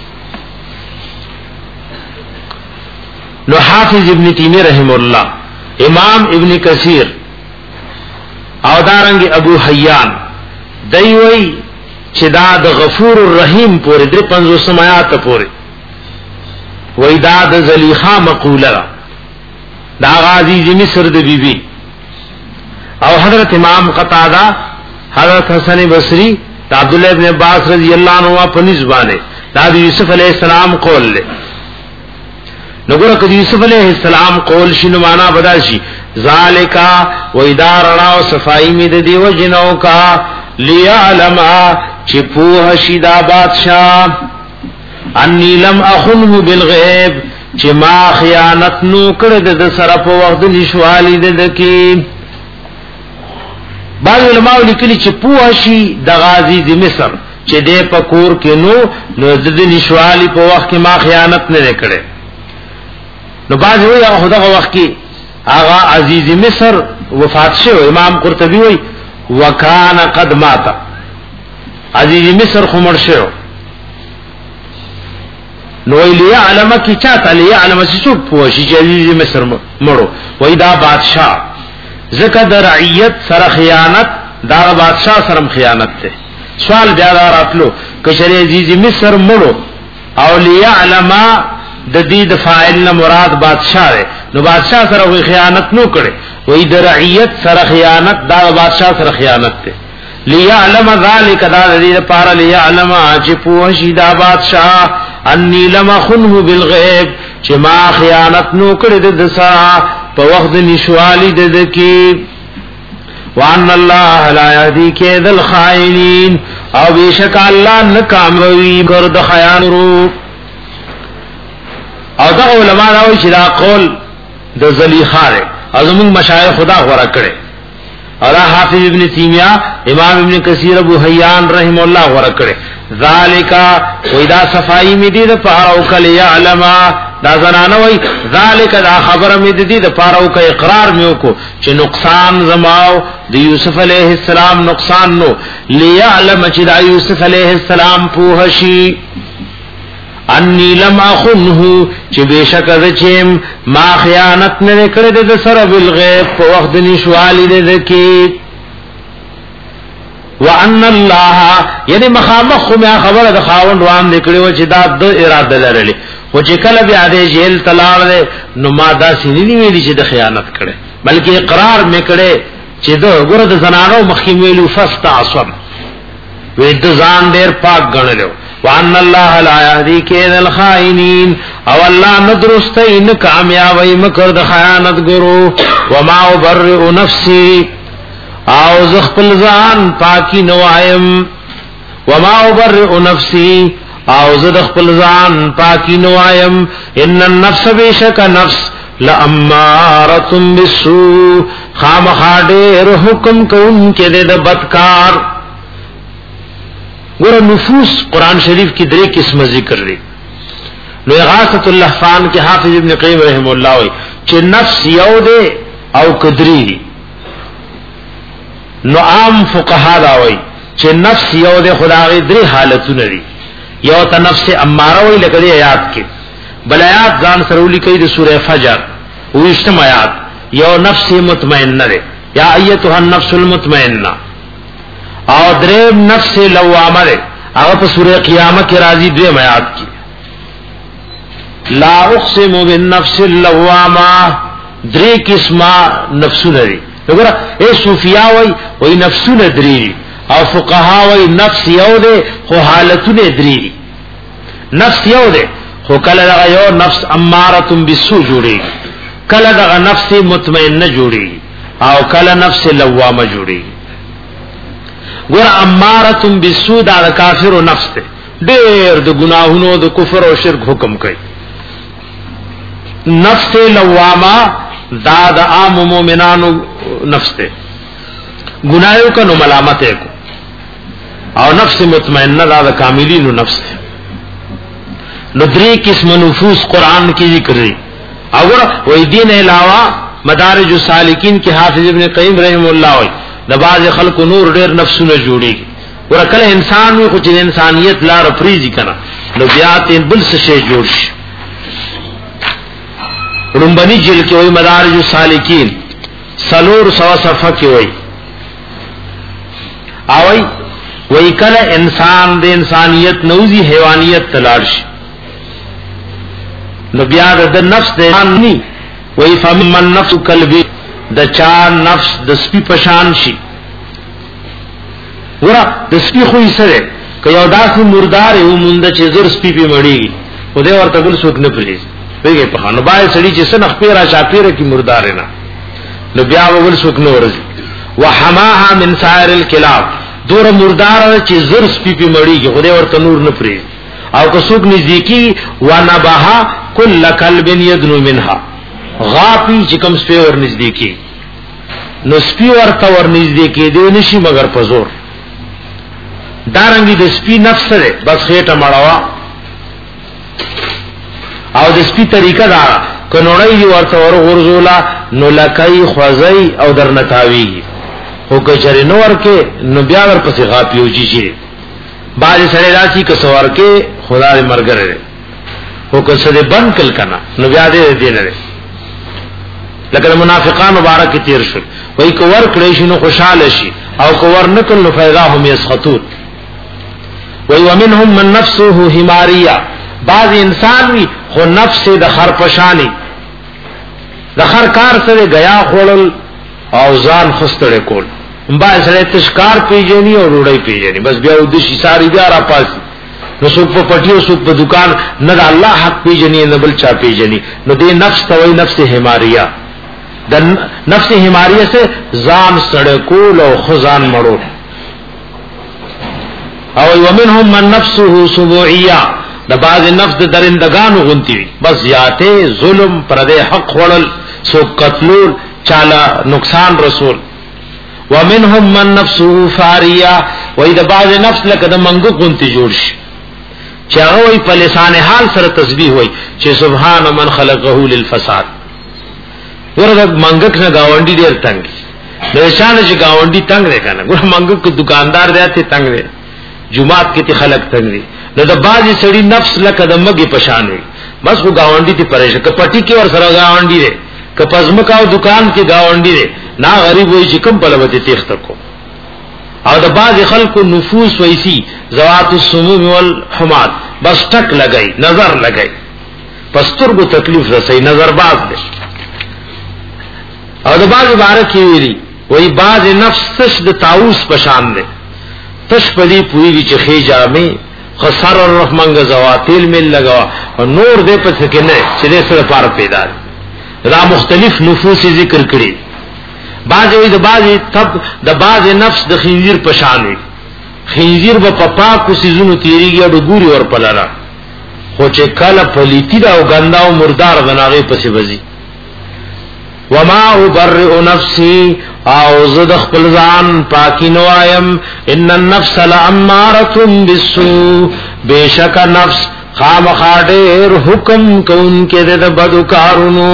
S2: نو حافظ ابن تیمیہ رحم الله امام ابن کثیر او دارنګ ابو حیان دی وی چې دا د غفور الرحیم پورې د پنځوس آیات پورې وی دا د زلیخا مقوله دا عزیز مصر د بیبي او حضرت امام قتادہ حضرت حسن بصری دا عبد الله ابن عباس رضی اللہ عنہ په نسبانه دا یوسف علیہ السلام قول له نګور کدی یوسف علیہ السلام قول شنو معنا بداشي ذالکا و ادارنا او صفائی می د دیو جنو کا لیعلم چې په شیدا بادشاہ انی لم اخنه بالغیب چې ما خیانت نو کړ د سره په وخت نشوالی د کی بعض علماء لیکلي چې په شی د غازی د مصر چې د پکور کې نو نو د نشوالی په وخت کې ما خیانت نه کړې نو باز وی هغه خدغه وخت کې هغه عزیز مصر وفات شو امام قرطبی وی وکانا قد مات عزیز مصر خمر شو نو ویلی علم کی چاته لی علم چې څوک پوښی چې عزیز مصر مړو وای دا بادشاہ زکه د رعیت سره خیانت دا بادشاہ سره خیانت ته سوال بیا راتلو کشری عزیز مصر مړو او لی علم د دې د فاعل نه مراد بادشاہ دی نو بادشاہ سره وی خیانت نو کړي وی د رعیت سره خیانت دا بادشاہ سره خیانت دی لیعلم ذلک دا دې لپاره لیعلم چې پوښی دا بادشاہ انی لم خنه بالغیب چې ما خیانت نو کړي د سره په وخت نشوالی د دکی وان الله لا یهدی کید الخائنین او بیشک الله نکاموی ګرد خیانرو او دا علماء راوي چې دا قول د زلیخا ده ازمن مشایخ خدا غوړه کړي او دا حافظ ابن تیمیہ امام ابن کثیر ابو حیان رحم الله غوړه کړي ذالک وېدا صفائی می دي د پاره او کله علما دا زنانه وای ذالک دا خبر مې د دې د پاره او اقرار مې وکړو چې نقصان زماو د یوسف علیه السلام نقصان نو ليعلم چې دا یوسف علیه السلام په شي انی لم اخنه چې بشک د چم ما خیانت نه کړې د سره بالغیب په وخت نشوالی د کی وان الله یعنی مخامخ مې خبره د خاوند روان نکړو چې دا د اراده لرلې او چې کله بیا د جیل تلاړ نو ما دا سینې ویلي چې د خیانت کړي بلکې اقرار مې کړي چې د ګور د زنانو مخې ویلو فاستعصم وې د ځان ډېر پاک غنلو وان الله لا يهدي كيد الخائنين او الله ندرستين کامیابی مکر د خیانت ګرو وما ابرئ نفسي او زخپل ځان پاکی نوایم وما ابرئ نفسي او زد خپل ځان پاکی نوایم ان النفس بشک نفس لاماره بالسوء خامخاډر حکم کوم کې د بدکار ګور نفوس قران شریف کی درې قسمه ذکر لري نو اغاثۃ اللهفان کې حافظ ابن قیم رحم الله وی چې نفس یو ده او قدری نو عام فقها دا وی چې نفس یو ده خدای درې حالتونه لري یو ته نفس اماره وی لکه آیات کې بل آیات ځان سرولي کوي د سوره فجر وښتم آیات یو نفس مطمئنه ده یا ایتها النفس المطمئنه او دریم نفس لوامه ده هغه په سوره قیامت کې راځي دوی آیات کې لا اقسم بالنفس اللوامه درې قسمه نفسونه دي وګوره اے صوفیا وای وای نفسونه درې او فقها وای نفس یو ده خو حالتونه درې نفس یو ده خو کله دا یو نفس اماره بالسوء جوړي کله دا نفس مطمئنه جوړي او کله نفس لوامه جوړي ګور اماره بالسوء دا کافر او نفس ته ډېر د ګناهونو د کفر او شرک حکم کوي نفس لوامه دا د عام مؤمنانو نفس ته ګناهو کنو ملامت کو او نفس مطمئنه دا د کاملینو نفس ته نو درې قسم نفوس قران کې ذکر لري اور وې دین علاوه مدارج السالکین کې حافظ ابن قیم رحم الله وی د باز خلق نور ډېر نفسونه جوړي ورکل انسان وي خو چې انسانيت لار پریزي کنه نو بیا ته بل څه شي جوړ شي رمبني جیل کې وي مدارج السالکین سلور سوا صفحه کې وي اوي وای کله انسان د انسانيت نوزي حیوانيت تلاړ شي نو بیا د نفس د اني وای فمن نفس قلبي د چا نفس د سپي پشان شي ورا د سپي خو یې سره که یو داسې مردار یو مونږ چې زر سپي په مړیږي خو دې ورته بل څوک نه پریږي ویګي په خانو باندې سړي چې سنخ پیرا شاپیره کی مردار نه نو بیا ول څوک نه ورځي وحماها من سائر الكلاب دور مردار چې زر سپي په مړیږي خو دې ورته نور نه پریږي او که څوک نزدیکی ونبها کل کلب يدنو منها غافی چې کوم سپي ور نزدیکی نو سپي ورته ور نزدیکی دی نشي مگر په زور دارنګي د سپي نفس سره بس خېټه مړوا او د سپي طریقه دا کنوړی ورته ور غرزولا نو لکای خوځي او درنتاوی او که چره نو ورکه نو بیا ور پسې غافي او جی باز سره راشي که سوار کې خدا دې مرګره او که سره بند کل کنا نو بیا دې دې نه لکه منافقان مبارک تیر شو وای کو ور کړی شنو خوشاله شي او کو ور نکل نو فیضاهم یسخطون وای ومنهم من نفسه حماریه بعض انسان وی خو نفس د خرپشانی د خر کار سره غیا خړل او ځان خستړې کول با سره تشکار پیجنی او روړی پیجنی بس بیا د شي ساری بیا را پاسي نو څوک په پټیو څوک په دکان نه د الله حق پیجنی نه بل چا پیجنی نو دې نفس توي نفس حماریه د نفس حماریه سے ځان سړکول او خزان مړو او ومنهم من نفسه سبوعیه د باز نفس د درندگانو غنتی بس زیاته ظلم پرده حق خړل سو قتلول چالا نقصان رسول ومنهم من نفسه فاریه و اذا باز نفس لکه د منګو غنتی جوړ شي چې هغه وی په لسان حال سره تسبیح وای چې سبحان من خلقه للفساد. ورته منګک نه گاونډي ډیر تنگ د شان چې گاونډي تنگ دی کنه ګور منګک دکاندار دی ته تنگ دی جمعات کې ته خلق تنگ دی نو د بازي سړي نفس لکه د مګي پشان وي بس کو گاونډي ته پریشان ک پټي کې ور سره گاونډي دی ک پزمکاو دکان کې گاونډي دی نا غریب وای چې کم بلوته تیخت کو او د باز خلکو نفوس ویسی ذوات السموم والحمات بس ټک لګای نظر لګای پسترګو تکلیف رسي نظر باز دي او د باز مبارک ویلي وای باز نفس تش د تاوس پشان دي تش پدی پوری چې خېجا می خسر الرحمن زواتل مل لگا او نور دې پڅ کې نه چې دې سره پار پیدا دا مختلف نفوس ذکر کړي باز وی د باز تب د باز نفس د خنزیر پشان وي خنزیر په پپا کو سيزونو تیریږي او ګوري ور پلاله خو چې کله پلیتی دا او ګندا او مردار بناغه پسې وځي وما ابرئ نفسي او زد خپل ځان پاکی نوایم ان النفس لاماره بالسوء بیشک نفس خامخاډر حکم کون کې د بدو کارونو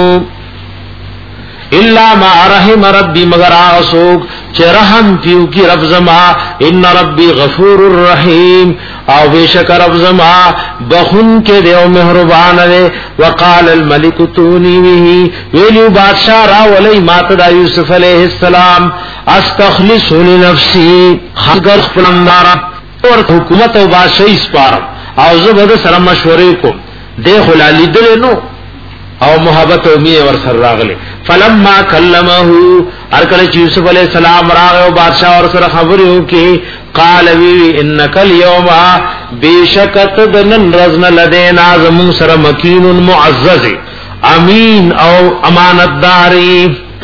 S2: الا ما رحم ربي مگر اسوک چې رحم پیو کی رب زما ان ربي غفور الرحیم او بیشک رب زما بخون کې دیو مهربان دی وقال الملك توني به ویلو بادشاہ را ولی مات دا یوسف علیہ السلام استخلص لنفسي خگر خپلندار اور حکومت او بادشاہي سپارم او زه به سره مشورې کوم دی خلالي دلنو او محبت او می ور سره راغله فلما كلمه ارکل یوسف علیہ السلام راغ او بادشاہ ور سره خبرې وکي قال وی انک اليوم بیشکت دنن رزن لدینا زمون سره مکین معزز امین او امانتداری.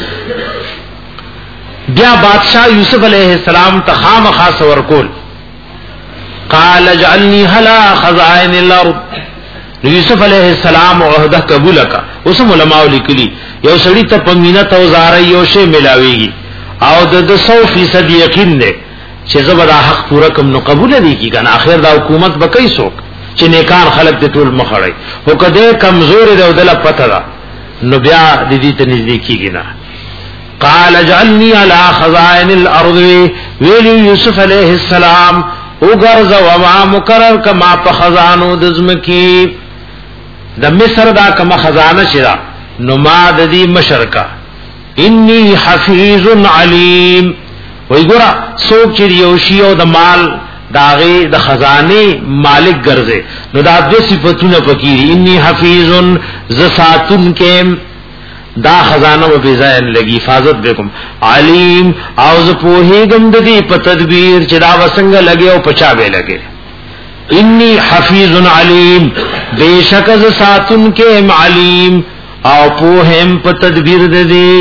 S2: بیا بادشاہ یوسف علیہ السلام تخام خاص ورکول قال اجعلني هلا خزائن الارض. یوسف علیہ السلام عہدہ قبول کا اوس علماء لیکلی یو سړی ته پمینت او زارای یو شی ملاویږي او د سو فیصد یقین دی چې زبر حق پورا کوم نو قبول دی کی کنه اخر دا حکومت به کوي څوک چې نیکان خلق د ټول مخړی هو کده کمزور دی او دل پته دا نو بیا د دې ته نزدیکیږي نه. قال اجعلني على خزائن الارض ویل یوسف علیہ السلام وګرځ او ما مقرر کما په خزانو د زمکی د مصر دا کما خزانه شرا نو ما د دې مشرکا انی حفیظ علیم. وی ګورا څوک چې یو شی او د مال داغه د خزانه مالک ګرځي نو دا د صفاتونه پکې انی حفیظ زساتن کې دا خزانه و بزاین لگی حفاظت بكم علیم او ز پوهیګم د دې په تدبیر چې دا وسنګ لګي او پچا به لګي انی حفیظ علیم بیشک ز ساتن کې علیم او پوهم په تدبیر د دې.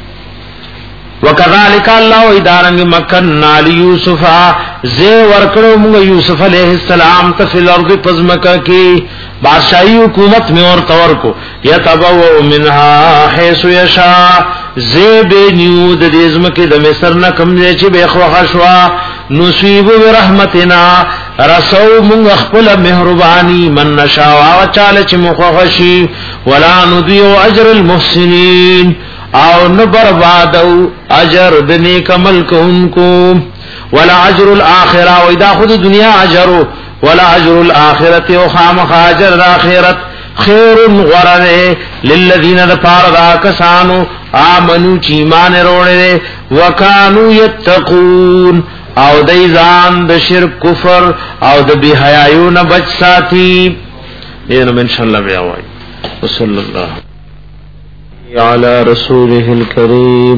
S2: وکذالک الله ادارنګ مکن علی یوسف زی ورکړو موږ یوسف علیہ السلام ته فل ارض پزمکا کی بادشاہی حکومت میں اور تور کو یتبو منها حيث یشاء زی به نیود دزم کې د مصر نه کم دی چې به خوښوا نصیب برحمتنا رسو موږ خپل مهربانی من نشاء او چاله چې مخخشی ولا نضيع اجر المحسنین او نو بربادو اجر د نیک عمل کوونکو ولا اجر الاخره و اذا خود دنیا اجر ولا اجر الاخره او خامخ اجر الاخرت خیر غره للذین ذکروا کسانو امنو چې ایمان وروړي وکانو یتقون او دای ځان د شرک کفر او د بی حیايو نه بچ ساتي. دینه ان شاء الله بیا وای صلی الله على رسوله الكريم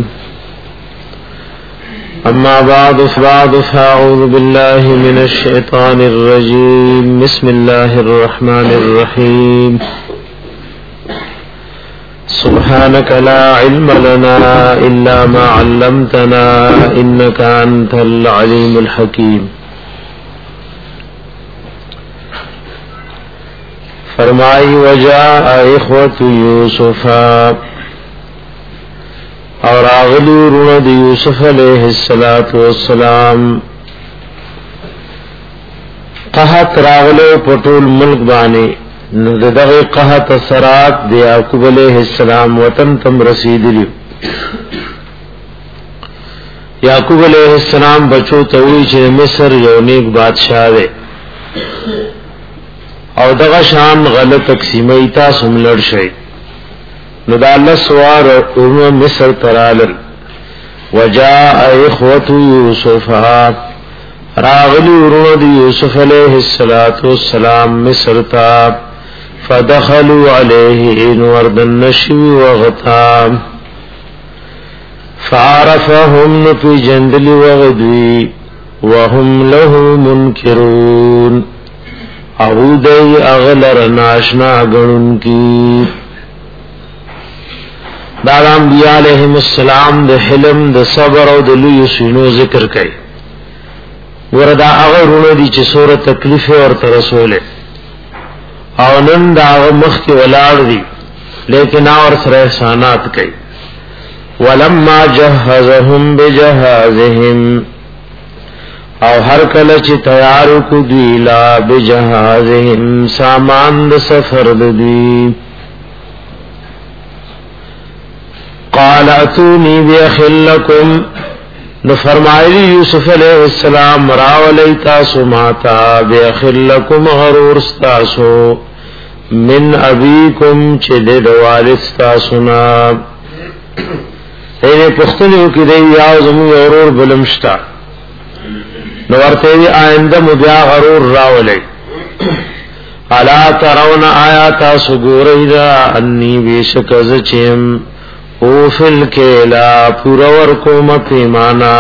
S2: اما بعد فبعد فاعوذ بالله من الشيطان الرجيم بسم الله الرحمن الرحيم سبحانك لا علم لنا الا ما علمتنا انك انت العليم الحكيم. فرمائی وجاء اخوة یوسف اور اغلی رون یوسف علیہ السلام قحط راغلو پټول ملک باندې نو دغه قحط اثرات د یعقوب علیہ السلام وطن تم رسیدلی یعقوب علیہ السلام بچو ته وی چې مصر یو نیک بادشاہ دی او دغه شان غلط تقسیمه تاسو ملړ شي نو دا الله سوار او مصر ترال وجاء اخوه يوسف راغلی ورونه دی یوسف علیہ السلام مصر تا فدخلوا علیه ان وردن نشوی وغطا فعرفهم نفی جندل وغدوی وهم له منکرون او دی اغلر ناشنا گنن کی دادا انبیاء علیہم السلام د حلم د صبر او د لوی سینو ذکر کئی وردا اغرونه دي چې سوره تکلیف ورته رسوله او نن دا مخ کې ولاړ دي لیکن اور سره احسانات کوي ولما جهزهم بجهازهم او هر کله چې تیار کو دی لا بجهازهم سامان د سفر دی قال اتوني باخلكم نو فرمایلی یوسف علیہ السلام راولی تاسو ماتا بیخلکم غرور ستاسو من ابیکم چه دید والد ستاسونا اینے پختنیو کی دی یاو زمو غرور بلمشتا نو ورطیوی آئندہ مبیا غرور راولی علا ترون آیا تاسو گوری دا انی بیشکز چیم او فل کېلا پورا ورکوم پیمانا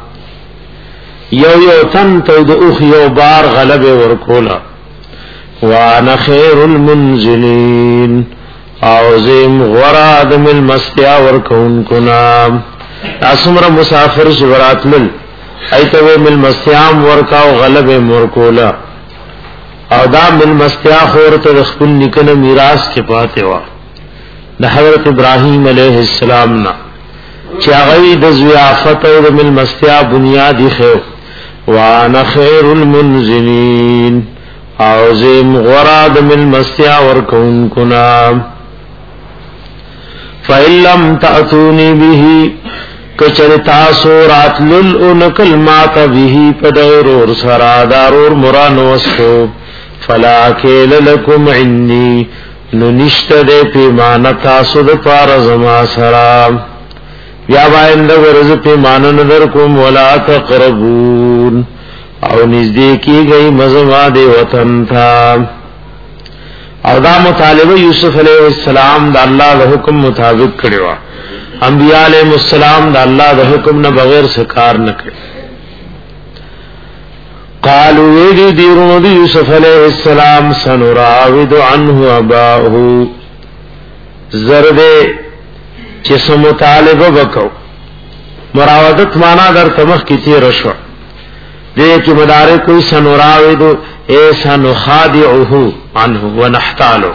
S2: یو یو تن تو د اوخ یو بار غلب ورکولا وانا خیر المنزلین او زم غراد من مستیا ورکون کنا اسمر مسافر شورات مل ایتو مل مستیام ورکاو غلب ورکولا او دا مل مستیا خورت خپل نکنه میراث کې پاتې وا د حضرت ابراهیم علیہ السلام نا چې هغه د ضیافت او د مل مستیا بنیادی خو وانا خیر المنزلین او زم غراد مل مستیا ورکون کنا فإن لم تأتوني به کچر تاسو راتلل انکل مات به پدغرور سرادارور مران وسو فلا کیل لکم عنی نو نشت دے پیمانا تاسو د پار زما سرام یا بائند ورز پیمانا ندرکم ولا تقربون او نزدیکی گئی مزما دے وطن تھا او دا مطالبه یوسف علیہ السلام دا اللہ دا حکم مطابق کڑوا انبیاء علیہ السلام دا اللہ دا حکم نہ بغیر سکار نہ کرے قالوا ویدی دیرون دی یوسف علیہ السلام سنراود عنہ اباہو زردے چس مطالبہ بکو مراودت مانا در تمخ کی تیر شو دے کی مدارے کوئی سنراود اے سنخادعہو عنہ ونحتالو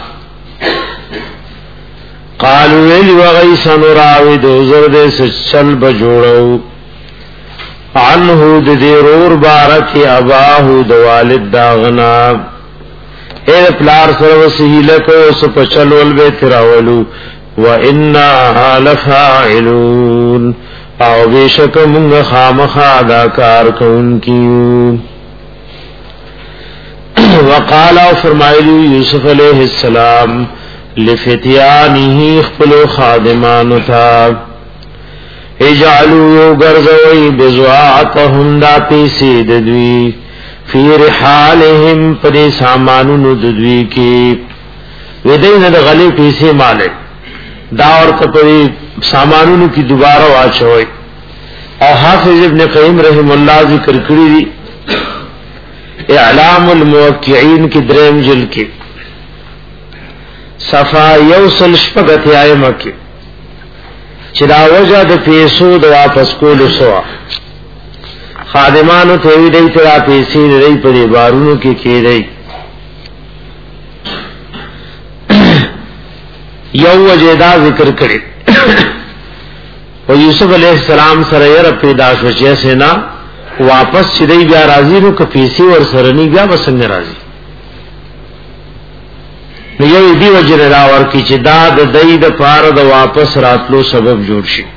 S2: قالوا ویلی وغی سنراود زردے سچل بجوڑو عنه د ضرور بارک اباهو د والد داغنا اے پلار سره وسیله کو سپ چلول به تراولو و انا لفاعلون او بیشک موږ خامخا دا کار کوونکیو وقال فرمایلی یوسف علیہ السلام لفتیانه خپل خادمان تھا اجعلوا یو گرزوی بزواعتهم دا پیسی ددوی فی رحالهم پدی سامانونو ددوی کی ویدین دا غلی پیسی مالک دا ورطا پدی سامانونو کی دوبارہ واچوئی او حافظ ابن قیم رحم اللہ ذکر کری دی اعلام الموقعین کی درم جل کی صفا یوصل شپگت آئمہ کی چې دا وجه د پیسو د واپس کولو سوا خادمانو ته وی دی تر پیسې لري په بارونو کې کېږي یو وجه دا ذکر کړي او یوسف علیہ السلام سره یې پیدا شو چې سینا واپس چې دی بیا راځي نو که پیسې ور سره نه بیا وسنګ راځي نو یو دی وجه را ورکی چې دا د دای د پاره د واپس راتلو سبب جوړ شي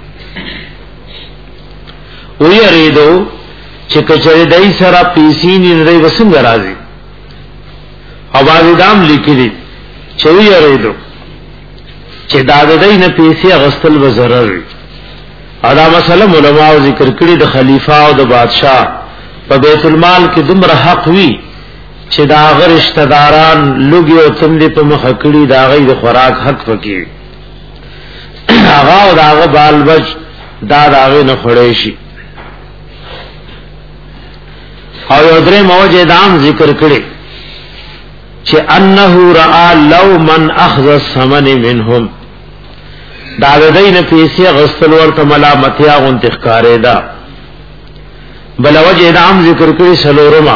S2: وی اړیدو چې کچره دای سره پیسې نه دی وسنګ راځي اواز دام لیکلی چې وی اړیدو چې دا د دای نه پیسې غستل و ضرر وي ادا مسله علماء ذکر کړی د خلیفہ او د بادشاہ په بیت المال کې دومره حق وی چې دا غیر رشتہ داران لوګي او تندې په مخ کړی دا غي د خوراک حق پکې هغه او داغه بال بچ دا داغه نه خړې شي او یو درې موجه دام ذکر کړی چې انه را لو من اخذ الثمن منهم دا د دین پیسې غسل ورته ملامتیا غون تخکارې دا بل وجه دام ذکر کړی سلورما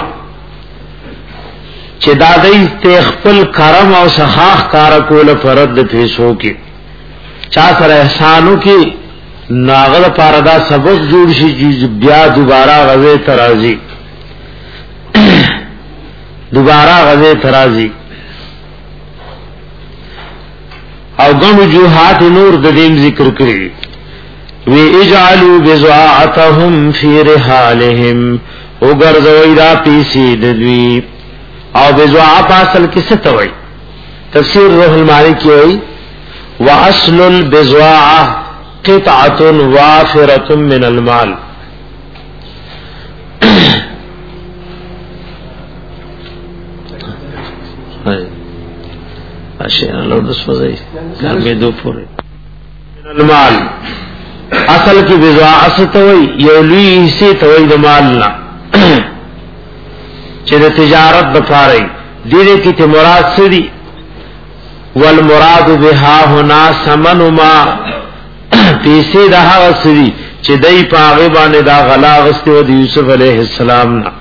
S2: چې دا د خپل کرم او سخاخ کار کول فرض د پیسو کې چا سره احسانو کې ناغل پاردا سبب جوړ شي بیا دوباره غزه ترازی دوباره غزه ترازی او ګڼ وجوهات نور د دین ذکر کړی وی اجعلوا بزاعتهم فی رحالهم او ګرځوي دا پیسې د دوی او بزاعت اصل کې څه توي تفسیر روح المانی کې وی واصل البزاعه قطعه وافره من المال اشیاء لو دسوځي کارګه دو پورې المال اصل کې بزاعه ستوي یو لوی حصے توي د مال نه چې د تجارت د پاره دې کې ته مراد سړي والمراد بها هنا ثمن ما پیسې د هغه سړي چې دای په هغه باندې دا غلا غستو د یوسف علیه السلام نه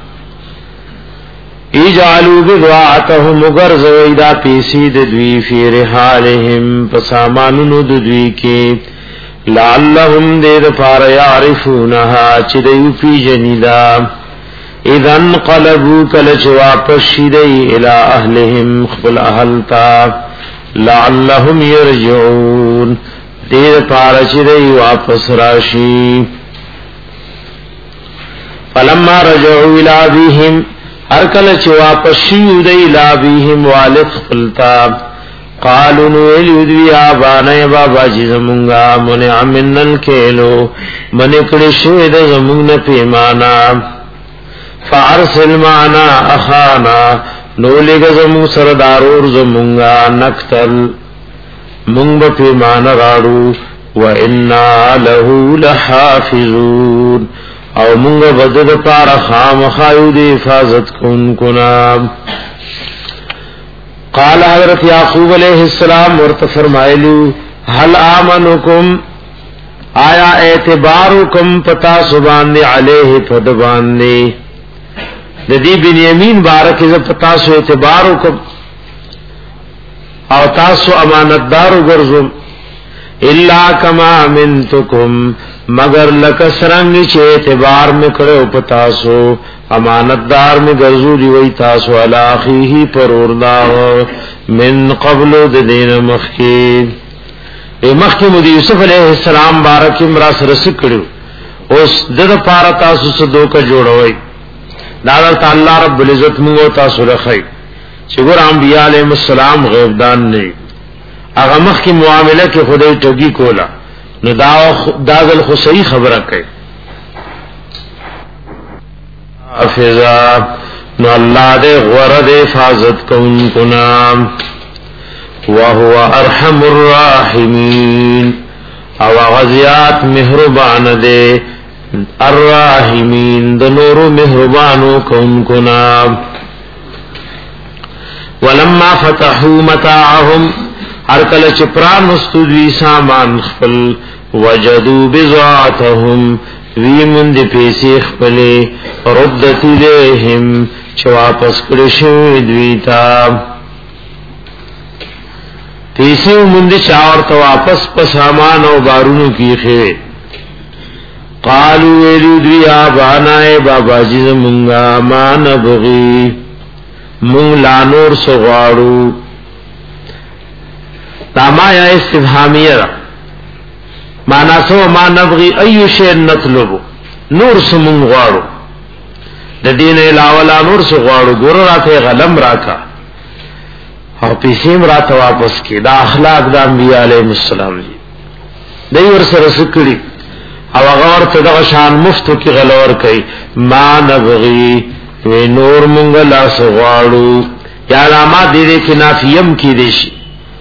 S2: اجعلوا بضاعتهم غرزوا اذا پیسې د دوی فی رحالهم پسامانونو د دوی کې لعلهم دې د پاره يعرفونها چې دوی پی جنیدا اذن قلبوا کل جواب شیدی الى اهلهم خپل اهلتا لعلهم يرجعون دې د پاره چې دوی واپس راشي فلما رجعوا الى ابيهم هر کله چې واپس شي دی لابيهم والد خپلتا قالوا نو دوی ابانه بابا جی زمونږه مونږه امنن کېلو منه کړي شه د زمونږه پیمانا فارسل معنا اخانا نو لګ زمو سردارور زمونږه نقتل مونږ په پیمانا راړو وإنا له لحافظون او مونږ بدد پار خام خایو دی حفاظت کون کنا قال حضرت یعقوب علیہ السلام ورته فرمایلو هل آمنکم آیا اعتبارکم پتا سبحان دی علیہ فدبان دی د دې بنیامین بارک ز پتا سو اعتبارکم او تاسو امانتدار وګرځم الا کما منتکم مگر لکسرنگ چه اعتبار میں کڑو پتاسو امانتدار میں گرزو دیوئی تاسو علاقی پر ارداو من قبل دین مخی مخی مدی یوسف علیہ السلام بارکی مراس رسک کڑو اس دد پارا تاسو صدو کا جوڑوئی دادا تعالی رب العزت منگو تاسو رخی چگر انبیاء علیہ السلام غیبدان نہیں اغا مخی معاملہ کے خدای ٹگی کولا نو دا داغل خو صحیح خبره کوي حافظا نو الله دې غره دې حفاظت کوونکو نام وهو ارحم الراحمین او غزيات مهربان دې الراحمین د نور مهربانو کوونکو نام ولما فتحوا متاعهم هر کله چې پران مستدوی سامان خپل وجدوا بضاعتهم وی من دې پیسې خپلې ردت الیهم چې واپس کړی شوی دوی ته پیسې من دې چا ورته واپس په سامان او بارونو کې خې قالوا ویلو دی آبانا اے بابا جی زمونگا ما نبغی مونگ لا نور سغوارو تاما یا استفهامیه را مانا سو ما نبغی ایو شیر نطلبو نور سمونگ غوارو د دین علاوه نور سغوارو ګور راته غلم راکا او پیسیم راته واپس کی دا اخلاق د انبیاء علیهم السلام دی دای ور سره سکړي او هغه ورته د شان مفتو کی غلور کوي ما نبغي و نور مونږ لا سغواړو یا علامات دې کې نافیم کی دي شي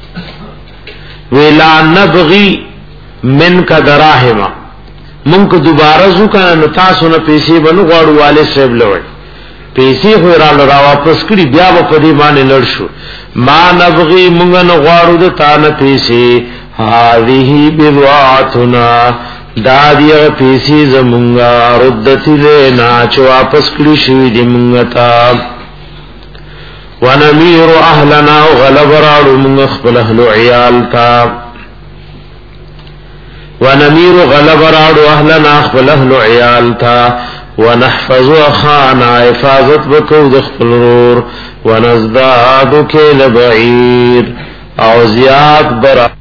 S2: ویلا نبغي من کا دراهما مونږ دوباره زو کنه نو تاسو نه پیسې بنو غواړو والے صاحب لوي پیسې خو را را واپس کړي بیا په دې باندې لړ شو ما نبغي مونږ نه غواړو د تا نه پیسې هذه بضاعتنا دا دی پیسې زمونږه ردت لنا چې واپس کړي شوی دی مونږ ته ونمیر اهلنا وغلب راړو مونږ خپل اهل عیال ته ونمیر غلب راړو اهلنا خپل اهل عیال ته ونحفظ اخانا حفاظت وکړو د خپل ورور ونزداد کیل بعیر او زیاد برا